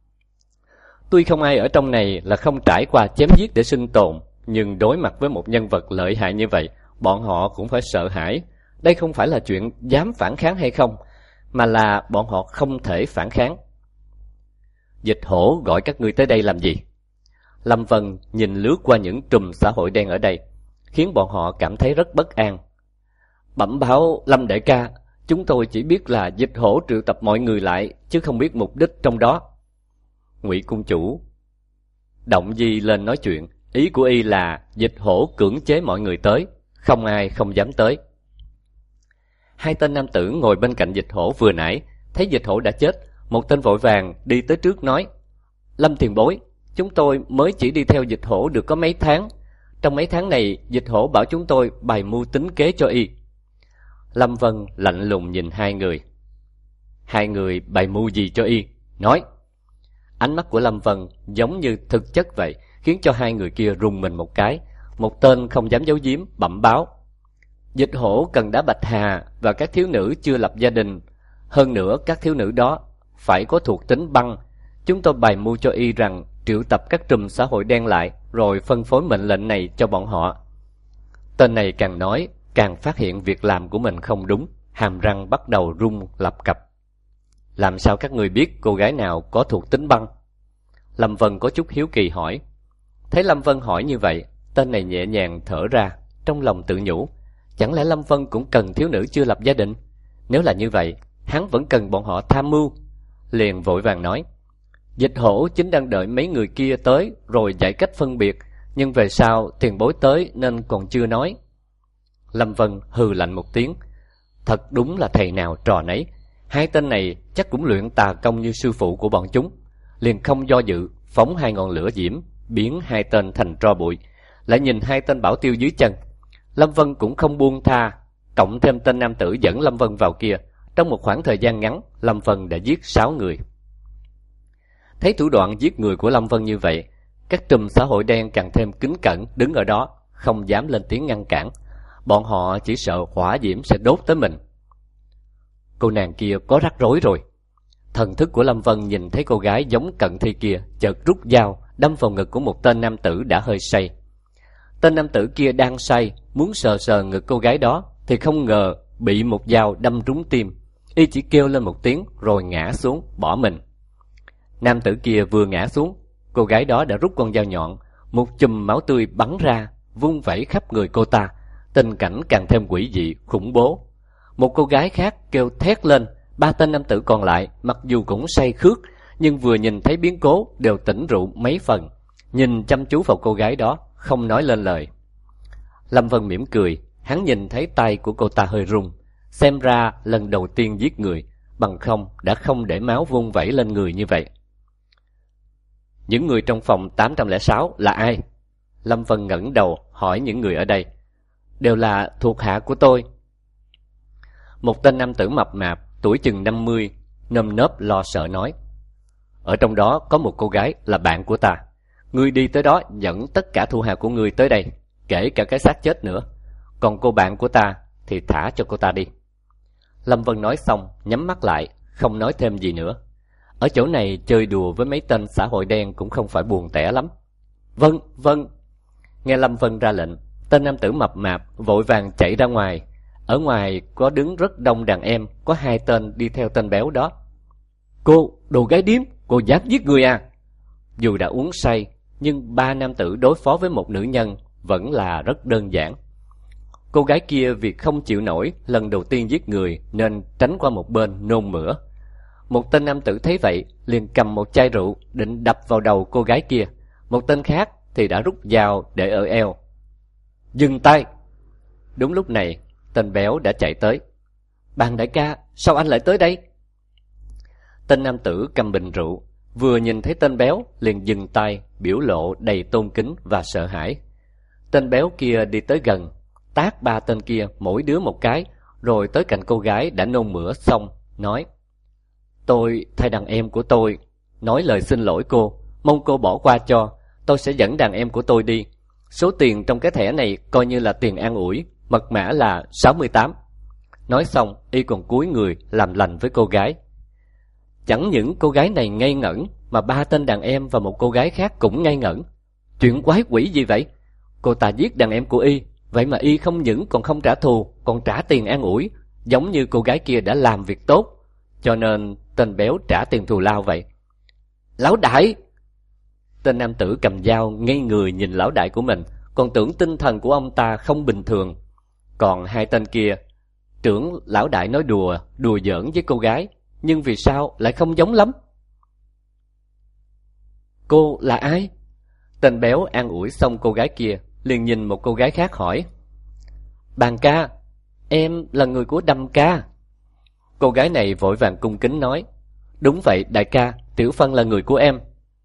Tuy không ai ở trong này là không trải qua chém giết để sinh tồn, nhưng đối mặt với một nhân vật lợi hại như vậy, bọn họ cũng phải sợ hãi. Đây không phải là chuyện dám phản kháng hay không, mà là bọn họ không thể phản kháng. Dịch hổ gọi các ngươi tới đây làm gì? Lâm Vân nhìn lướt qua những trùm xã hội đen ở đây, khiến bọn họ cảm thấy rất bất an. Bẩm báo Lâm đại ca, chúng tôi chỉ biết là dịch hổ triệu tập mọi người lại, chứ không biết mục đích trong đó. Ngụy cung chủ động di lên nói chuyện, ý của y là dịch hổ cưỡng chế mọi người tới, không ai không dám tới. Hai tên nam tử ngồi bên cạnh dịch hổ vừa nãy thấy dịch hổ đã chết, một tên vội vàng đi tới trước nói: Lâm tiền bối, chúng tôi mới chỉ đi theo dịch hổ được có mấy tháng. Trong mấy tháng này dịch hổ bảo chúng tôi bày mưu tính kế cho y. Lâm Vân lạnh lùng nhìn hai người. Hai người bày mưu gì cho y? Nói. Ánh mắt của Lâm Vân giống như thực chất vậy, khiến cho hai người kia rùng mình một cái. Một tên không dám giấu giếm bẩm báo: Dịch hổ cần đá bạch hà và các thiếu nữ chưa lập gia đình. Hơn nữa các thiếu nữ đó phải có thuộc tính băng. Chúng tôi bày mưu cho y rằng triệu tập các trùm xã hội đen lại, rồi phân phối mệnh lệnh này cho bọn họ. Tên này càng nói càng phát hiện việc làm của mình không đúng, hàm răng bắt đầu rung lập cập. Làm sao các người biết cô gái nào có thuộc tính băng? Lâm Vân có chút hiếu kỳ hỏi. Thấy Lâm Vân hỏi như vậy, tên này nhẹ nhàng thở ra, trong lòng tự nhủ, chẳng lẽ Lâm Vân cũng cần thiếu nữ chưa lập gia đình? Nếu là như vậy, hắn vẫn cần bọn họ tham mưu. Liền vội vàng nói: Dịch hổ chính đang đợi mấy người kia tới rồi dạy cách phân biệt, nhưng về sau tiền bối tới nên còn chưa nói. Lâm Vân hừ lạnh một tiếng. Thật đúng là thầy nào trò nấy. Hai tên này chắc cũng luyện tà công như sư phụ của bọn chúng. Liền không do dự phóng hai ngọn lửa diễm, biến hai tên thành tro bụi. Lại nhìn hai tên bảo tiêu dưới chân, Lâm Vân cũng không buông tha. Cộng thêm tên nam tử dẫn Lâm Vân vào kia, trong một khoảng thời gian ngắn, Lâm Vân đã giết sáu người. Thấy thủ đoạn giết người của Lâm Vân như vậy, các trùm xã hội đen càng thêm kính cẩn đứng ở đó, không dám lên tiếng ngăn cản. Bọn họ chỉ sợ hỏa diễm sẽ đốt tới mình. Cô nàng kia có rắc rối rồi. Thần thức của Lâm Vân nhìn thấy cô gái giống cận thi kia chợt rút dao đâm vào ngực của một tên nam tử đã hơi say. Tên nam tử kia đang say, muốn sờ sờ ngực cô gái đó, thì không ngờ bị một dao đâm trúng tim. Y chỉ kêu lên một tiếng rồi ngã xuống bỏ mình. Nam tử kia vừa ngã xuống, cô gái đó đã rút con dao nhọn, một chùm máu tươi bắn ra, vung vẩy khắp người cô ta. Tình cảnh càng thêm quỷ dị, khủng bố. Một cô gái khác kêu thét lên. Ba tên nam tử còn lại mặc dù cũng say khướt, nhưng vừa nhìn thấy biến cố đều tỉnh rượu mấy phần, nhìn chăm chú vào cô gái đó, không nói lên lời. Lâm Vân mỉm cười, hắn nhìn thấy tay của cô ta hơi run, xem ra lần đầu tiên giết người, bằng không đã không để máu vung vẩy lên người như vậy. Những người trong phòng tám trăm lẻ sáu là ai? Lâm Vân ngẩng đầu hỏi những người ở đây. đều là thuộc hạ của tôi. Một tên nam tử mập mạp, tuổi chừng năm mươi, nơm nớp lo sợ nói: Ở trong đó có một cô gái là bạn của ta. Ngươi đi tới đó dẫn tất cả thủ hạ của ngươi tới đây, kể cả cái xác chết nữa. Còn cô bạn của ta thì thả cho cô ta đi. Lâm Vân nói xong, nhắm mắt lại, không nói thêm gì nữa. Ở chỗ này chơi đùa với mấy tên xã hội đen cũng không phải buồn tẻ lắm. Vâng, vâng. Nghe Lâm Vân ra lệnh, tên nam tử mập mạp vội vàng chạy ra ngoài. Ở ngoài có đứng rất đông đàn em, có hai tên đi theo tên béo đó. Cô, đồ gái điếm, cô dám giết người à? Dù đã uống say, nhưng ba nam tử đối phó với một nữ nhân vẫn là rất đơn giản. Cô gái kia vì không chịu nổi lần đầu tiên giết người nên tránh qua một bên nôn mửa. Một tên nam tử thấy vậy liền cầm một chai rượu định đập vào đầu cô gái kia. Một tên khác thì đã rút dao để ở eo. Dừng tay! Đúng lúc này tên béo đã chạy tới. Bàn đại ca, sao anh lại tới đây? Tên nam tử cầm bình rượu, vừa nhìn thấy tên béo liền dừng tay, biểu lộ đầy tôn kính và sợ hãi. Tên béo kia đi tới gần, tát ba tên kia mỗi đứa một cái, rồi tới cạnh cô gái đã nôn mửa xong, nói: Tôi thay đàn em của tôi nói lời xin lỗi cô, mong cô bỏ qua cho. Tôi sẽ dẫn đàn em của tôi đi. Số tiền trong cái thẻ này coi như là tiền an ủi, mật mã là sáu mươi tám. Nói xong, y còn cúi người làm lành với cô gái. Chẳng những cô gái này ngây ngẩn, mà ba tên đàn em và một cô gái khác cũng ngây ngẩn. Chuyện quái quỷ gì vậy? Cô ta giết đàn em của y, vậy mà y không những còn không trả thù, còn trả tiền an ủi, giống như cô gái kia đã làm việc tốt, cho nên tên béo trả tiền thù lao vậy. Lão đại! Tên nam tử cầm dao ngây người nhìn lão đại của mình, còn tưởng tinh thần của ông ta không bình thường. Còn hai tên kia tưởng lão đại nói đùa, đùa giỡn với cô gái, nhưng vì sao lại không giống lắm? Cô là ai? Tên béo an ủi xong cô gái kia, liền nhìn một cô gái khác hỏi: Bàn ca, em là người của Đầm ca. Cô gái này vội vàng cung kính nói: Đúng vậy đại ca, Tiểu Phân là người của em.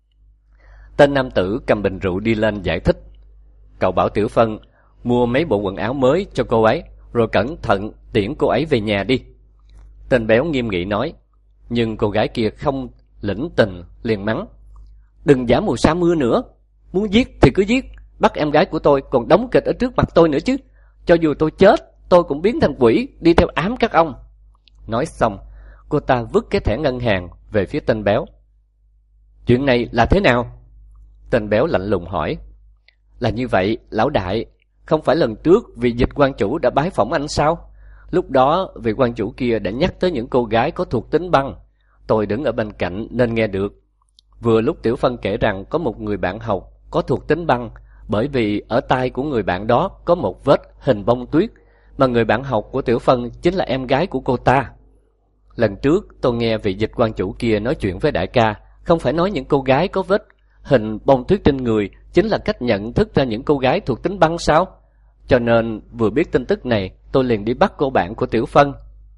Tên nam tử cầm bình rượu đi lên giải thích: Cậu bảo Tiểu Phân mua mấy bộ quần áo mới cho cô ấy, rồi cẩn thận tiễn cô ấy về nhà đi. Tên béo nghiêm nghị nói. Nhưng cô gái kia không lĩnh tình, liền mắng: Đừng giả mù sa mưa nữa, muốn giết thì cứ giết, bắt em gái của tôi còn đóng kịch ở trước mặt tôi nữa chứ. Cho dù tôi chết, tôi cũng biến thành quỷ đi theo ám các ông. Nói xong, cô ta vứt cái thẻ ngân hàng về phía tên béo. Chuyện này là thế nào? Tên béo lạnh lùng hỏi. Là như vậy, lão đại, không phải lần trước vị dịch quan chủ đã bái phỏng anh sao? Lúc đó vị quan chủ kia đã nhắc tới những cô gái có thuộc tính băng. Tôi đứng ở bên cạnh nên nghe được. Vừa lúc Tiểu Phân kể rằng có một người bạn học có thuộc tính băng, bởi vì ở tay của người bạn đó có một vết hình bông tuyết, mà người bạn học của Tiểu Phân chính là em gái của cô ta. Lần trước tôi nghe vị dịch quan chủ kia nói chuyện với đại ca, không phải nói những cô gái có vết hình bông tuyết trên người chính là cách nhận thức ra những cô gái thuộc tính băng sao? Cho nên vừa biết tin tức này, tôi liền đi bắt cô bạn của Tiểu Phân.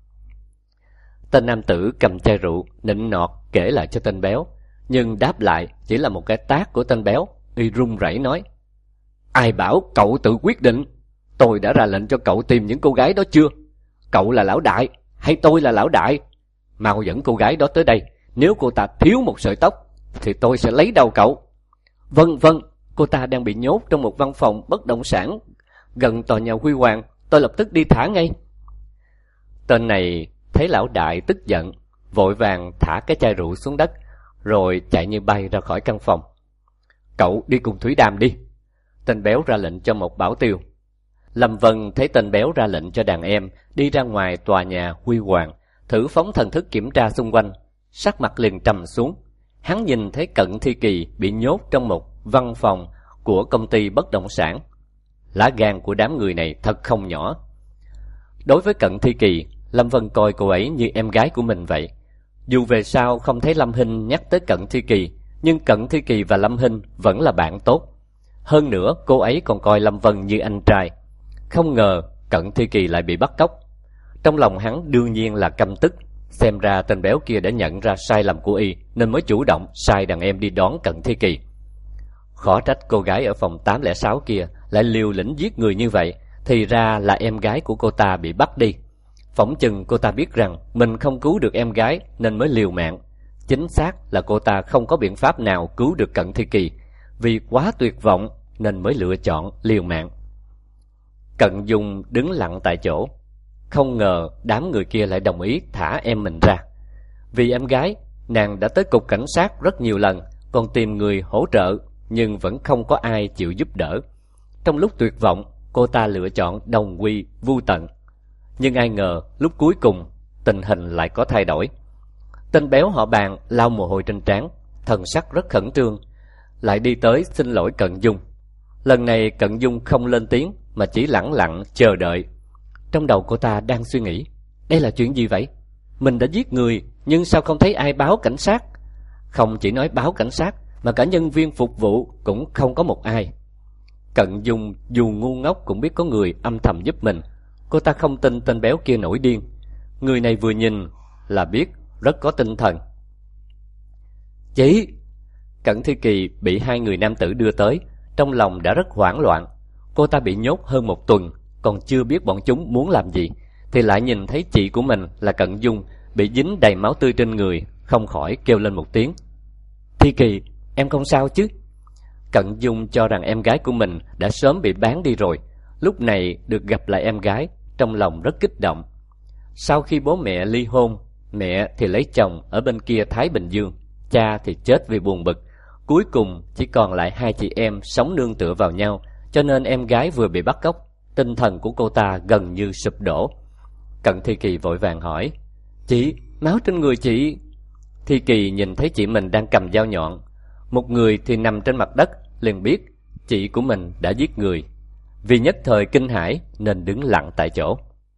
Tên nam tử cầm chai rượu nịnh nọt kể lại cho tên béo, nhưng đáp lại chỉ là một cái tát của tên béo. Y run rẩy nói: Ai bảo cậu tự quyết định? Tôi đã ra lệnh cho cậu tìm những cô gái đó chưa? Cậu là lão đại hay tôi là lão đại? Mau dẫn cô gái đó tới đây. Nếu cô ta thiếu một sợi tóc thì tôi sẽ lấy đầu cậu. Vâng vâng, cô ta đang bị nhốt trong một văn phòng bất động sản gần tòa nhà Huy Hoàng, tôi lập tức đi thả ngay. Tên này thấy lão đại tức giận, vội vàng thả cái chai rượu xuống đất, rồi chạy như bay ra khỏi căn phòng. Cậu đi cùng Thúy Đàm đi. Tên béo ra lệnh cho một bảo tiêu. Lâm Vân thấy tên béo ra lệnh cho đàn em đi ra ngoài tòa nhà Huy Hoàng, thử phóng thần thức kiểm tra xung quanh, sắc mặt liền trầm xuống. Hắn nhìn thấy Cận Thi Kỳ bị nhốt trong một văn phòng của công ty bất động sản. Lá gan của đám người này thật không nhỏ. Đối với Cận Thi Kỳ, Lâm Vân coi cô ấy như em gái của mình vậy. Dù về sau không thấy Lâm Hinh nhắc tới Cận Thi Kỳ, nhưng Cận Thi Kỳ và Lâm Hinh vẫn là bạn tốt. Hơn nữa, cô ấy còn coi Lâm Vân như anh trai. Không ngờ Cận Thi Kỳ lại bị bắt cóc. Trong lòng hắn đương nhiên là căm tức. Xem ra tên béo kia đã nhận ra sai lầm của y, nên mới chủ động sai đàn em đi đón Cận Thi Kỳ. Khó trách cô gái ở phòng tám không sáu kia lại liều lĩnh giết người như vậy, Thì ra là em gái của cô ta bị bắt đi. Phỏng chừng cô ta biết rằng mình không cứu được em gái nên mới liều mạng. Chính xác là cô ta không có biện pháp nào cứu được Cận Thi Kỳ, vì quá tuyệt vọng nên mới lựa chọn liều mạng. Cận Dung đứng lặng tại chỗ. Không ngờ đám người kia lại đồng ý thả em mình ra. Vì em gái, nàng đã tới cục cảnh sát rất nhiều lần, còn tìm người hỗ trợ, nhưng vẫn không có ai chịu giúp đỡ. Trong lúc tuyệt vọng, cô ta lựa chọn đồng quy vu tận. Nhưng ai ngờ lúc cuối cùng tình hình lại có thay đổi. Tên béo họ Bàn lau mồ hôi trên trán, thần sắc rất khẩn trương, lại đi tới xin lỗi Cận Dung. Lần này Cận Dung không lên tiếng mà chỉ lẳng lặng chờ đợi. Trong đầu cô ta đang suy nghĩ, đây là chuyện gì vậy? Mình đã giết người, nhưng sao không thấy ai báo cảnh sát? Không chỉ nói báo cảnh sát, mà cả nhân viên phục vụ cũng không có một ai. Cận Dung dù ngu ngốc cũng biết có người âm thầm giúp mình. Cô ta không tin tên béo kia nổi điên. Người này vừa nhìn là biết rất có tinh thần. Chị! Cận Thi Kỳ bị hai người nam tử đưa tới, trong lòng đã rất hoảng loạn. Cô ta bị nhốt hơn một tuần, còn chưa biết bọn chúng muốn làm gì, thì lại nhìn thấy chị của mình là Cận Dung bị dính đầy máu tươi trên người, không khỏi kêu lên một tiếng. Thi Kỳ, em không sao chứ? Cận Dung cho rằng em gái của mình đã sớm bị bán đi rồi, lúc này được gặp lại em gái, trong lòng rất kích động. Sau khi bố mẹ ly hôn, mẹ thì lấy chồng ở bên kia Thái Bình Dương, cha thì chết vì buồn bực. Cuối cùng chỉ còn lại hai chị em sống nương tựa vào nhau, cho nên em gái vừa bị bắt cóc, tinh thần của cô ta gần như sụp đổ. Cận Thi Kỳ vội vàng hỏi, chị, máu trên người chị. Thi Kỳ nhìn thấy chị mình đang cầm dao nhọn, một người thì nằm trên mặt đất, liền biết chị của mình đã giết người. Vì nhất thời kinh hãi nên đứng lặng tại chỗ.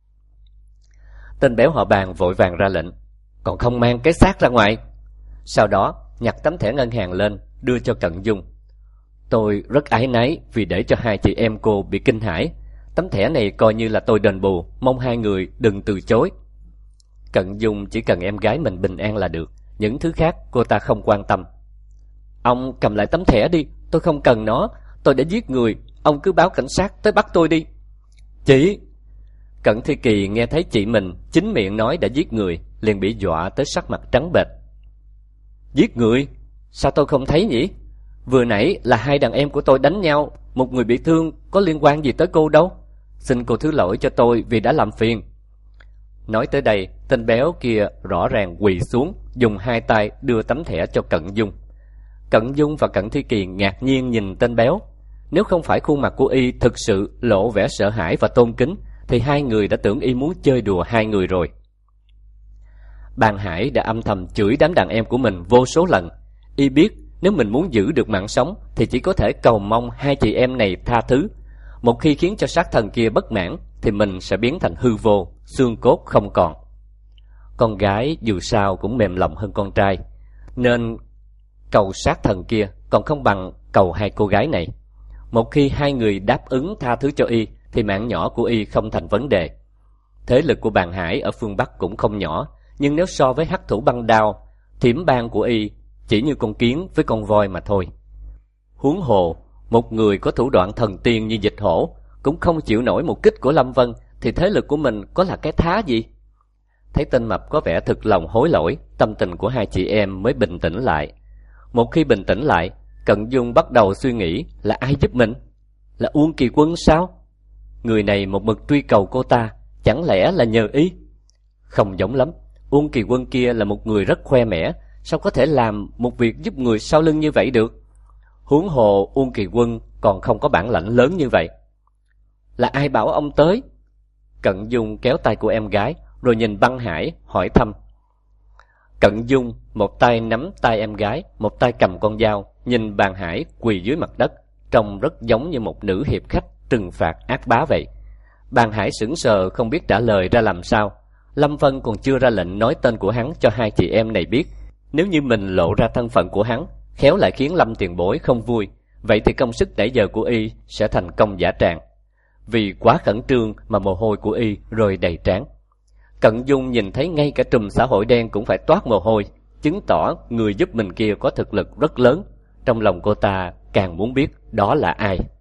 Tên béo họ Bàn vội vàng ra lệnh, còn không mang cái xác ra ngoài. Sau đó nhặt tấm thẻ ngân hàng lên, đưa cho Cận Dung. Tôi rất áy náy vì để cho hai chị em cô bị kinh hãi. Tấm thẻ này coi như là tôi đền bù, mong hai người đừng từ chối. Cận Dung chỉ cần em gái mình bình an là được, những thứ khác cô ta không quan tâm. Ông cầm lại tấm thẻ đi, tôi không cần nó, tôi đã giết người, ông cứ báo cảnh sát tới bắt tôi đi. Chị! Cận Thi Kỳ nghe thấy chị mình chính miệng nói đã giết người, liền bị dọa tới sắc mặt trắng bệch. Giết người? Sao tôi không thấy nhỉ? Vừa nãy là hai đàn em của tôi đánh nhau, một người bị thương, có liên quan gì tới cô đâu. Xin cô thứ lỗi cho tôi vì đã làm phiền. Nói tới đây, tên béo kia rõ ràng quỳ xuống, dùng hai tay đưa tấm thẻ cho Cận Dung. Cận Dung và Cận Thi Kỳ ngạc nhiên nhìn tên béo. Nếu không phải khuôn mặt của y thực sự lộ vẻ sợ hãi và tôn kính, thì hai người đã tưởng y muốn chơi đùa hai người rồi. Bàn Hải đã âm thầm chửi đám đàn em của mình vô số lần. Y biết nếu mình muốn giữ được mạng sống thì chỉ có thể cầu mong hai chị em này tha thứ. Một khi khiến cho sát thần kia bất mãn thì mình sẽ biến thành hư vô, xương cốt không còn. Con gái dù sao cũng mềm lòng hơn con trai, nên cầu sát thần kia còn không bằng cầu hai cô gái này. Một khi hai người đáp ứng tha thứ cho y thì mạng nhỏ của y không thành vấn đề. Thế lực của Bàn Hải ở phương Bắc cũng không nhỏ, nhưng nếu so với hắc thủ băng đao, thiểm bang của y chỉ như con kiến với con voi mà thôi. Huống hồ, một người có thủ đoạn thần tiên như Dịch Hổ cũng không chịu nổi một kích của Lâm Vân, thì thế lực của mình có là cái thá gì? Thấy tên mập có vẻ thực lòng hối lỗi, tâm tình của hai chị em mới bình tĩnh lại. Một khi bình tĩnh lại, Cận Dung bắt đầu suy nghĩ là ai giúp mình? Là Uông Kỳ Quân sao? Người này một mực truy cầu cô ta, chẳng lẽ là nhờ ý? Không giống lắm, Uông Kỳ Quân kia là một người rất khoe mẽ, sao có thể làm một việc giúp người sau lưng như vậy được? Huống hồ Uông Kỳ Quân còn không có bản lãnh lớn như vậy. Là ai bảo ông tới? Cận Dung kéo tay của em gái, rồi nhìn Băng Hải hỏi thăm. Cận Dung một tay nắm tay em gái, một tay cầm con dao, nhìn Bàn Hải quỳ dưới mặt đất, trông rất giống như một nữ hiệp khách trừng phạt ác bá vậy. Bàn Hải sững sờ không biết trả lời ra làm sao. Lâm Vân còn chưa ra lệnh nói tên của hắn cho hai chị em này biết. Nếu như mình lộ ra thân phận của hắn, khéo lại khiến Lâm tiền bối không vui, vậy thì công sức nãy giờ của y sẽ thành công giả tràng. Vì quá khẩn trương mà mồ hôi của y rơi đầy trán. Cận Dung nhìn thấy ngay cả trùm xã hội đen cũng phải toát mồ hôi, chứng tỏ người giúp mình kia có thực lực rất lớn. Trong lòng cô ta càng muốn biết đó là ai.